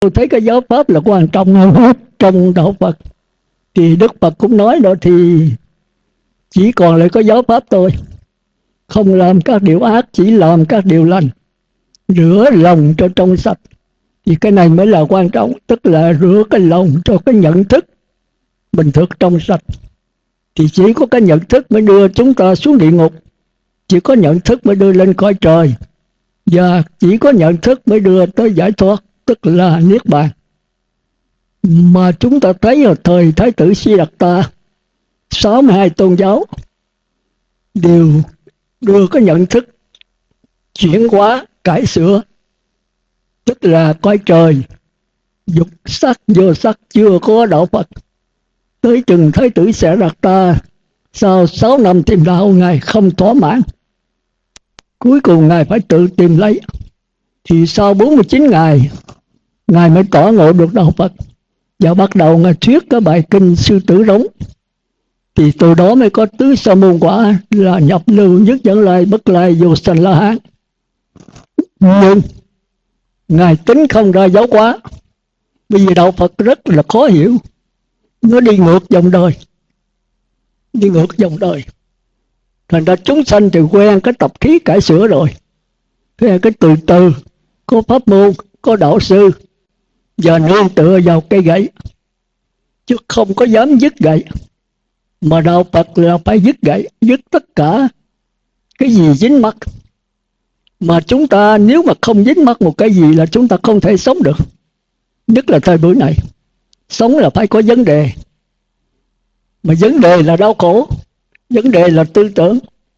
Tôi thấy cái giáo pháp là quan trọng hơn hết trong đạo Phật. Thì Đức Phật cũng nói đó, thì chỉ còn lại có giáo pháp thôi. Không làm các điều ác, chỉ làm các điều lành, rửa lòng cho trong sạch. Thì cái này mới là quan trọng, tức là rửa cái lòng cho cái nhận thức mình thực trong sạch. Thì chỉ có cái nhận thức mới đưa chúng ta xuống địa ngục, chỉ có nhận thức mới đưa lên cõi trời, và chỉ có nhận thức mới đưa tới giải thoát, tức là niết bàn. Mà chúng ta thấy ở thời Thái tử Siddhartha, 62 tôn giáo đều đưa cái nhận thức chuyển hóa, cải sửa, tức là cõi trời dục sắc vô sắc chưa có đạo Phật. Tới chừng Thái tử Siddhartha sau 6 năm tìm đạo, Ngài không thỏa mãn, cuối cùng Ngài phải tự tìm lấy. Thì sau 49 ngày Ngài mới tỏ ngộ được đạo Phật, và bắt đầu Ngài thuyết cái bài kinh Sư Tử Rống. Thì từ đó mới có tứ sa môn quả, là nhập lưu, nhất dẫn lai, bất lai, vô sanh la hán. Nhưng Ngài tính không ra giáo hóa, bởi vì đạo Phật rất là khó hiểu, nó đi ngược dòng đời, đi ngược dòng đời. Thành ra chúng sanh thì quen cái tập khí cải sửa rồi, cái từ từ có pháp môn, có đạo sư, và nương tựa vào cây gậy, chứ không có dám dứt gậy. Mà đạo Phật là phải dứt gậy, dứt tất cả cái gì dính mắc. Mà chúng ta nếu mà không dính mắc một cái gì là chúng ta không thể sống được. Nhất là thời buổi này, sống là phải có vấn đề. Mà vấn đề là đau khổ, vấn đề là tư tưởng.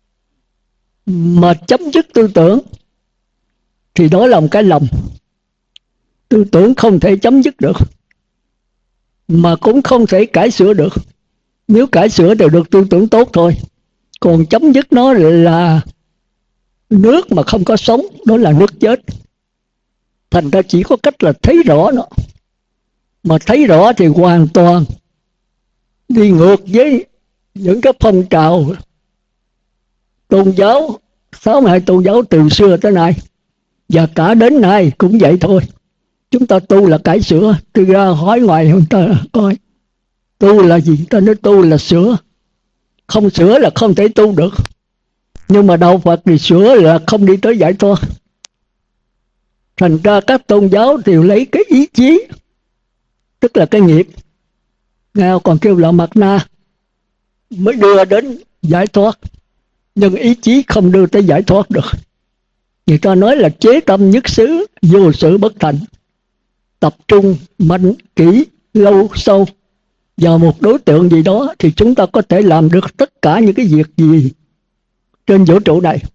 Mà chấm dứt tư tưởng thì đó là một cái lầm. Tư tưởng không thể chấm dứt được, mà cũng không thể cải sửa được. Nếu cải sửa đều được tư tưởng tốt thôi, còn chấm dứt nó là nước mà không có sống, đó là nước chết. Thành ra chỉ có cách là thấy rõ nó. Mà thấy rõ thì hoàn toàn đi ngược với những cái phong trào tôn giáo, 62 tôn giáo từ xưa tới nay, và cả đến nay cũng vậy thôi. Chúng ta tu là cải sửa. Tôi ra hỏi ngoài người ta coi tu là gì, ta nói tu là sửa. Không sửa là không thể tu được. Nhưng mà đạo Phật thì sửa là không đi tới giải thoát. Thành ra các tôn giáo đều lấy cái ý chí, tức là cái nghiệp, Ngao còn kêu là mặt na, mới đưa đến giải thoát. Nhưng ý chí không đưa tới giải thoát được. Người ta nói là chế tâm nhất xứ, vô sự bất thành. Tập trung mạnh kỹ lâu sâu vào một đối tượng gì đó thì chúng ta có thể làm được tất cả những cái việc gì trên vũ trụ này.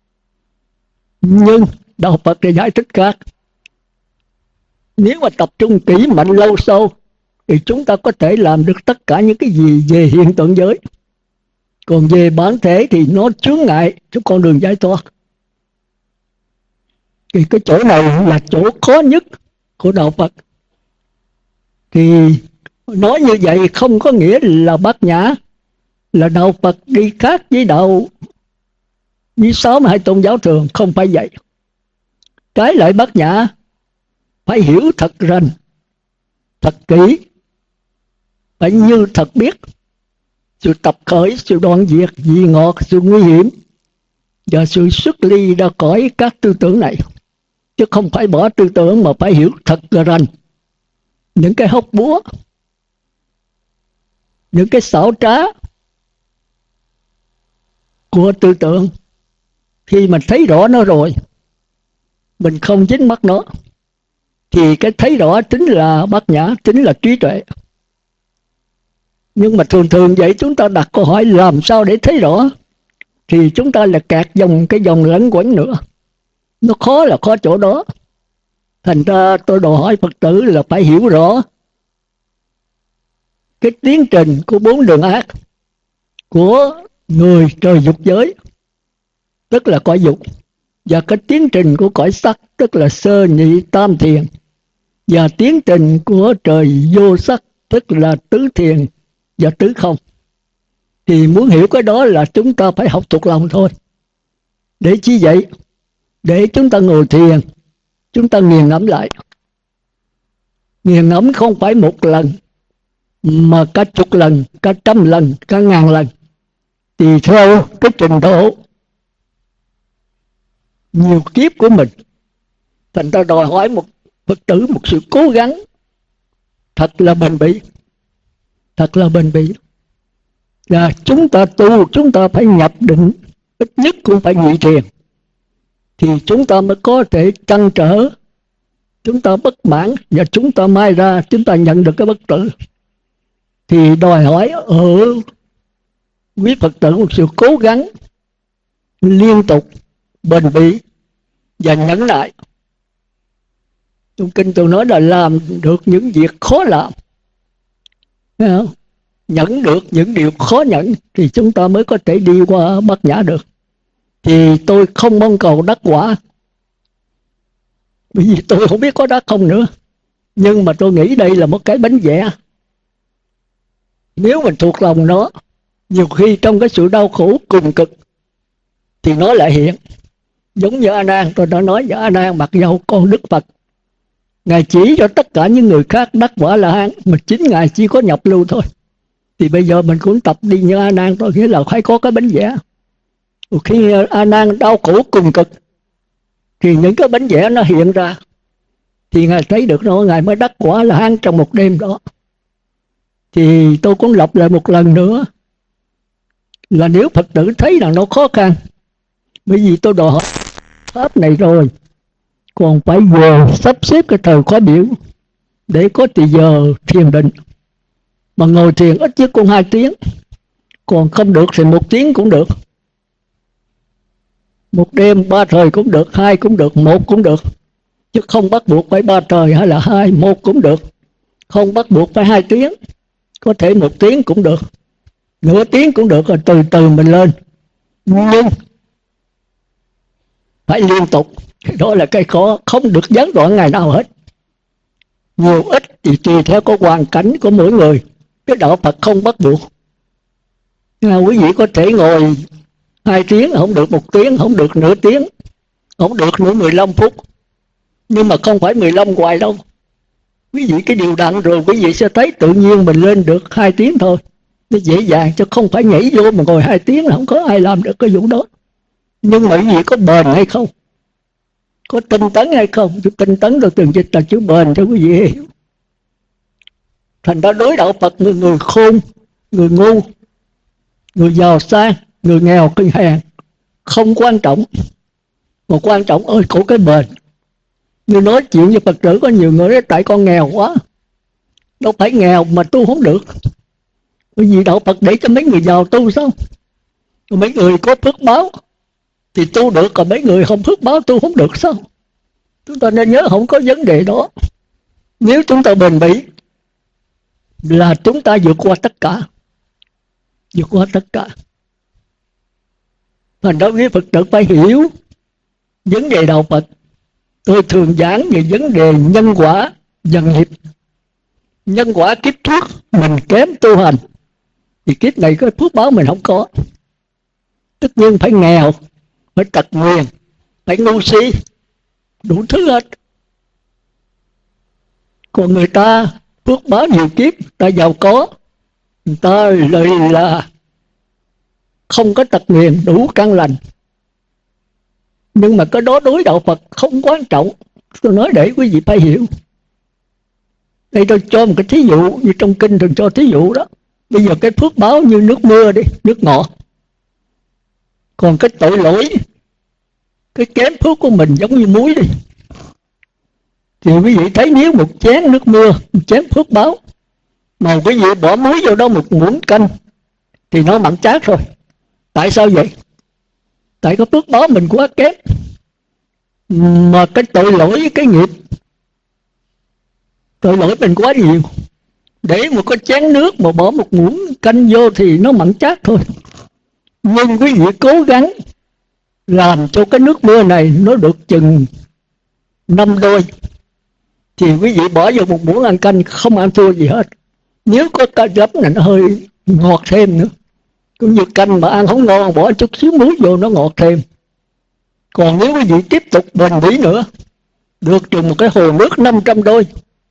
Nhưng đạo Phật thì giải thích khác. Nếu mà tập trung kỹ mạnh lâu sâu thì chúng ta có thể làm được tất cả những cái gì về hiện tượng giới. Còn về bản thể thì nó chướng ngại cho con đường giải thoát. Thì cái chỗ này là chỗ khó nhất của đạo Phật. Thì nói như vậy không có nghĩa là bát nhã, là đạo Phật đi khác với đạo, với 62 tôn giáo thường, không phải vậy. Trái lại bát nhã phải hiểu thật rành, thật kỹ, phải như thật biết sự tập khởi, sự đoạn diệt, vị ngọt, sự nguy hiểm, và sự xuất ly ra khỏi các tư tưởng này. Chứ không phải bỏ tư tưởng, mà phải hiểu thật rành những cái hốc búa, những cái xảo trá của tư tưởng. Khi mà thấy rõ nó rồi, mình không dính mắc nó, thì cái thấy rõ chính là bát nhã, chính là trí tuệ. Nhưng mà thường thường vậy chúng ta đặt câu hỏi làm sao để thấy rõ, thì chúng ta là kẹt cái dòng lẫn quẩn nữa. Nó khó là khó chỗ đó. Thành ra tôi đòi hỏi Phật tử là phải hiểu rõ cái tiến trình của 4 đường ác của người trời dục giới, tức là cõi dục, và cái tiến trình của cõi sắc, tức là sơ nhị tam thiền, và tiến trình của trời vô sắc, tức là tứ thiền và tứ không. Thì muốn hiểu cái đó là chúng ta phải học thuộc lòng thôi. Để chi vậy? Để chúng ta ngồi thiền, chúng ta nghiền ngẫm lại. nghiền ngẫm không phải một lần, mà cả chục lần, cả trăm lần, cả ngàn lần, tùy theo cái trình độ nhiều kiếp của mình. Thành ra đòi hỏi một Phật tử một sự cố gắng thật là bền bỉ, thật là bền bỉ. Và chúng ta tu, chúng ta phải nhập định, ít nhất cũng phải nhị thiền, thì chúng ta mới có thể trăn trở, chúng ta bất mãn, và chúng ta mai ra chúng ta nhận được cái bất tử. Thì đòi hỏi ở quý Phật tử một sự cố gắng liên tục, bền bỉ và nhẫn nại. Trong kinh tôi nói là làm được những việc khó làm, thấy không? Nhẫn được những điều khó nhẫn thì chúng ta mới có thể đi qua bát nhã được. Thì tôi không mong cầu đắc quả, bởi vì tôi không biết có đắc không nữa. Nhưng mà tôi nghĩ đây là một cái bánh vẽ. Nếu mình thuộc lòng nó, nhiều khi trong cái sự đau khổ cùng cực thì nó lại hiện. Giống như A Nan, tôi đã nói với A Nan, mặc dầu con Đức Phật, Ngài chỉ cho tất cả những người khác đắc quả là hán, mà chính Ngài chỉ có nhập lưu thôi. Thì bây giờ mình cũng tập đi như A Nan, tôi nghĩa là phải có cái bánh vẽ. Khi A Nan đau khổ cùng cực thì những cái bánh vẽ nó hiện ra, thì Ngài thấy được nó, Ngài mới đắc quả là hán trong một đêm đó. Thì tôi cũng lặp lại một lần nữa là nếu Phật tử thấy rằng nó khó khăn, bởi vì tôi đòi hỏi pháp này rồi, còn phải vừa sắp xếp cái thời khóa biểu để có thì giờ thiền định. Mà ngồi thiền ít nhất cũng 2 tiếng, còn không được thì 1 tiếng cũng được. Một đêm 3 thời cũng được, 2 cũng được, 1 cũng được, chứ không bắt buộc phải 3 trời hay là 2, 1 cũng được. Không bắt buộc phải 2 tiếng, có thể 1 tiếng cũng được, nửa tiếng cũng được, rồi từ từ mình lên. Nhưng phải liên tục, đó là cái khó, không được gián đoạn ngày nào hết. Nhiều ít thì tùy theo có hoàn cảnh của mỗi người, cái đạo Phật không bắt buộc. Quý vị có thể ngồi 2 tiếng, không được 1 tiếng, không được nửa tiếng, không được nữa 15 phút, nhưng mà không phải 15 hoài đâu. Quý vị cái điều đặn rồi quý vị sẽ thấy tự nhiên mình lên được 2 tiếng thôi, nó dễ dàng, chứ không phải nhảy vô mà ngồi 2 tiếng là không có ai làm được cái vụ đó. Nhưng mà quý vị có bền hay không, có tinh tấn hay không? Chữ tinh tấn được từng dịch là chữ bền cho quý vị hiểu. Thành ra đối đạo Phật, người khôn, người ngu, người giàu sang, người nghèo, người hèn, không quan trọng. Mà quan trọng ơi có cái bền. Như nói chuyện với Phật tử có nhiều người nói tại con nghèo quá. Đâu phải nghèo mà tu không được. Bởi vì đạo Phật để cho mấy người giàu tu sao? Còn mấy người có phước báo thì tu được, còn mấy người không phước báo tu không được sao? Chúng ta nên nhớ không có vấn đề đó. Nếu chúng ta bền bỉ là chúng ta vượt qua tất cả. Vượt qua tất cả. Thành đó với Phật tử phải hiểu vấn đề đạo Phật. Tôi thường giảng về vấn đề nhân quả và nghiệp. Nhân quả kiếp trước mình kém tu hành thì kiếp này cái phước báo mình không có. Tất nhiên phải nghèo, phải tật nguyền, phải ngu si, đủ thứ hết. Còn người ta phước báo nhiều kiếp, ta giàu có, người ta lợi là không có tật nguyền, đủ căn lành. Nhưng mà cái đó đối đạo Phật không quan trọng. Tôi nói để quý vị phải hiểu. Đây tôi cho một cái thí dụ, như trong kinh thường cho thí dụ đó. Bây giờ cái phước báo như nước mưa đi, nước ngọt. Còn cái tội lỗi, cái kém phước của mình giống như muối đi. Thì quý vị thấy nếu một chén nước mưa, một chén phước báo, mà quý vị bỏ muối vô đó một muỗng canh thì nó mặn chát rồi. Tại sao vậy? Tại cái phước báo mình quá kém. Mà cái tội lỗi, cái nghiệp, tội lỗi mình quá nhiều. Để một cái chén nước mà bỏ một muỗng canh vô thì nó mặn chát thôi. Nhưng quý vị cố gắng làm cho cái nước mưa này nó được chừng 5 đôi, thì quý vị bỏ vô một muỗng ăn canh không ăn thua gì hết. Nếu có cái lắm này nó hơi ngọt thêm nữa. Cũng như canh mà ăn không ngon, bỏ chút xíu muối vô nó ngọt thêm. Còn nếu quý vị tiếp tục bền bỉ nữa, được chừng một cái hồ nước 500 đôi,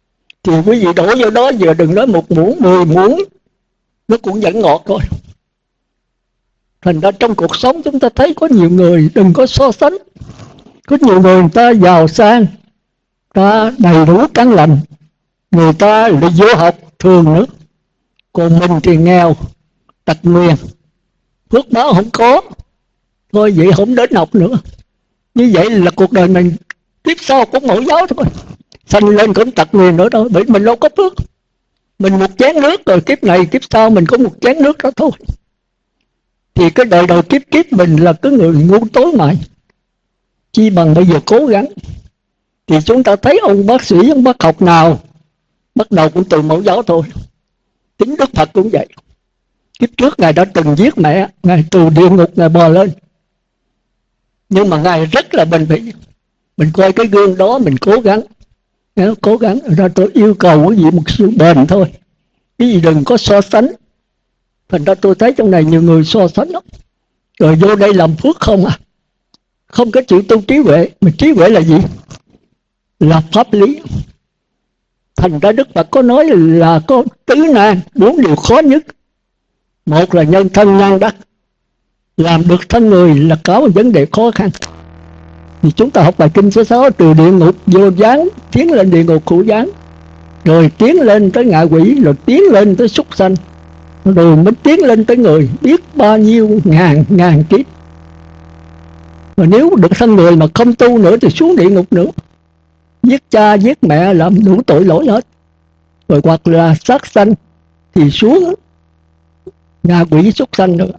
thì quý vị đổ vô đó, giờ đừng nói 1 muỗng 10 muỗng, nó cũng vẫn ngọt thôi. Thành ra trong cuộc sống chúng ta thấy có nhiều người, đừng có so sánh. Có nhiều người ta giàu sang, ta đầy đủ căn lành, người ta lại vô học thường nữa, còn mình thì nghèo, tật nguyền, phước báo không có, thôi vậy không đến học nữa. Như vậy là cuộc đời mình kiếp sau cũng mẫu giáo thôi, sanh lên cũng tật nguyền nữa thôi, bởi mình đâu có phước. Mình một chén nước rồi kiếp này kiếp sau mình có một chén nước đó thôi. Thì cái đời đầu kiếp kiếp mình là cái người ngu tối mày, chi bằng bây giờ cố gắng. Thì chúng ta thấy ông bác sĩ, ông bác học nào bắt đầu cũng từ mẫu giáo thôi. Chính Đức Phật cũng vậy. Kiếp trước Ngài đã từng giết mẹ, Ngài từ địa ngục Ngài bò lên, nhưng mà Ngài rất là bền bỉ. Mình coi cái gương đó, mình cố gắng. Cố gắng ra, tôi yêu cầu quý vị một sự bền thôi, quý vị đừng có so sánh. Thành ra tôi thấy trong này nhiều người so sánh lắm, rồi vô đây làm phước không à. Không có chịu tu trí huệ. Mà trí huệ là gì? Là pháp lý. Thành ra Đức Phật có nói là có tứ nan, 4 điều khó nhất. Một là nhân thân nhân đắc, làm được thân người là có một vấn đề khó khăn. Thì chúng ta học bài kinh số 6, từ địa ngục vô gián, tiến lên địa ngục khổ gián, rồi tiến lên tới ngạ quỷ, rồi tiến lên tới súc sanh, rồi mới tiến lên tới người, biết bao nhiêu ngàn kiếp. Và nếu được thân người mà không tu nữa thì xuống địa ngục nữa, giết cha giết mẹ, làm đủ tội lỗi hết. Rồi hoặc là sát sanh thì xuống ngạ quỷ súc sanh nữa.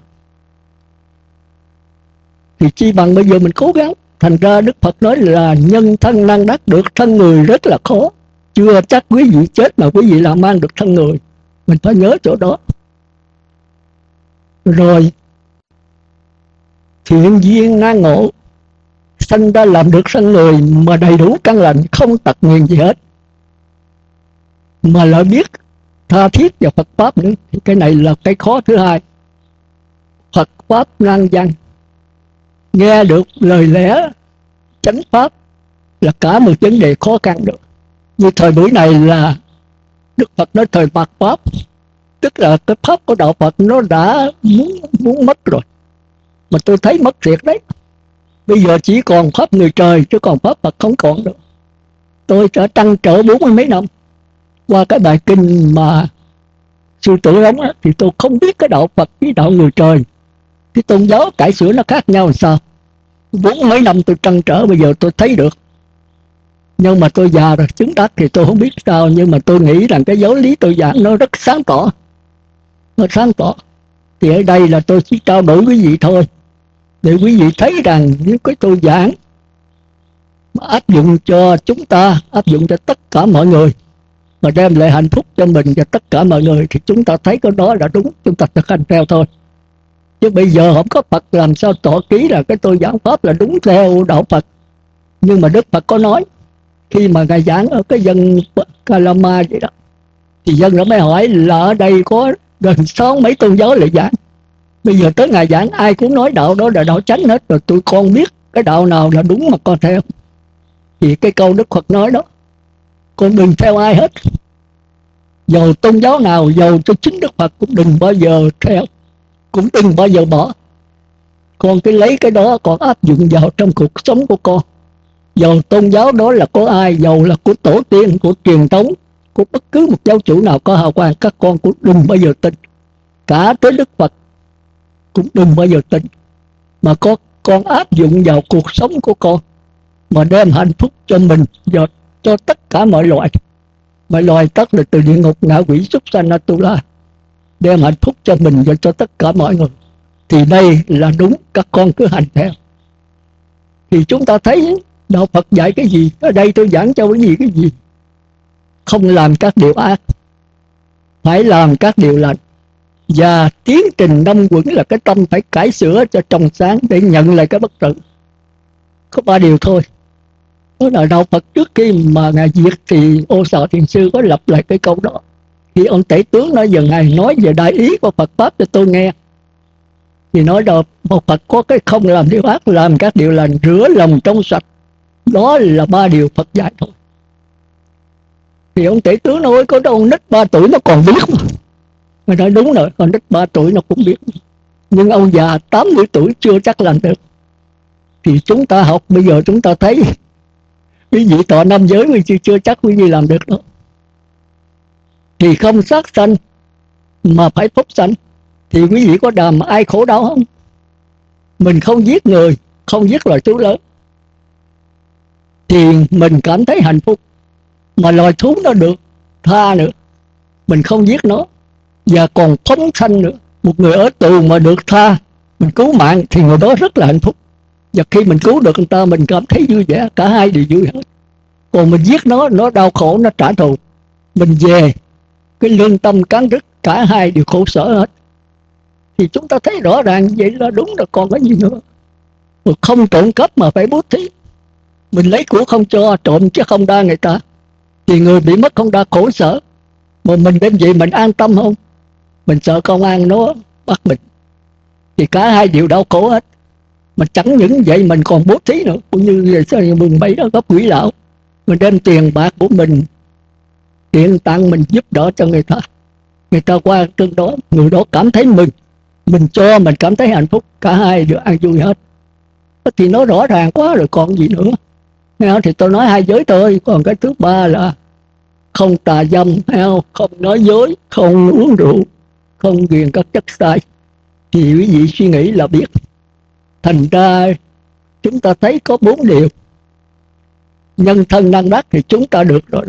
Thì chi bằng bây giờ mình cố gắng. Thành ra Đức Phật nói là nhân thân năng đắc, được thân người rất là khó. Chưa chắc quý vị chết mà quý vị làm mang được thân người. Mình phải nhớ chỗ đó. Rồi thiện duyên nan ngộ, sanh ra làm được thân người mà đầy đủ căn lành, không tật nguyền gì hết, mà lại biết tha thiết vào Phật Pháp nữa. Thì cái này là cái khó thứ hai. Phật Pháp nan văn, nghe được lời lẽ chánh Pháp là cả một vấn đề khó khăn được. Như thời buổi này là Đức Phật nói thời mạt Pháp, tức là cái Pháp của Đạo Phật nó đã muốn mất rồi. Mà tôi thấy mất thiệt đấy. Bây giờ chỉ còn Pháp người trời, chứ còn Pháp Phật không còn được. Tôi đã trăn trở 40 mấy năm qua cái bài kinh mà sư tử ống á, thì tôi không biết cái đạo Phật với đạo người trời, cái tôn giáo cải sửa nó khác nhau làm sao. 40 mấy năm tôi trăn trở, bây giờ tôi thấy được. Nhưng mà tôi già rồi, chứng đắc thì tôi không biết sao. Nhưng mà tôi nghĩ rằng cái giáo lý tôi giảng nó rất sáng tỏ. Nó sáng tỏ. Thì ở đây là tôi chỉ trao đổi quý vị thôi, để quý vị thấy rằng nếu cái tôi giảng mà áp dụng cho chúng ta, áp dụng cho tất cả mọi người, mà đem lại hạnh phúc cho mình và tất cả mọi người, thì chúng ta thấy cái đó là đúng, chúng ta thực hành theo thôi. Chứ bây giờ không có Phật làm sao tỏ ký là cái tôi giảng Pháp là đúng theo đạo Phật. Nhưng mà Đức Phật có nói, khi mà Ngài giảng ở cái dân Kalama vậy đó, thì dân nó mới hỏi là ở đây có gần 6 mấy tôn giáo lại giảng. Bây giờ tới Ngài giảng ai cũng nói đạo đó là đạo chánh hết, rồi tụi con biết cái đạo nào là đúng mà con theo. Thì cái câu Đức Phật nói đó, con đừng theo ai hết, dầu tôn giáo nào, dầu cho chính Đức Phật cũng đừng bao giờ theo, cũng đừng bao giờ bỏ. Con cứ lấy cái đó con áp dụng vào trong cuộc sống của con. Dầu tôn giáo đó là của ai, dầu là của tổ tiên, của truyền thống, của bất cứ một giáo chủ nào có hào quang, các con cũng đừng bao giờ tin. Cả tới Đức Phật cũng đừng bao giờ tin. Mà con áp dụng vào cuộc sống của con, mà đem hạnh phúc cho mình và cho tất cả mọi loài. Mọi loài tất là từ địa ngục, ngạ quỷ, súc sanh, Atula, đem hạnh phúc cho mình và cho tất cả mọi người. Thì đây là đúng, các con cứ hành theo. Thì chúng ta thấy đạo Phật dạy cái gì, ở đây tôi giảng cho cái gì. Không làm các điều ác, phải làm các điều lành. Và tiến trình năm quẩn là cái tâm phải cải sửa cho trong sáng để nhận lại cái bất tử. Có 3 điều thôi. Đó là đạo Phật trước khi mà Ngài diệt thì Ô Sào Thiền Sư có lặp lại cái câu đó. Khi ông Tể Tướng nói giờ Ngài nói về đại ý của Phật Pháp cho tôi nghe, thì nói đó một Phật có cái không làm điều ác, làm các điều lành, rửa lòng trong sạch. Đó là 3 điều Phật dạy thôi. Thì ông tể tướng nói có con nít 3 tuổi nó còn biết mà. Mà nói đúng rồi, con nít 3 tuổi nó cũng biết. Nhưng ông già 80 tuổi chưa chắc làm được. Thì chúng ta học bây giờ chúng ta thấy quý vị tọa năm giới mà chưa chắc quý vị làm được đâu. Thì không sát sanh mà phải phúc sanh. Thì quý vị có đàm ai khổ đau không? Mình không giết người, không giết loài thú lớn, thì mình cảm thấy hạnh phúc. Mà loài thú nó được tha nữa, mình không giết nó, và còn phóng sanh nữa. Một người ở tù mà được tha, mình cứu mạng thì người đó rất là hạnh phúc. Và khi mình cứu được người ta, mình cảm thấy vui vẻ, cả hai đều vui hết. Còn mình giết nó đau khổ, nó trả thù, mình về cái lương tâm cắn rứt, cả hai đều khổ sở hết. Thì chúng ta thấy rõ ràng vậy là đúng rồi, còn cái gì nữa. Không trộm cắp mà phải bố thí. Mình lấy của không cho, trộm chứ không đa người ta, thì người bị mất không đa khổ sở. Mà mình đem vậy mình an tâm không? Mình sợ công an nó bắt mình. Thì cả hai đều đau khổ hết. Mà chẳng những vậy mình còn bố thí nữa. Cũng như mừng mấy đó có quỷ lão, mình đem tiền bạc của mình hiện tặng mình giúp đỡ cho người ta. Người ta qua cơn đó, người đó cảm thấy mừng, mình cho mình cảm thấy hạnh phúc, cả hai đều ăn vui hết. Thì nó rõ ràng quá rồi còn gì nữa. Thì tôi nói hai giới thôi. Còn cái thứ ba là không tà dâm, không nói dối, không uống rượu, không ghiền các chất sai. Thì quý vị suy nghĩ là biết. Thành ra chúng ta thấy có 4 điều. Nhân thân năng đắc thì chúng ta được rồi đó.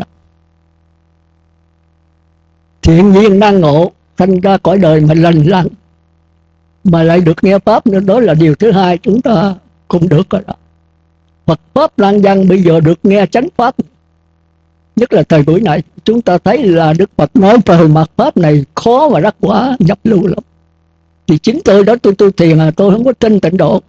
Thiện nhiên năng ngộ, thành ra cõi đời mình lành lặn, mà lại được nghe pháp nữa, đó là điều thứ hai, chúng ta cũng được rồi đó. Phật pháp lan văn bây giờ được nghe chánh pháp. Nhất là thời buổi này, chúng ta thấy là Đức Phật nói trời mặt pháp này khó mà đắc quả nhập lưu lắm. Thì chính tôi đó, tôi tu thiền tôi không có tin tịnh độ.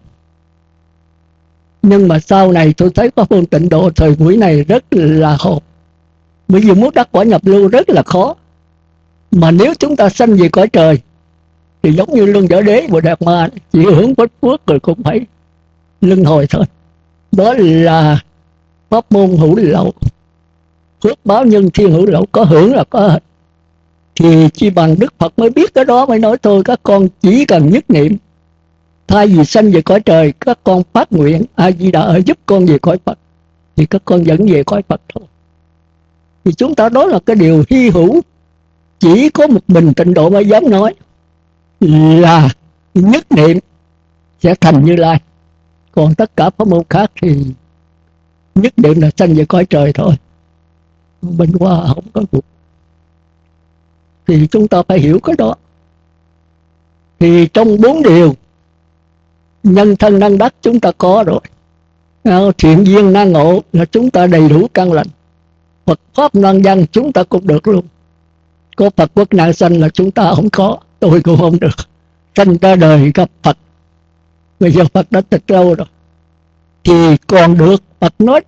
Nhưng mà sau này tôi thấy có phương tịnh độ thời buổi này rất là hồn. Bởi vì muốn đắc quả nhập lưu rất là khó. Mà nếu chúng ta sanh về cõi trời thì giống như Luân Võ Đế Bồ Đạt Ma, chỉ hưởng có phước rồi cũng phải luân hồi thôi. Đó là pháp môn hữu lậu. Phước báo nhân thiên hữu lậu, có hưởng là có hết. Thì chi bằng Đức Phật mới biết cái đó, mới nói thôi các con chỉ cần nhất niệm, thay vì sanh về cõi trời, các con phát nguyện A Di Đà ở giúp con về cõi Phật, thì các con dẫn về cõi Phật thôi. Thì chúng ta đó là cái điều hy hữu, chỉ có một mình tịnh độ mới dám nói là nhất niệm sẽ thành Như Lai. Còn tất cả pháp môn khác thì nhất niệm là sanh về cõi trời thôi, bên qua không có cuộc. Thì chúng ta phải hiểu cái đó. Thì trong 4 điều, nhân thân năng đắc chúng ta có rồi, thiện duyên năng ngộ là chúng ta đầy đủ căn lành. Phật pháp năng văn chúng ta cũng được luôn. Có Phật quốc nạn sanh là chúng ta không có, tôi cũng không được. Sanh ra đời gặp Phật, bây giờ Phật đã tịch lâu rồi, thì còn được. Phật nói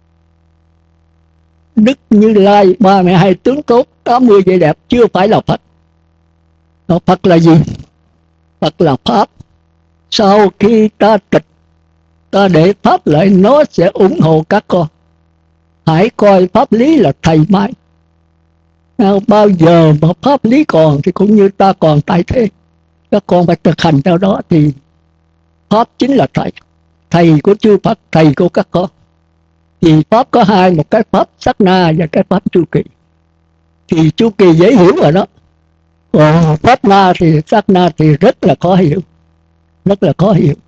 Đức Như Lai 32 tướng tốt, 80 vẻ đẹp chưa phải là Phật. Phật là gì? Phật là Pháp. Sau khi ta tịch, ta để Pháp lại, nó sẽ ủng hộ các con. Hãy coi pháp lý là thầy mãi. Bao giờ mà pháp lý còn thì cũng như ta còn tại thế. Các con phải thực hành theo đó, thì Pháp chính là thầy. Thầy của chư Phật, thầy của các con. Thì Pháp có hai, một cái Pháp sát na và cái Pháp chu kỳ. Thì chu kỳ dễ hiểu rồi đó. Còn Pháp na thì sát na thì rất là khó hiểu. Rất là khó hiểu.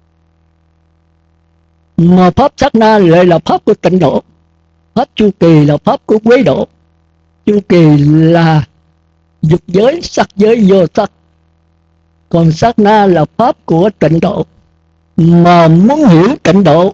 Mà Pháp sát na lại là Pháp của tịnh độ. Pháp chu kỳ là Pháp của quế độ. Chu kỳ là dục giới, sắc giới, vô sắc. Còn sát na là Pháp của tịnh độ. Mà muốn hiểu tịnh độ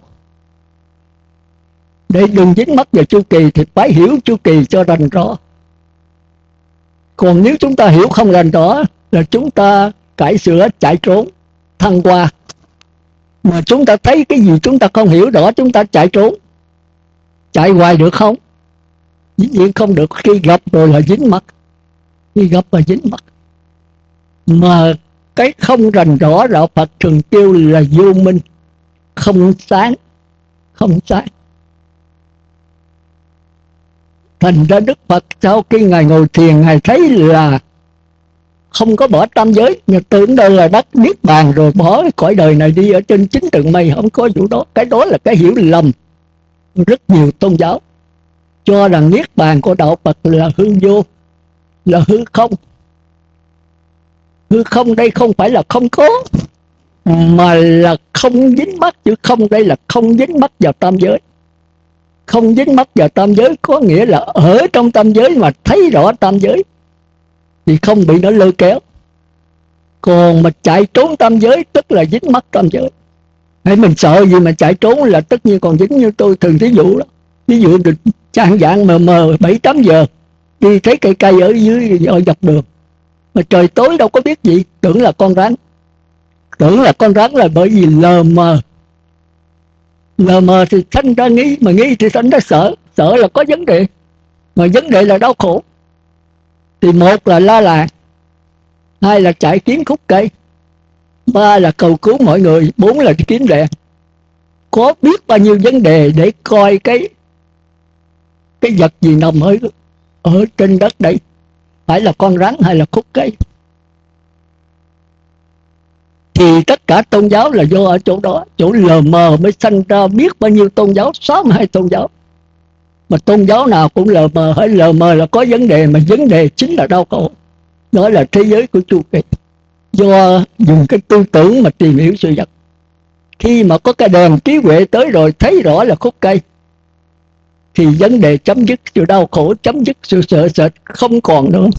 để đừng dính mắc vào chu kỳ thì phải hiểu chu kỳ cho rành rõ. Còn nếu chúng ta hiểu không rành rõ là chúng ta cải sửa, chạy trốn, thăng hoa. Mà chúng ta thấy cái gì chúng ta không hiểu rõ, chúng ta chạy trốn. Chạy hoài được không? Dĩ nhiên không được, khi gặp rồi là dính mắc. Khi gặp là dính mắc. Mà cái không rành rõ đạo Phật thường kêu là vô minh, không sáng. Không sáng. Thành ra Đức Phật sau khi Ngài ngồi thiền, Ngài thấy là không có bỏ tam giới, nhưng tưởng đâu là đắc niết bàn rồi bỏ cõi đời này đi ở trên chín tầng mây, không có vụ đó. Cái đó là cái hiểu lầm. Rất nhiều tôn giáo cho rằng niết bàn của đạo Phật là hư vô, là hư không. Hư không đây không phải là không có, mà là không dính mắc. Chứ không đây là không dính mắc vào tam giới. Không dính mắc vào tam giới có nghĩa là ở trong tam giới mà thấy rõ tam giới, thì không bị nó lôi kéo. Còn mà chạy trốn tam giới tức là dính mắc tam giới. Hay mình sợ gì mà chạy trốn là tất nhiên còn dính. Như tôi thường thí dụ đó, ví dụ được chạng vạng mờ mờ 7-8 giờ đi thấy cây cây ở dưới ở dọc đường, mà trời tối đâu có biết gì, tưởng là con rắn. Tưởng là con rắn là bởi vì lờ mờ. Lờ mờ thì sanh ra nghi, mà nghi thì sanh ra sợ. Sợ là có vấn đề, mà vấn đề là đau khổ. Thì một là la làng, hai là chạy kiếm khúc cây, ba là cầu cứu mọi người, bốn là kiếm đèn. Có biết bao nhiêu vấn đề để coi cái vật gì nằm ở trên đất đây, phải là con rắn hay là khúc cây. Thì tất cả tôn giáo là do ở chỗ đó, chỗ lờ mờ mới sanh ra biết bao nhiêu tôn giáo, 62 tôn giáo. Mà tôn giáo nào cũng lờ mờ, hay lờ mờ là có vấn đề, mà vấn đề chính là đau khổ. Đó là thế giới của chu kỳ, do dùng cái tư tưởng mà tìm hiểu sự vật. Khi mà có cái đèn trí huệ tới rồi, thấy rõ là khúc cây, thì vấn đề chấm dứt, sự đau khổ chấm dứt, sự sợ sệt không còn nữa.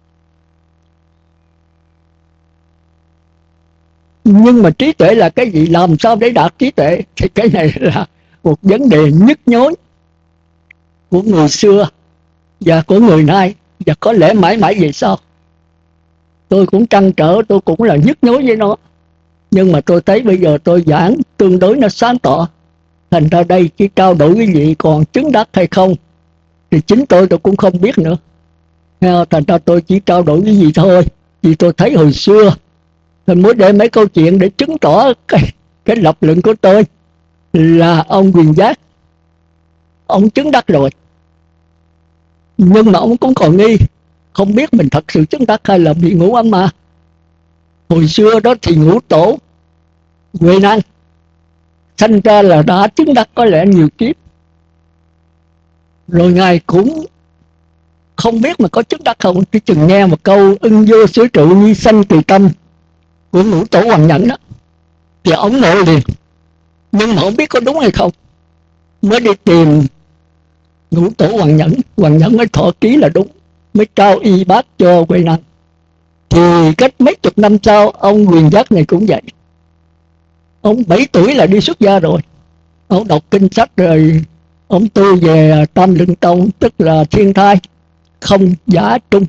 Nhưng mà trí tuệ là cái gì? Làm sao để đạt trí tuệ? Thì cái này là một vấn đề nhức nhối của người xưa và của người nay, và có lẽ mãi mãi về sau. Tôi cũng trăn trở, tôi cũng là nhức nhối với nó. Nhưng mà tôi thấy bây giờ tôi giảng tương đối nó sáng tỏ. Thành ra đây chỉ trao đổi cái gì, còn chứng đắc hay không thì chính tôi cũng không biết nữa. Thành ra tôi chỉ trao đổi cái gì thôi. Vì tôi thấy hồi xưa tôi mới để mấy câu chuyện để chứng tỏ cái lập luận của tôi là ông Quyền Giác, ông chứng đắc rồi, nhưng mà ông cũng còn nghi, không biết mình thật sự chứng đắc hay là bị ngủ ấm ma. Hồi xưa đó thì ngũ tổ Huệ Năng sanh ra là đã chứng đắc có lẽ nhiều kiếp rồi, Ngài cũng không biết mà có chứng đắc không. Chỉ chừng nghe một câu ưng vô sửa trụ nhi sanh từ tâm của ngũ tổ Hoàng Nhẫn đó, thì ông ngộ liền. Nhưng mà không biết có đúng hay không, mới đi tìm ngũ tổ Hoàng Nhẫn. Hoàng Nhẫn mới thọ ký là đúng, mới trao y bát cho Huệ Năng. Thì cách mấy chục năm sau, ông Quyền Giác này cũng vậy. Ông 7 tuổi là đi xuất gia rồi. Ông đọc kinh sách rồi, ông tu về Tam Linh Tông, tức là thiên thai, không giả trung.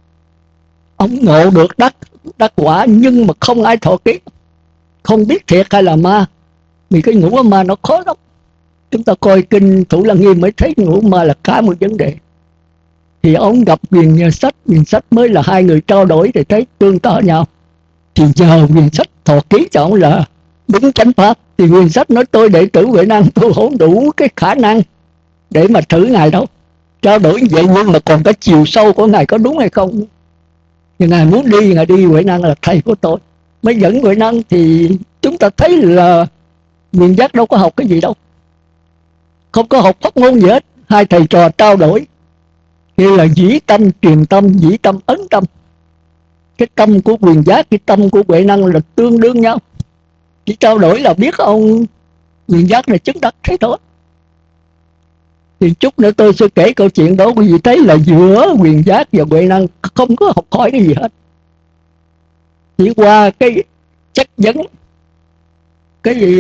Ông ngộ được đắc quả, nhưng mà không ai thọ ký, không biết thiệt hay là ma. Vì cái ngũ ma nó khó lắm. Chúng ta coi kinh Thủ Lăng Nghiêm mới thấy ngũ ma là cả một vấn đề. Thì ông gặp Quyền Sách mới là hai người trao đổi để thấy tương tự nhau. Thì nhờ Quyền Sách thọ ký cho ông là đúng chánh pháp. Thì Quyền Sách nói tôi đệ tử Huệ Năng, tôi không đủ cái khả năng để mà thử Ngài đâu. Trao đổi như vậy nhưng mà còn cái chiều sâu của Ngài có đúng hay không. Nhưng Ngài muốn đi, Ngài đi Huệ Năng là thầy của tôi. Mới dẫn Huệ Năng thì chúng ta thấy là Quyền Giác đâu có học cái gì đâu, không có học pháp môn gì hết. Hai thầy trò trao đổi, như là dĩ tâm truyền tâm, dĩ tâm ấn tâm. Cái tâm của Quyền Giác, cái tâm của Huệ Năng là tương đương nhau. Chỉ trao đổi là biết ông Quyền Giác này chứng đắc thế thôi. Thì chút nữa tôi sẽ kể câu chuyện đó, quý vị thấy là giữa Quyền Giác và Huệ Năng không có học hỏi cái gì hết. Chỉ qua cái chất vấn, cái gì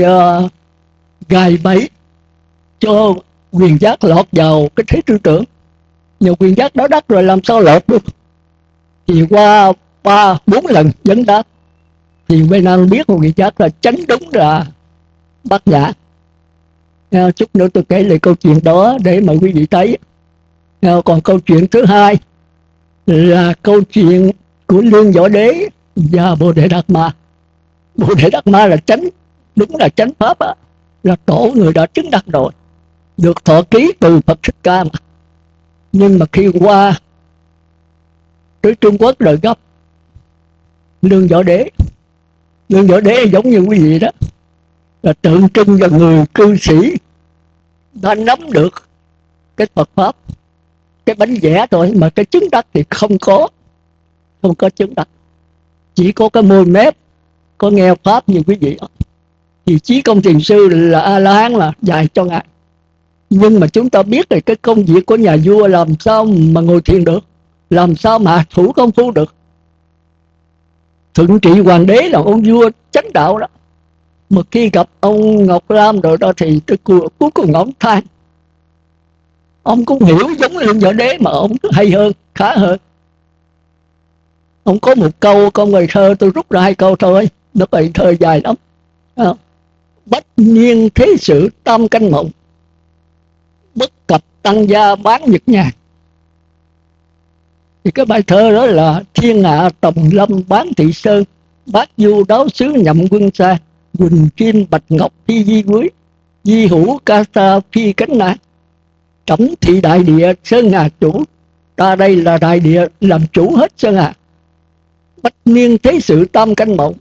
gài bẫy cho Quyền Giác lọt vào cái thế tư tưởng. Nhiều Quyền Giác đó đắc rồi làm sao lọt được. Thì qua 3-4 lần vấn đáp thì Huệ Năng biết Quyền Giác là chánh đúng là Bát Nhã. Chút nữa tôi kể lại câu chuyện đó để mà quý vị thấy. Còn câu chuyện thứ hai là câu chuyện của Lương Võ Đế và Bồ Đề Đạt Ma. Bồ Đề Đạt Ma là chánh, đúng là chánh pháp á, là tổ người đã chứng đắc rồi, được thọ ký từ Phật Thích Ca mà. Nhưng mà khi qua tới Trung Quốc rồi gấp Lương Võ Đế. Lương Võ Đế giống như quý vị đó, là tượng trưng cho người cư sĩ đã nắm được cái Phật pháp, cái bánh vẽ thôi, mà cái chứng đắc thì không có chứng đắc, chỉ có cái môi mép, có nghe pháp như quý vị đó. Thì Chí Công Thiền Sư là A La Hán là dạy cho ngài. Nhưng mà chúng ta biết là cái công việc của nhà vua làm sao mà ngồi thiền được, làm sao mà thủ công phu được. Thuận Trị Hoàng đế là ông vua chánh đạo đó, mà khi gặp ông Ngọc Lam rồi đó thì cuối cùng ông than. Ông cũng hiểu giống Lương Võ Đế mà ông hay hơn, khá hơn. Ông có một câu bài thơ, tôi rút ra 2 câu thôi, nó bài thơ dài lắm. Bách niên thế sự tam canh mộng, bất cập tăng gia bán nhật nhàn. Thì cái bài thơ đó là thiên hạ tòng lâm bán thị sơn, bát du đáo sứ nhậm quân xa, quỳnh kim bạch ngọc thi di quý, di hữu ca sa phi cánh na. Trẫm thị đại địa sơn hà chủ, ta đây là đại địa làm chủ hết sơn hà. Bách niên thế sự tam canh mộng,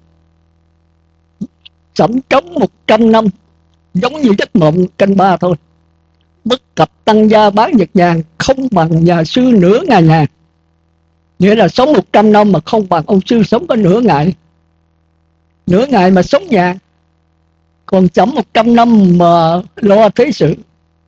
sẫm trống 100 năm, giống như giấc mộng canh ba thôi. Bất cập tăng gia bán nhật nhàn, không bằng nhà sư nửa ngày nhàn. Nghĩa là sống 100 năm mà không bằng ông sư sống có nửa ngày. Nửa ngày mà sống nhàn, còn chấm 100 năm mà lo thế sự,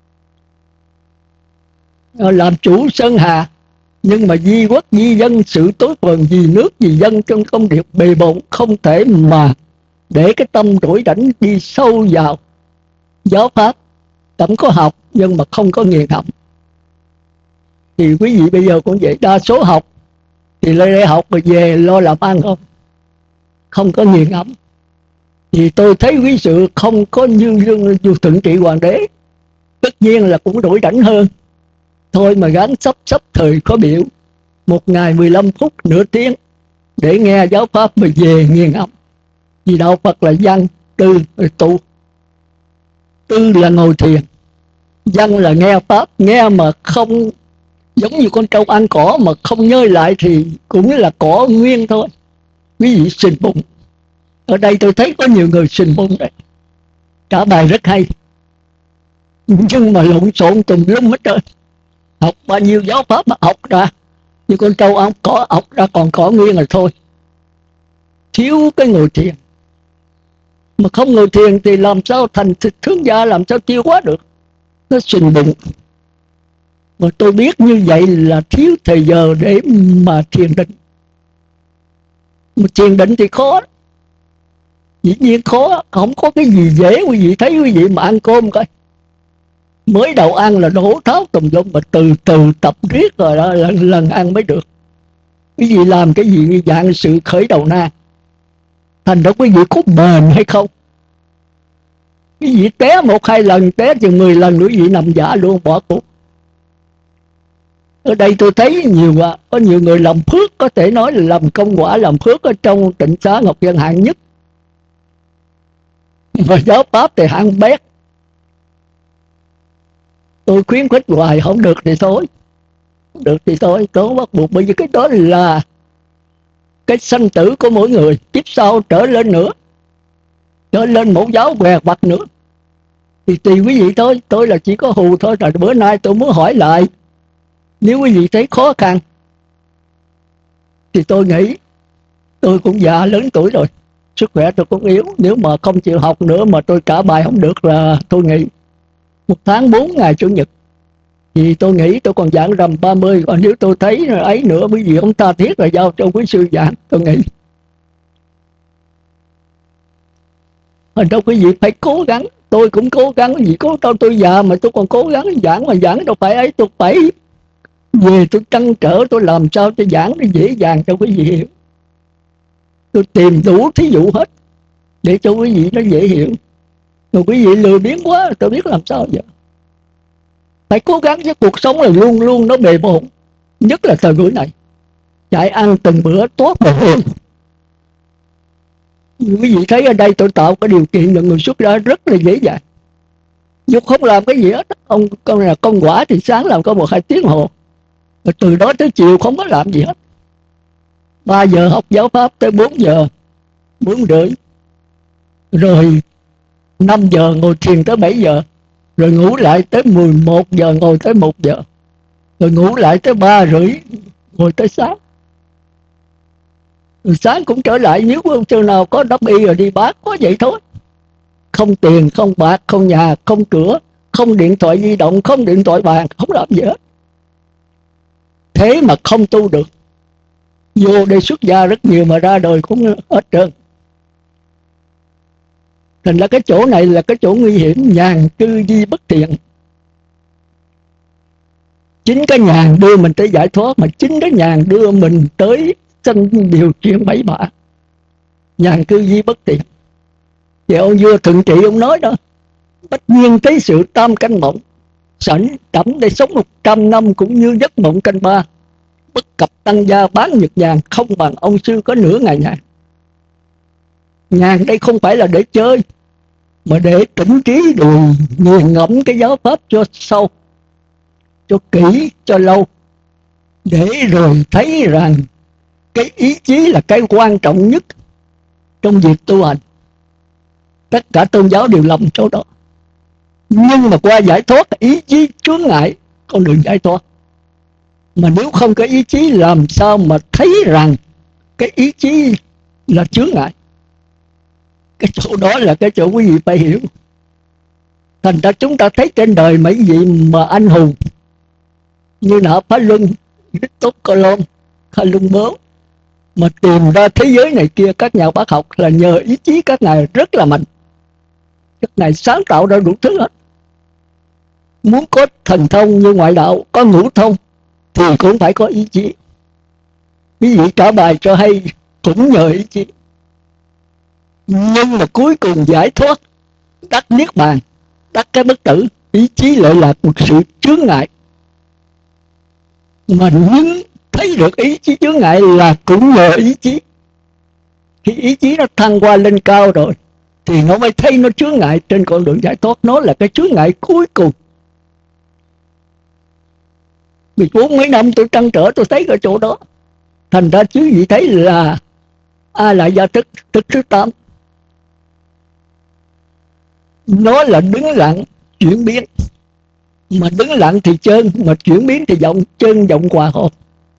làm chủ sơn hà. Nhưng mà di quốc di dân sự tối phần, vì nước vì dân trong công việc bề bộn, không thể mà để cái tâm đổi đảnh đi sâu vào giáo pháp. Tẩm có học nhưng mà không có nghiền ngẫm. Thì quý vị bây giờ cũng vậy, đa số học thì lên đây học rồi về lo làm ăn không có nghiền ngẫm. Thì tôi thấy quý sự không có như Thuận Trị Hoàng đế. Tất nhiên là cũng đổi đảnh hơn thôi, mà gắng sắp thời khó biểu, 1 ngày 15 phút nửa tiếng để nghe giáo pháp mà về nghiền ngẫm. Vì đạo Phật là văn, tư, tu. Tư là ngồi thiền, văn là nghe pháp. Nghe mà không, giống như con trâu ăn cỏ mà không nhơi lại thì cũng là cỏ nguyên thôi. Quý vị sình bụng. Ở đây tôi thấy có nhiều người sình bụng đấy. Trả bài rất hay, nhưng mà lộn xộn tùm lum hết trơn. Học bao nhiêu giáo pháp mà học ra như con trâu ăn cỏ, học ra còn cỏ nguyên rồi thôi. Thiếu cái ngồi thiền. Mà không ngồi thiền thì làm sao thành thương gia, làm sao tiêu hóa được. Nó sình bụng. Mà tôi biết như vậy là thiếu thời giờ để mà thiền định. Mà thiền định thì khó. Dĩ nhiên khó, không có cái gì dễ. Quý vị thấy quý vị mà ăn cơm coi, mới đầu ăn là đổ tháo tùm lum, mà từ từ tập riết rồi đó, lần ăn mới được. Quý vị làm cái gì như dạng sự khởi đầu nan. Thành ra quý vị có bền hay không. Quý vị té 1-2 lần, té chừng 10 lần quý vị nằm giả luôn, bỏ cuộc. Ở đây tôi thấy có nhiều người làm phước, có thể nói là làm công quả, làm phước ở trong Tịnh Xá Ngọc Dân hạng nhất. Mà giáo pháp thì hạng bét. Tôi khuyến khích hoài, không được thì thôi. Không được thì thôi, tôi bắt buộc. Bởi vì cái đó là cái sanh tử của mỗi người. Kiếp sau trở lên nữa, trở lên mẫu giáo què vặt nữa, thì tùy quý vị thôi. Tôi là chỉ có hù thôi. Rồi bữa nay tôi muốn hỏi lại, nếu quý vị thấy khó khăn thì tôi nghĩ tôi cũng già lớn tuổi rồi, sức khỏe tôi cũng yếu. Nếu mà không chịu học nữa mà tôi trả bài không được là tôi nghĩ 1 tháng 4 ngày Chủ nhật. Thì tôi nghĩ tôi còn giảng rằm 30. Còn nếu tôi thấy ấy nữa, quý vị ông ta thiết là giao cho quý sư giảng, tôi nghĩ. Thành đâu quý vị phải cố gắng. Tôi cũng cố gắng. Vì có tôi già mà tôi còn cố gắng giảng. Mà giảng đâu phải ấy, tôi phải về tôi trăn trở, tôi làm sao cho giảng nó dễ dàng cho quý vị hiểu. Tôi tìm đủ thí dụ hết để cho quý vị nó dễ hiểu. Rồi quý vị lười biếng quá, tôi biết làm sao vậy. Phải cố gắng, chứ cuộc sống là luôn luôn nó bề bộn. Nhất là thời buổi này, chạy ăn từng bữa tốt mà hơn. Quý vị thấy ở đây tôi tạo cái điều kiện cho người xuất gia rất là dễ dàng. Dù không làm cái gì hết. Ông là công quả thì sáng làm có 1-2 tiếng hồ, Rồi từ đó tới chiều không có làm gì hết. 3 giờ học giáo pháp tới 4 giờ 4 rưỡi, rồi 5 giờ ngồi thiền tới 7 giờ, rồi ngủ lại tới 11 giờ ngồi tới 1 giờ, rồi ngủ lại tới 3 rưỡi ngồi tới sáng. Rồi sáng cũng trở lại, nếu không chỗ nào có đắp y rồi đi bác, có vậy thôi. Không tiền, không bạc, không nhà, không cửa, không điện thoại di động, không điện thoại bàn, không làm gì hết. Thế mà không tu được. Vô đây xuất gia rất nhiều mà ra đời cũng hết trơn. Thành ra cái chỗ này là cái chỗ nguy hiểm, nhàn cư di bất thiện. Chính cái nhàn đưa mình tới giải thoát, mà chính cái nhàn đưa mình tới sanh điều chuyện bậy bạ. Nhàn cư di bất thiện. Thì ông vua Thuận Trị ông nói đó: bách nhiên thấy sự tam canh mộng, sẵn trẫm để sống 100 năm cũng như giấc mộng canh ba. Bất cập tăng gia bán nhật nhàn, không bằng ông sư có nửa ngày nhàn. Nhàn đây không phải là để chơi, mà để tỉnh trí đùi nghiền ngẫm cái giáo pháp cho sâu, cho kỹ, cho lâu, để rồi thấy rằng cái ý chí là cái quan trọng nhất trong việc tu hành. Tất cả tôn giáo đều lầm chỗ đó. Nhưng mà qua giải thoát, ý chí chướng ngại con đường giải thoát. Mà nếu không có ý chí, làm sao mà thấy rằng cái ý chí là chướng ngại? Cái chỗ đó là cái chỗ quý vị phải hiểu. Thành ra chúng ta thấy trên đời mấy vị mà anh hùng như Nạp Phá Luân, Christophe Columbus, mà tìm ra thế giới này kia, các nhà bác học là nhờ ý chí các ngài rất là mạnh. Các ngài sáng tạo ra đủ thứ hết. Muốn có thần thông như ngoại đạo, có ngũ thông, thì cũng phải có ý chí. Quý vị trả bài cho hay cũng nhờ ý chí. Nhưng mà cuối cùng giải thoát, đắc niết bàn, đắc cái bất tử, ý chí lại là một sự chướng ngại. Mà nhưng thấy được ý chí chướng ngại là cũng nhờ ý chí. Khi ý chí nó thăng qua lên cao rồi, thì nó mới thấy nó chướng ngại trên con đường giải thoát. Nó là cái chướng ngại cuối cùng. 14 mấy năm tôi trăn trở, tôi thấy cái chỗ đó. Thành ra chứ gì thấy là lại gia thức, thức thứ 8. Nó là đứng lặng, chuyển biến. Mà đứng lặng thì trơn, mà chuyển biến thì vọng, trơn vọng hòa hợp.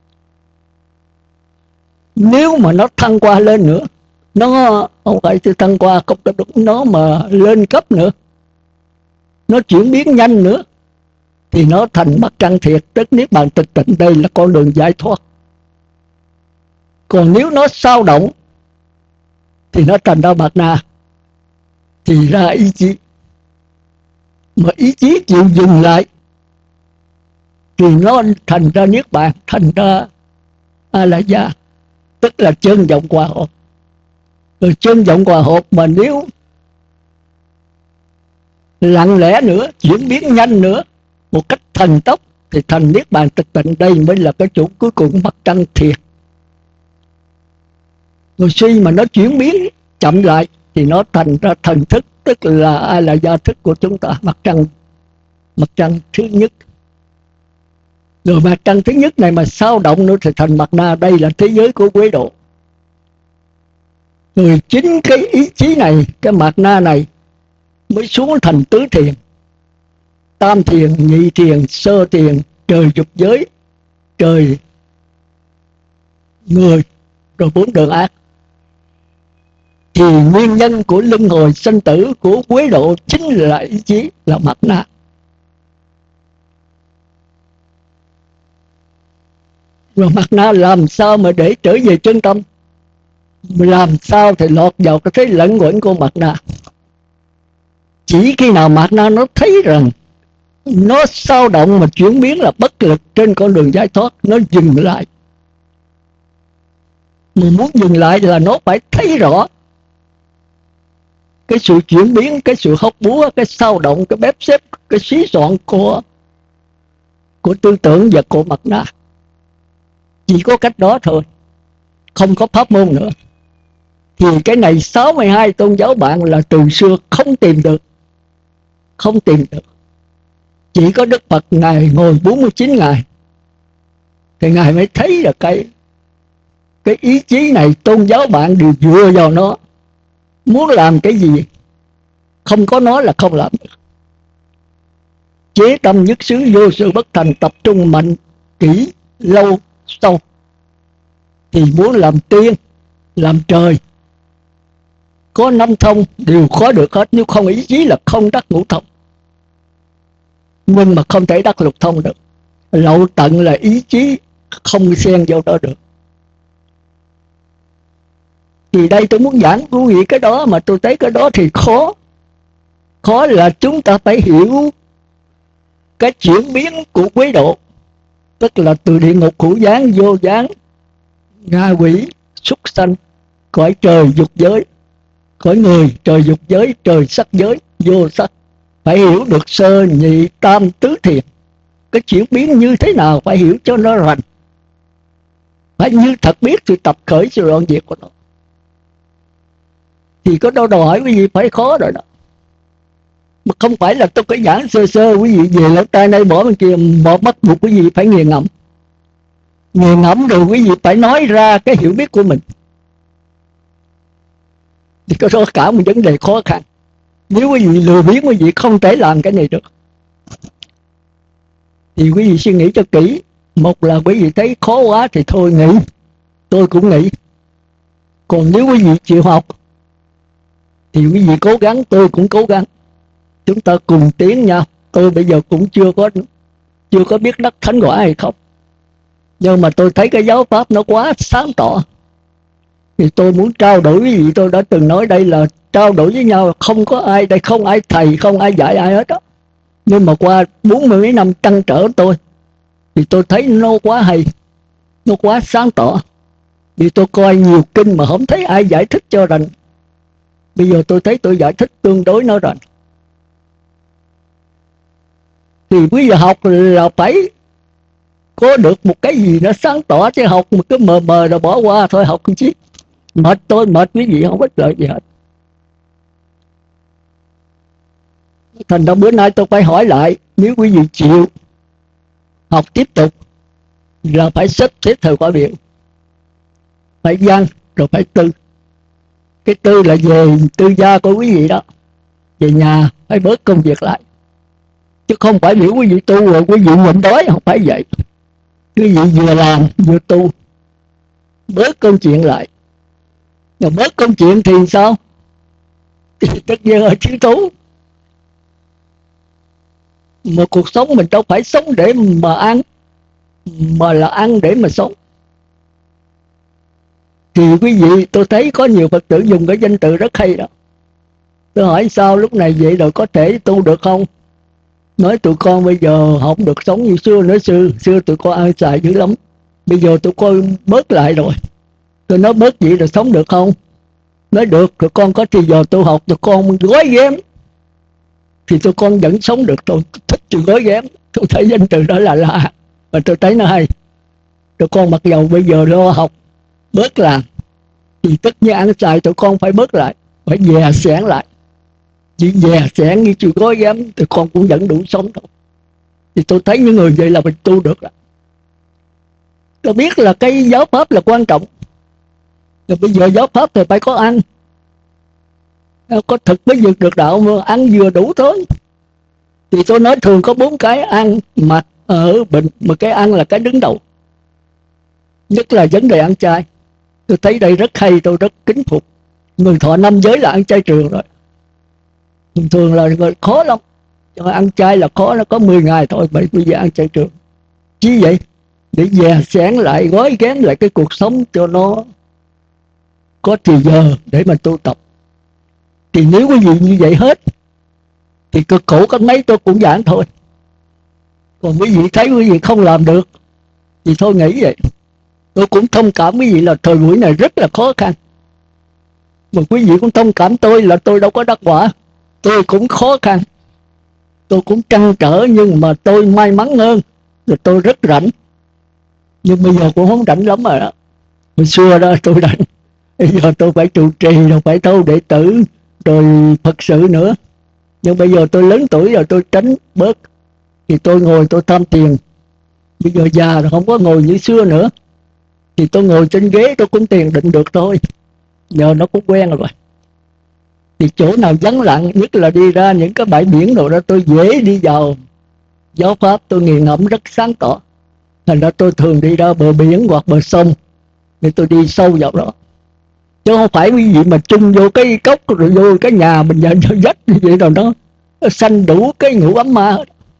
Nếu mà nó thăng qua lên nữa, nó không phải từ thăng qua không có đúng, nó mà lên cấp nữa, nó chuyển biến nhanh nữa, thì nó thành mặt trăng thiệt, tức niết bàn tịch tịnh. Đây là con đường giải thoát. Còn nếu nó sao động thì nó thành ra bạt na, thì ra ý chí. Mà ý chí chịu dừng lại thì nó thành ra niết bàn, thành ra a la gia, tức là chân vọng hòa hợp. Rồi chân vọng hòa hợp mà nếu lặng lẽ nữa, chuyển biến nhanh nữa, một cách thần tốc, thì thành niết bàn tịch tịnh. Đây mới là cái chỗ cuối cùng mặt trăng thiệt. Rồi suy mà nó chuyển biến chậm lại thì nó thành ra thần thức, tức là ai là gia thức của chúng ta, mặt trăng thứ nhất. Rồi mặt trăng thứ nhất này mà sao động nữa thì thành mặt na. Đây là thế giới của Quế Độ. Rồi chính cái ý chí này, cái mặt na này mới xuống thành tứ thiền: tam thiền, nhị thiền, sơ thiền, trời dục giới, trời người, rồi 4 đường ác. Thì nguyên nhân của luân hồi sanh tử của Quế Độ chính là ý chí, là mặt na. Rồi mặt na làm sao mà để trở về chân tâm, làm sao thì lọt vào cái thế lẫn quẩn của mặt na. Chỉ khi nào mặt na nó thấy rằng nó sao động mà chuyển biến là bất lực trên con đường giải thoát, nó dừng lại. Mà muốn dừng lại là nó phải thấy rõ cái sự chuyển biến, cái sự hóc búa, cái sao động, cái bếp xếp, cái xí soạn của tư tưởng và của mặt na. Chỉ có cách đó thôi, không có pháp môn nữa. Thì cái này 62 tôn giáo bạn là từ xưa không tìm được. Không tìm được. Chỉ có Đức Phật Ngài ngồi 49 ngày thì Ngài mới thấy là cái ý chí này tôn giáo bạn đều dựa vào nó. Muốn làm cái gì không có nó là không làm được. Chế tâm nhất xứ vô sự bất thành, tập trung mạnh kỹ lâu sâu. Thì muốn làm tiên, làm trời, có năm thông đều khó được hết. Nếu không ý chí là không đắc ngũ thông, nhưng mà không thể đắc lục thông được. Lậu tận là ý chí không xen vào đó được. Thì đây tôi muốn giảng quý vị cái đó, mà tôi thấy cái đó thì khó. Khó là chúng ta phải hiểu cái chuyển biến của quế độ, tức là từ địa ngục hữu gián, vô gián, ngạ quỷ, súc sanh, cõi trời dục giới, cõi người, trời dục giới, trời sắc giới, vô sắc. Phải hiểu được sơ nhị tam tứ thiền. Cái chuyển biến như thế nào phải hiểu cho nó rành. Phải như thật biết thì tập khởi sự đoạn diệt của nó. Thì có đâu đòi hỏi quý vị phải khó rồi đó. Mà không phải là tôi cái giảng sơ sơ quý vị về lỗ tai này bỏ bên kia, bỏ bắt buộc quý vị phải nghiền ngẫm. Nghiền ngẫm rồi quý vị phải nói ra cái hiểu biết của mình. Thì có đó cả một vấn đề khó khăn. Nếu quý vị lừa biến, quý vị không thể làm cái này được. Thì quý vị suy nghĩ cho kỹ. Một là quý vị thấy khó quá thì thôi nghỉ. Tôi cũng nghĩ. Còn nếu quý vị chịu học thì quý vị cố gắng, tôi cũng cố gắng. Chúng ta cùng tiến nhau. Tôi bây giờ cũng chưa có biết đắc thánh quả hay không. Nhưng mà tôi thấy cái giáo pháp nó quá sáng tỏ. Thì tôi muốn trao đổi với vị. Tôi đã từng nói đây là trao đổi với nhau. Không có ai đây, không ai thầy, không ai dạy ai hết đó. Nhưng mà qua 40 mấy năm trăn trở tôi, thì tôi thấy nó quá hay, nó quá sáng tỏ. Vì tôi coi nhiều kinh mà không thấy ai giải thích cho rành. Bây giờ tôi thấy tôi giải thích tương đối nó rành. Thì bây giờ học là phải có được một cái gì nó sáng tỏ, chứ học một cái mờ mờ rồi bỏ qua thôi. Học cái chi mệt, tôi mệt quý vị không ích lợi gì hết. Thành ra bữa nay tôi phải hỏi lại, nếu quý vị chịu học tiếp tục là phải xếp thời khóa biểu, phải văn rồi phải tư. Cái tư là về tư gia của quý vị đó. Về nhà phải bớt công việc lại, chứ không phải biểu quý vị tu rồi quý vị nhịn đói, không phải vậy. Quý vị vừa làm vừa tu, bớt công chuyện lại. Rồi bớt công chuyện thì sao? Thì tất nhiên là chiến thú. Mà cuộc sống mình đâu phải sống để mà ăn, mà là ăn để mà sống. Thì quý vị, tôi thấy có nhiều Phật tử dùng cái danh từ rất hay đó. Tôi hỏi sao lúc này vậy rồi có thể tu được không? Nói tụi con bây giờ không được sống như xưa nữa. Xưa tụi con ăn xài dữ lắm. Bây giờ tụi con bớt lại rồi. Tôi nói bớt vậy rồi sống được không? Nói được, tụi con có thì giờ tôi học, tụi con gói ghém thì tụi con vẫn sống được. Tôi thích chữ gói ghém. Tôi thấy danh từ đó là lạ, và tôi thấy nó hay. Tụi con mặc dầu bây giờ lo học, bớt làm, thì tất nhiên ăn xài tụi con phải bớt lại, phải dè sẻn lại. Chỉ dè sẻn như chữ gói ghém tụi con cũng vẫn đủ sống đâu. Thì tôi thấy những người vậy là mình tu được rồi. Tôi biết là cái giáo pháp là quan trọng. Rồi bây giờ giáo pháp thì phải có ăn, có thực mới vượt được đạo, mà ăn vừa đủ thôi. Thì tôi nói thường có 4 cái: ăn, mặc, ở, bệnh. Mà cái ăn là cái đứng đầu, nhất là vấn đề ăn chay. Tôi thấy đây rất hay, tôi rất kính phục. Người thọ 5 giới là ăn chay trường rồi. Thường là khó lắm. Cho ăn chay là khó, nó có 10 ngày thôi. Bởi bây giờ ăn chay trường. Chí vậy? Để dè sẻn lại, gói ghém lại cái cuộc sống cho nó có thì giờ để mà tu tập. Thì nếu quý vị như vậy hết thì cực khổ có mấy tôi cũng giảng thôi. Còn quý vị thấy quý vị không làm được thì thôi nghĩ vậy. Tôi cũng thông cảm quý vị là thời buổi này rất là khó khăn. Mà quý vị cũng thông cảm tôi là tôi đâu có đắc quả. Tôi cũng khó khăn, tôi cũng trăn trở, nhưng mà tôi may mắn hơn là tôi rất rảnh. Nhưng bây giờ cũng không rảnh lắm rồi đó. Hồi xưa đó tôi rảnh, bây giờ tôi phải trụ trì, rồi phải thâu đệ tử, rồi Phật sự nữa. Nhưng bây giờ tôi lớn tuổi rồi, tôi tránh bớt. Thì tôi ngồi tôi tham thiền, Bây giờ già rồi không có ngồi như xưa nữa, thì tôi ngồi trên ghế tôi cũng tiền định được thôi, nhờ nó cũng quen rồi. Thì chỗ nào vắng lặng, nhất là đi ra những cái bãi biển rồi đó, tôi dễ đi vào giáo pháp, tôi nghiền ngẫm rất sáng tỏ. Thành ra tôi thường đi ra bờ biển hoặc bờ sông để tôi đi sâu vào đó, chứ không phải quý vị mà chung vô cái cốc rồi vô cái nhà mình giờ dắt như vậy rồi nó sanh đủ cái ngũ ấm ma.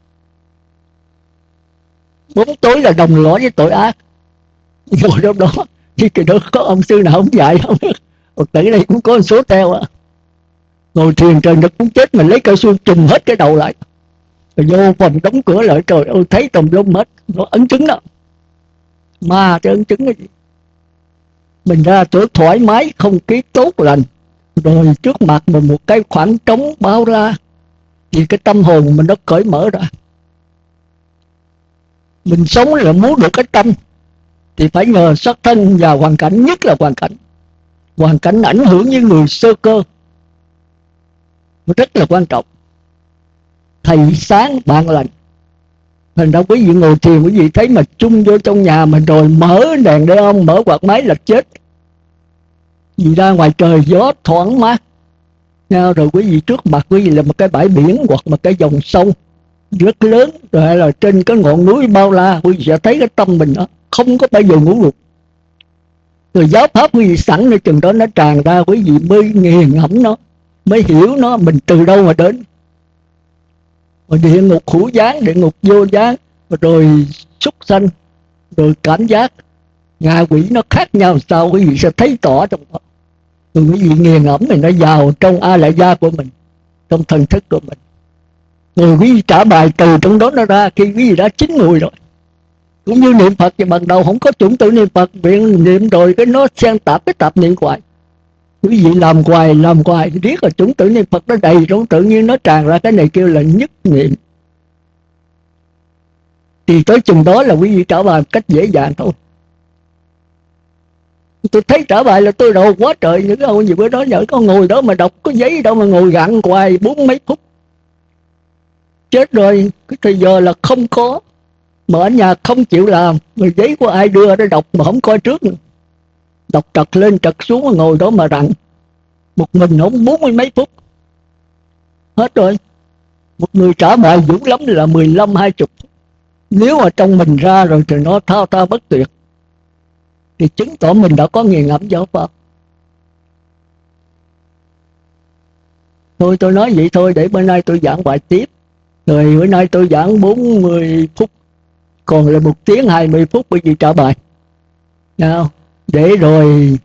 Bóng tối là đồng lõa với tội ác. Ngồi trong đó thì cái đó có ông sư nào không dạy không? Phật tử này cũng có một số teo á, ngồi thiền trời nó cũng chết, mình lấy cao su trùm hết cái đầu lại rồi vô phòng đóng cửa lại, trời ơi thấy tùm lum hết. Nó ấn chứng đó, ma chứ ấn chứng cái gì. Mình ra chỗ thoải mái, không khí tốt lành, rồi trước mặt mình một cái khoảng trống bao la, thì cái tâm hồn mình nó cởi mở ra. Mình sống là muốn được cái tâm thì phải nhờ xuất thân và hoàn cảnh, nhất là hoàn cảnh ảnh hưởng với người sơ cơ rất là quan trọng. Thầy sáng bạn lành. Thành ra quý vị ngồi thiền, quý vị thấy mà chung vô trong nhà mình rồi mở đèn để ông, mở quạt máy là chết. Vì ra ngoài trời gió thoáng mát, rồi quý vị trước mặt quý vị là một cái bãi biển hoặc một cái dòng sông rất lớn, rồi hay là trên cái ngọn núi bao la, quý vị sẽ thấy cái tâm mình đó không có bao giờ ngủ gục. Rồi giáo pháp quý vị sẵn nơi chừng đó nó tràn ra, quý vị mới nghiền ngẫm nó, mới hiểu nó mình từ đâu mà đến. Rồi địa ngục hữu gián, địa ngục vô gián, rồi súc sanh, rồi cảm giác ngạ quỷ nó khác nhau sao, quý vị sẽ thấy tỏ trong đó. Rồi quý vị nghiền ngẫm thì nó vào trong a lại gia của mình, trong thần thức của mình. Rồi quý vị trả bài từ trong đó nó ra khi quý vị đã chín mùi rồi. Cũng như niệm Phật thì ban đầu không có chủng tử niệm Phật, viện niệm rồi cái nó xen tạp cái tạp niệm hoài. Quý vị làm hoài riết là chủng tử niệm Phật nó đầy trong tự nhiên nó tràn ra, cái này kêu là nhất niệm. Thì tới chừng đó là quý vị trả bài cách dễ dàng thôi. Tôi thấy trả bài là tôi đầu quá trời, những ông gì bữa đó nhỡ có ngồi đó mà đọc có giấy đâu mà ngồi gặn hoài 40 mấy phút. Chết rồi, cái thời giờ là không có. Mà ở nhà không chịu làm, người giấy của ai đưa ra đọc mà không coi trước nữa. Đọc trật lên trật xuống mà ngồi đó mà rặn. Một mình không 40 mấy phút. Hết rồi. Một người trả bài dũng lắm là 15-20 phút. Nếu mà trong mình ra rồi thì nó thao thao bất tuyệt, thì chứng tỏ mình đã có nghiền ngẫm giáo pháp. Thôi tôi nói vậy thôi, để bữa nay tôi giảng bài tiếp. Rồi bữa nay tôi giảng 40 phút, còn là 1 tiếng 20 phút bởi vì trả bài. Nào, để rồi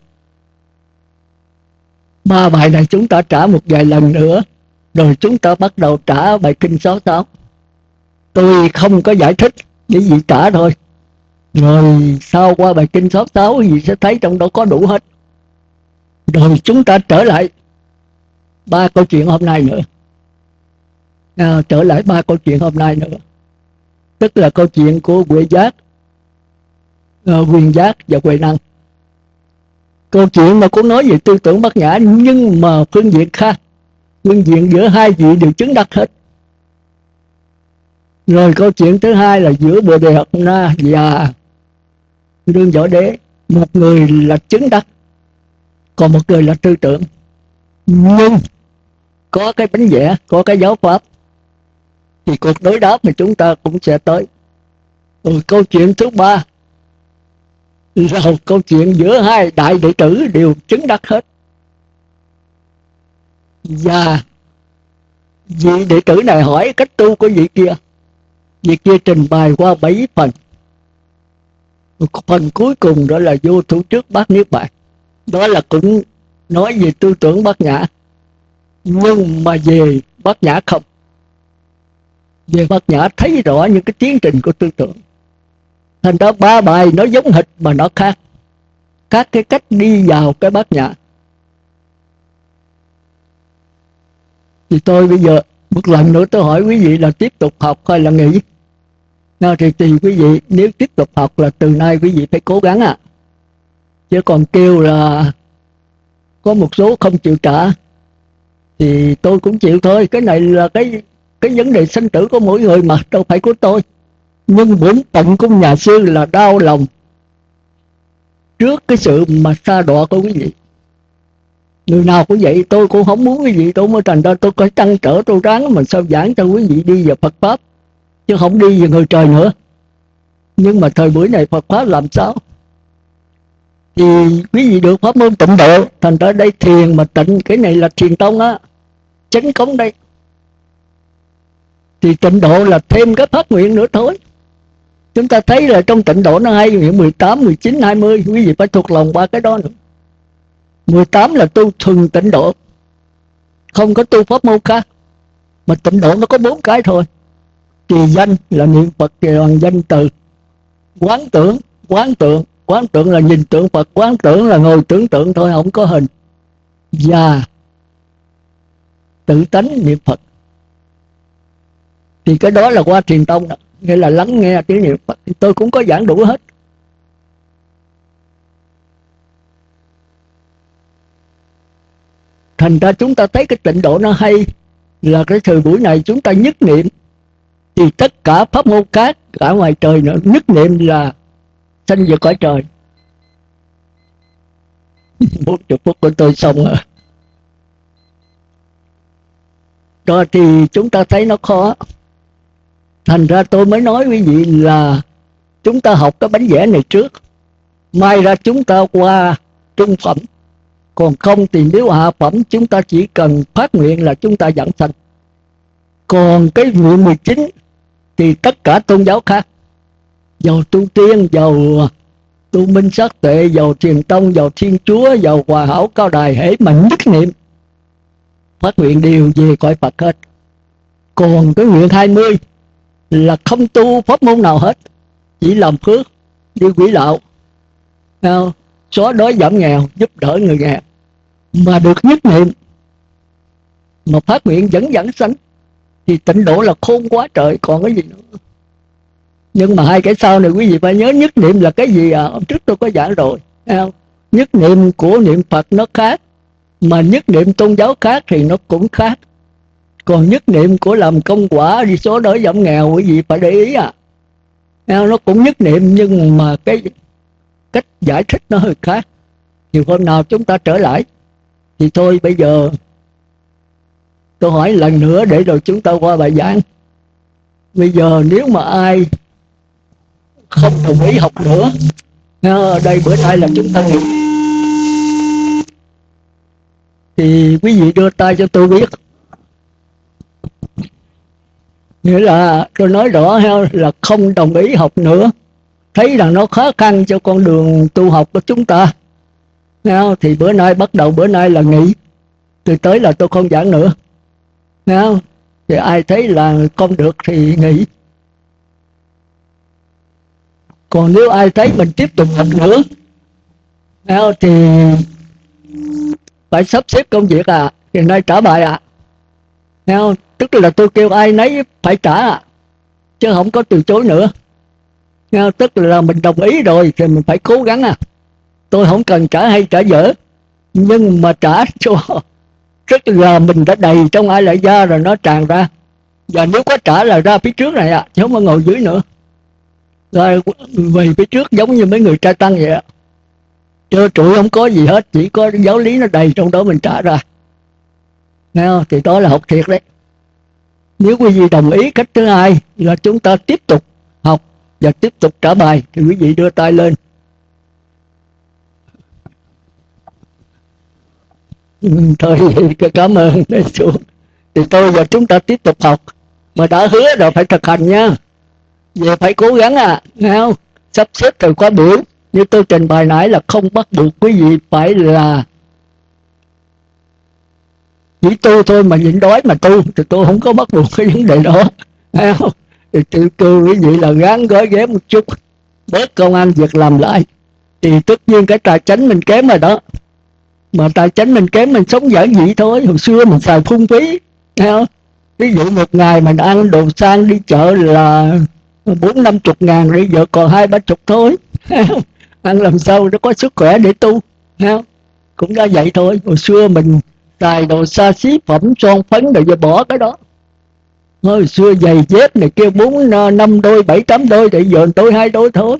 3 bài này chúng ta trả một vài lần nữa, rồi chúng ta bắt đầu trả bài kinh 66. Tôi không có giải thích, để vị trả thôi. Rồi sau qua bài kinh 66 vị sẽ thấy trong đó có đủ hết. Rồi chúng ta trở lại 3 câu chuyện hôm nay nữa. Trở lại 3 câu chuyện hôm nay nữa. Tức là câu chuyện của Huệ Giác, Quyền Giác và Huệ Năng. Câu chuyện mà cũng nói về tư tưởng Bát Nhã, nhưng mà phương diện khác. Phương diện giữa hai vị đều chứng đắc hết. Rồi câu chuyện thứ hai là giữa Bồ Đề Hợp Na và Đương Võ Đế. Một người là chứng đắc, còn một người là tư tưởng. Nhưng có cái bánh vẽ, có cái giáo pháp, thì cuộc đối đáp mà chúng ta cũng sẽ tới. Rồi câu chuyện thứ ba là câu chuyện giữa hai đại đệ tử đều chứng đắc hết. Và vị đệ tử này hỏi cách tu của vị kia. Vị kia trình bày qua 7 phần. Phần cuối cùng đó là vô thủ trước bát niết bàn. Đó là cũng nói về tư tưởng Bát Nhã, nhưng mà về Bát Nhã không. Về Bát Nhã thấy rõ những cái tiến trình của tư tưởng. Thành ra 3 bài nó giống hệt mà nó khác. Các cái cách đi vào cái Bát Nhã. Thì tôi bây giờ một lần nữa tôi hỏi quý vị là tiếp tục học hay là nghỉ. Thì tùy quý vị, nếu tiếp tục học là từ nay quý vị phải cố gắng Chứ còn kêu là có một số không chịu trả thì tôi cũng chịu thôi. Cái này là cái vấn đề sinh tử của mỗi người mà đâu phải của tôi. Nhưng bổn phận của nhà sư là đau lòng trước cái sự mà sa đọa của quý vị. Người nào cũng vậy, tôi cũng không muốn quý vị, tôi mới thành ra tôi có trăn trở, tôi ráng mà sao giảng cho quý vị đi vào Phật Pháp, chứ không đi về người trời nữa. Nhưng mà thời buổi này Phật Pháp làm sao? Thì quý vị được pháp môn tịnh độ, thành ra đây thiền mà tịnh, cái này là thiền tông á, chánh cống đây. Thì tịnh độ là thêm cái phát nguyện nữa thôi. Chúng ta thấy là trong tịnh độ nó hay nguyện 18, 19, 20, quý vị phải thuộc lòng ba cái đó nữa. 18 là tu thuần tịnh độ, không có tu pháp môn khác. Mà tịnh độ nó có 4 cái thôi. Trì danh là niệm Phật bằng danh từ. Quán tưởng, quán tượng là nhìn tượng Phật, quán tưởng là ngồi tưởng tượng thôi, không có hình. Và tự tánh niệm Phật. Thì cái đó là qua thiền tông đó, nghĩa là lắng nghe tiếng niệm Phật. Thì tôi cũng có giảng đủ hết. Thành ra chúng ta thấy cái tịnh độ nó hay là cái thời buổi này chúng ta nhất niệm. Thì tất cả pháp môn khác cả ngoài trời nữa, nhất niệm là sanh về cõi trời. 40 phút của tôi xong rồi. Đó thì chúng ta thấy nó khó. Thành ra tôi mới nói quý vị là chúng ta học cái bánh vẽ này trước, mai ra chúng ta qua trung phẩm. Còn không thì nếu hạ phẩm chúng ta chỉ cần phát nguyện là chúng ta dẫn sanh. Còn cái nguyện 19 thì tất cả tôn giáo khác, dầu tu tiên, dầu tu minh sát tuệ, dầu thiền tông, dầu thiên chúa, dầu hòa hảo cao đài, hễ mà nhất niệm phát nguyện đều về cõi Phật hết. Còn cái nguyện 20 là không tu pháp môn nào hết, chỉ làm phước, đi quỷ đạo, xóa đói giảm nghèo, giúp đỡ người nghèo, mà được nhất niệm mà phát nguyện dẫn sanh. Thì tịnh độ là khôn quá trời, còn cái gì nữa. Nhưng mà hai cái sau này quý vị phải nhớ, nhất niệm là cái gì à? Hôm trước tôi có giảng rồi. Nhất niệm của niệm Phật nó khác, mà nhất niệm tôn giáo khác thì nó cũng khác. Còn nhất niệm của làm công quả, đi xóa đói giảm nghèo, quý vị phải để ý à. Nó cũng nhất niệm nhưng mà cái cách giải thích nó hơi khác. Thì hôm nào chúng ta trở lại. Thì thôi bây giờ tôi hỏi lần nữa để rồi chúng ta qua bài giảng. Bây giờ nếu mà ai không đồng ý học nữa, đây bữa nay là chúng ta nghỉ, thì quý vị đưa tay cho tôi biết. Nghĩa là tôi nói rõ là không đồng ý học nữa, thấy rằng nó khó khăn cho con đường tu học của chúng ta, thì bữa nay bắt đầu bữa nay là nghỉ, từ tới là tôi không giảng nữa. Thì ai thấy là không được thì nghỉ. Còn nếu ai thấy mình tiếp tục học nữa thì phải sắp xếp công việc thì nay trả bài tức là tôi kêu ai nấy phải trả chứ không có từ chối nữa. Tức là mình đồng ý rồi thì mình phải cố gắng tôi không cần trả hay trả dở, nhưng mà trả cho rất là mình đã đầy trong ai lại ra rồi nó tràn ra. Và nếu có trả là ra phía trước này chứ không có ngồi dưới nữa, rồi về phía trước giống như mấy người trai tăng vậy trơ trụi không có gì hết, chỉ có giáo lý nó đầy trong đó mình trả ra. Thì đó là học thiệt đấy. Nếu quý vị đồng ý cách thứ hai là chúng ta tiếp tục học và tiếp tục trả bài thì quý vị đưa tay lên. Thôi cảm ơn. Thì tôi và chúng ta tiếp tục học, mà đã hứa rồi phải thực hành nha. Về phải cố gắng nghe không? Sắp xếp thời khóa biểu như tôi trình bày nãy là không bắt buộc quý vị phải là chỉ tu thôi mà nhịn đói mà tu, thì tôi không có bắt buộc cái vấn đề đó, nghe không? Thì tôi kêu quý vị là gắng gói ghém một chút, bớt công ăn việc làm lại. Thì tất nhiên cái tài chánh mình kém rồi đó, mà tài chánh mình kém mình sống giản dị thôi. Hồi xưa mình xài phung phí, nghe không? Ví dụ một ngày mình ăn đồ sang đi chợ là 40-50 ngàn, bây giờ còn 20-30 thôi. Ăn làm sao nó có sức khỏe để tu, cũng đã vậy thôi. Hồi xưa mình xài đồ xa xí phẩm son phấn rồi giờ bỏ cái đó, Hồi xưa giày dép này kêu 4 5 đôi 7 8 đôi, thì giờ tôi 2 đôi thôi.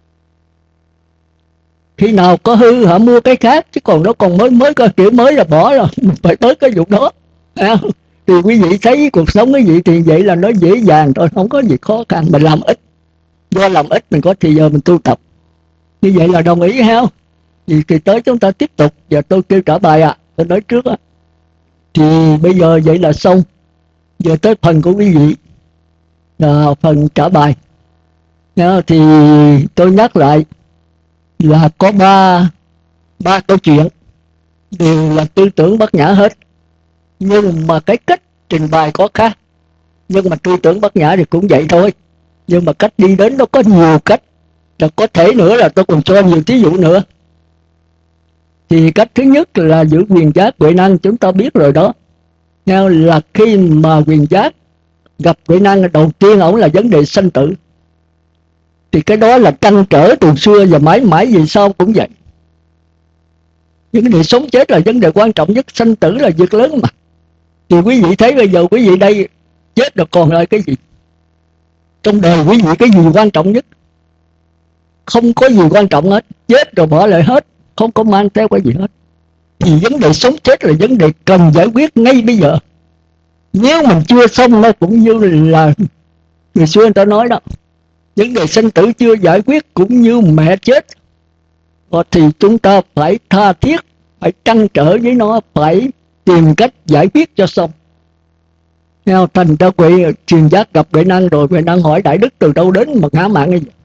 Khi nào có hư họ mua cái khác, chứ còn nó còn mới có kiểu mới là bỏ rồi. Mình phải tới cái vụ đó. Thì quý vị thấy cuộc sống cái gì thì vậy là nó dễ dàng thôi, không có gì khó khăn. Mình làm ít, do làm ít mình có thì giờ mình tu tập. Như vậy là đồng ý không? Thì tới chúng ta tiếp tục. Giờ tôi kêu trả bài tôi nói trước thì bây giờ vậy là xong. Giờ tới phần của quý vị là phần trả bài. Thì tôi nhắc lại là có ba câu chuyện đều là tư tưởng Bát Nhã hết, nhưng mà cái cách trình bày có khác. Nhưng mà tư tưởng Bát Nhã thì cũng vậy thôi, nhưng mà cách đi đến nó có nhiều cách. Là có thể nữa là tôi còn cho nhiều thí dụ nữa. Thì cách thứ nhất là giữ quyền giác huệ năng, chúng ta biết rồi đó. Là khi mà quyền giác gặp huệ năng, đầu tiên ổng là vấn đề sanh tử. Thì cái đó là trăn trở từ xưa và mãi mãi về sau cũng vậy. Những cái điều sống chết là vấn đề quan trọng nhất, sanh tử là việc lớn mà. Thì quý vị thấy bây giờ quý vị đây chết rồi còn lại cái gì? Trong đời quý vị cái gì quan trọng nhất? Không có gì quan trọng hết. Chết rồi bỏ lại hết, không có mang theo cái gì hết. Thì vấn đề sống chết là vấn đề cần giải quyết ngay bây giờ. Nếu mình chưa xong nó cũng như là người xưa người ta nói đó, vấn đề sinh tử chưa giải quyết cũng như mẹ chết. Thì chúng ta phải tha thiết, phải trăn trở với nó, phải tìm cách giải quyết cho xong. Thành ra quỷ truyền giác gặp huệ năng rồi, huệ năng hỏi đại đức từ đâu đến mà ngã mạng như vậy?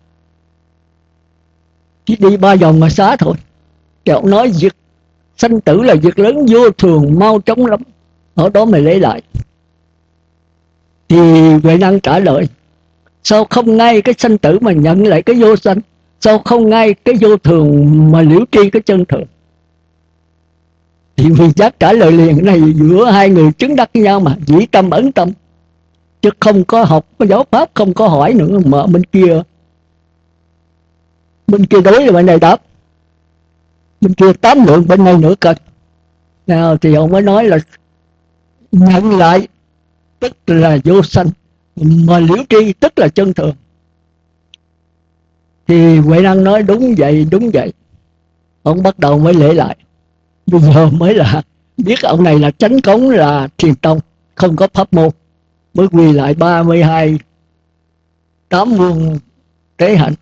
Chỉ đi 3 vòng mà xá thôi. Thì ông nói việc sanh tử là việc lớn vô thường, mau chóng lắm, ở đó mày lấy lại. Thì huệ năng trả lời: sao không ngay cái sanh tử mà nhận lại cái vô sanh? Sao không ngay cái vô thường mà liễu tri cái chân thường? Thì Huyền Giác trả lời liền: cái này giữa hai người chứng đắc với nhau mà, dĩ tâm ấn tâm, chứ không có học có giáo pháp, không có hỏi nữa. Mà bên kia đối là bên này đáp, bên kia 8 lượng, bên này nửa cân. Thì ông mới nói là nhận lại tức là vô sanh, mà liễu tri tức là chân thường. Thì Huệ Năng nói đúng vậy, đúng vậy. Ông bắt đầu mới lễ lại. Bây giờ mới là biết ông này là chánh cống, là thiền tông, không có pháp môn, mới quy lại 32 8 muôn tế hạnh.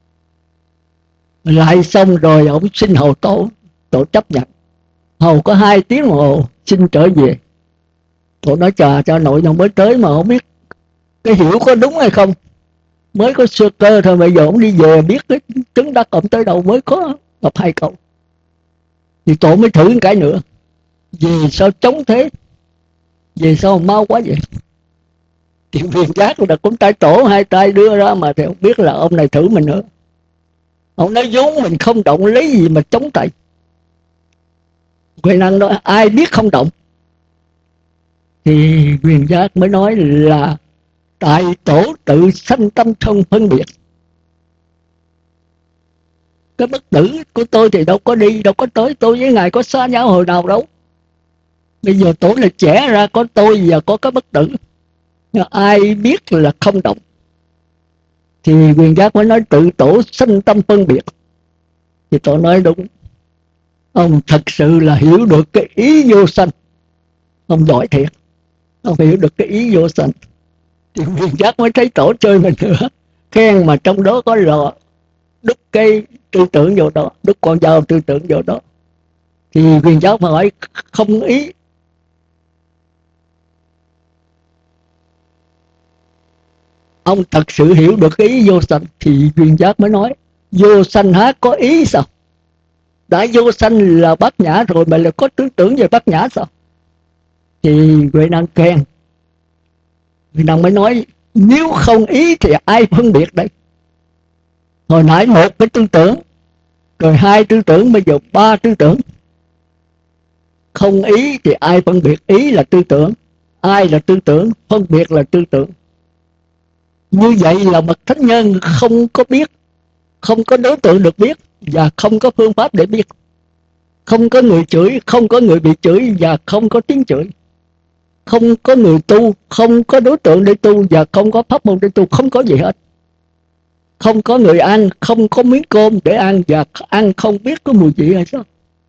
Lại xong rồi ông xin hầu tổ, tổ chấp nhận. Hầu có 2 tiếng đồng hồ xin trở về. Tổ nói chờ cho nội ông mới tới mà không biết cái hiểu có đúng hay không, mới có sơ cơ thôi. Bây giờ ông đi về biết cái chứng đắc ông tới đâu mới có gặp 2 câu. Thì tổ mới thử một cái nữa. Vì sao chống thế? Vì sao mau quá vậy? Thì Huyền Giác là cũng tay tổ, 2 tay đưa ra mà, thì không biết là ông này thử mình nữa. Ông nói vốn mình không động, lấy gì mà chống tay? Huệ Năng nói ai biết không động? Thì Huyền Giác mới nói là tại tổ tự sanh tâm không phân biệt. Cái bất tử của tôi thì đâu có đi, đâu có tới. Tôi với ngài có xa nhau hồi nào đâu. Bây giờ tổ là trẻ ra có tôi và có cái bất tử, nhưng ai biết là không động? Thì Huyền Giác mới nói tự tổ sanh tâm phân biệt. Thì tổ nói đúng, ông thật sự là hiểu được cái ý vô sanh. Ông giỏi thiệt, ông hiểu được cái ý vô sanh. Thì Huyền Giác mới thấy tổ chơi mình nữa, khen mà trong đó có lò đúc cái tư tưởng vô đó, đúc con dao tư tưởng vô đó. Thì Huyền Giác phải hỏi không ý. Ông thật sự hiểu được cái ý vô sanh. Thì Huyền Giác mới nói vô sanh há có ý sao? Đã vô sanh là Bát Nhã rồi mà lại có tư tưởng về Bát Nhã sao? Thì Huệ Năng khen. Huệ Năng mới nói nếu không ý thì ai phân biệt đây? Hồi nãy 1 cái tư tưởng, rồi 2 tư tưởng, bây giờ 3 tư tưởng. Không ý thì ai phân biệt? Ý là tư tưởng, ai là tư tưởng, phân biệt là tư tưởng. Như vậy là bậc thánh nhân không có biết, không có đối tượng được biết, và không có phương pháp để biết. Không có người chửi, không có người bị chửi, và không có tiếng chửi. không có người tu, không có đối tượng để tu, và không có pháp môn để tu, không có gì hết. Không có người ăn, không có miếng cơm để ăn, và ăn không biết có mùi vị hay sao.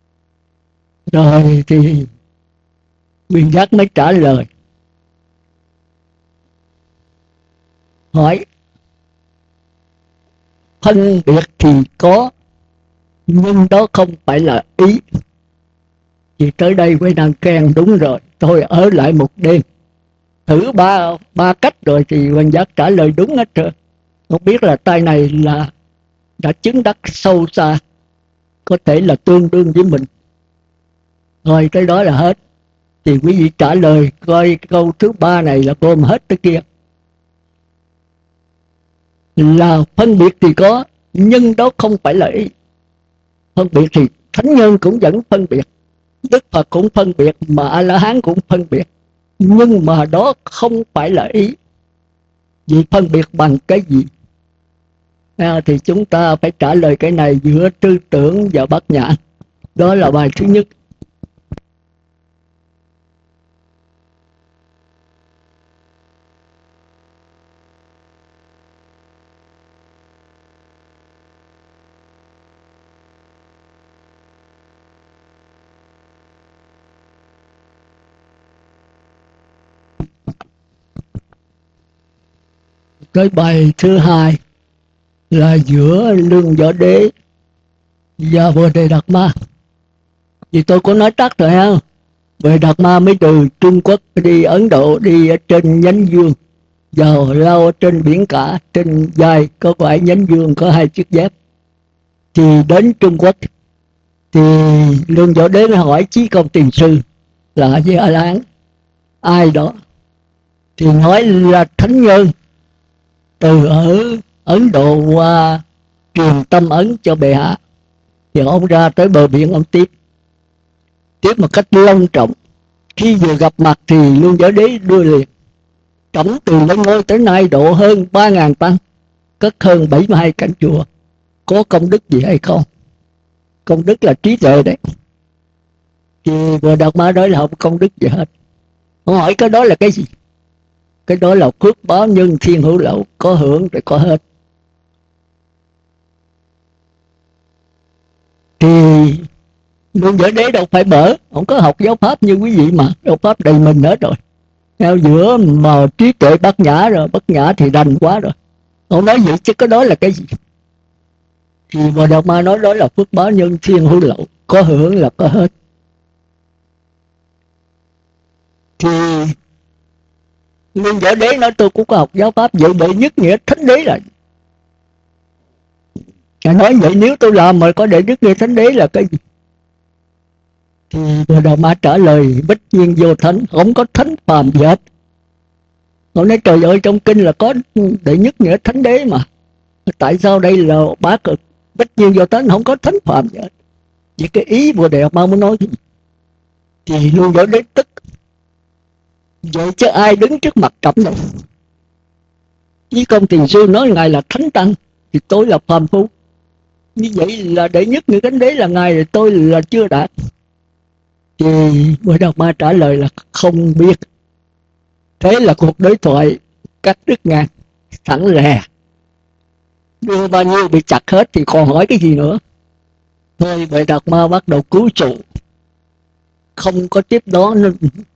Rồi thì Nguyên Giác mới trả lời, hỏi phân biệt thì có, nhưng đó không phải là ý. Thì tới đây quay nàng khen đúng rồi, tôi ở lại một đêm thử ba cách rồi thì Nguyên Giác trả lời đúng hết rồi. Không biết là tay này là đã chứng đắc sâu xa, có thể là tương đương với mình. Rồi tới đó là hết. Thì quý vị trả lời coi câu thứ ba này là gồm hết tới kia. Là phân biệt thì có, nhưng đó không phải là ý. Phân biệt thì thánh nhân cũng vẫn phân biệt, Đức Phật cũng phân biệt, mà A-la-hán cũng phân biệt, nhưng mà đó không phải là ý. Vì phân biệt bằng cái gì? Thì chúng ta phải trả lời cái này giữa tư tưởng và bát nhã. Đó là bài thứ nhất. Cái bài thứ hai là giữa Lương Võ Đế và Bồ Đề Đạt Ma. Thì tôi có nói tắt rồi ha. Bồ Đề Đạt Ma mới từ Trung Quốc đi Ấn Độ, đi ở trên nhánh dương, vào lao trên biển cả, trên vai có phải nhánh dương có 2 chiếc dép. Thì đến Trung Quốc thì Lương Võ Đế mới hỏi Chí Công Tiền Sư là với A-la-hán ai đó, thì nói là thánh nhân từ ở Ấn Độ qua truyền tâm ấn cho bệ hạ. Thì ông ra tới bờ biển, ông tiếp một cách long trọng. Khi vừa gặp mặt thì Lương Võ Đế đưa liền: Trẫm từ lên ngôi tới nay độ hơn 3.000 tăng, cất hơn 72 cảnh chùa, có công đức gì hay không? Công đức là trí tuệ đấy. Thì Bồ Đạt Ma nói là không công đức gì hết. Ông hỏi cái đó là cái gì? Cái đó là phước báo nhân thiên hữu lậu, có hưởng rồi có hết. Thì Lương Võ Đế đâu phải bở, không có học giáo pháp như quý vị mà, giáo pháp đầy mình hết rồi. Theo giữa mà trí tuệ bát nhã rồi, bát nhã thì đành quá rồi. Ông nói vậy chứ cái đó là cái gì? Thì Bồ Đạt Ma nói đó là phước báo nhân thiên hữu lậu, có hưởng là có hết. Thì Lương Võ Đế nói tôi cũng có học giáo pháp, vậy đệ nhất nghĩa thánh đế là. Ngài nói vậy nếu tôi làm mà có đệ nhất nghĩa thánh đế là cái gì? Thì Bồ Đạt Ma trả lời bích nhiên vô thánh, không có thánh phàm gì hết. Ông nói trời ơi, trong kinh là có đệ nhất nghĩa thánh đế mà, tại sao đây là bác bích nhiên vô thánh, không có thánh phàm gì hết? Vậy cái ý Bồ Đạt Ma muốn nói gì? Thì Lương Võ Đế tức. Vậy chứ ai đứng trước mặt trẫm đâu? Chí Công Tiền Sư nói ngài là thánh tăng, thì tôi là phàm phu. Như vậy là đệ nhất nghĩa thánh đế là ngài, thì tôi là chưa đạt. Thì Bồ Đạt Ma trả lời là không biết. Thế là cuộc đối thoại cắt đứt ngang, thẳng lè. Đưa bao nhiêu bị chặt hết thì còn hỏi cái gì nữa. Thôi Bồ Đạt Ma bắt đầu cứu trụ, không có tiếp đó nữa,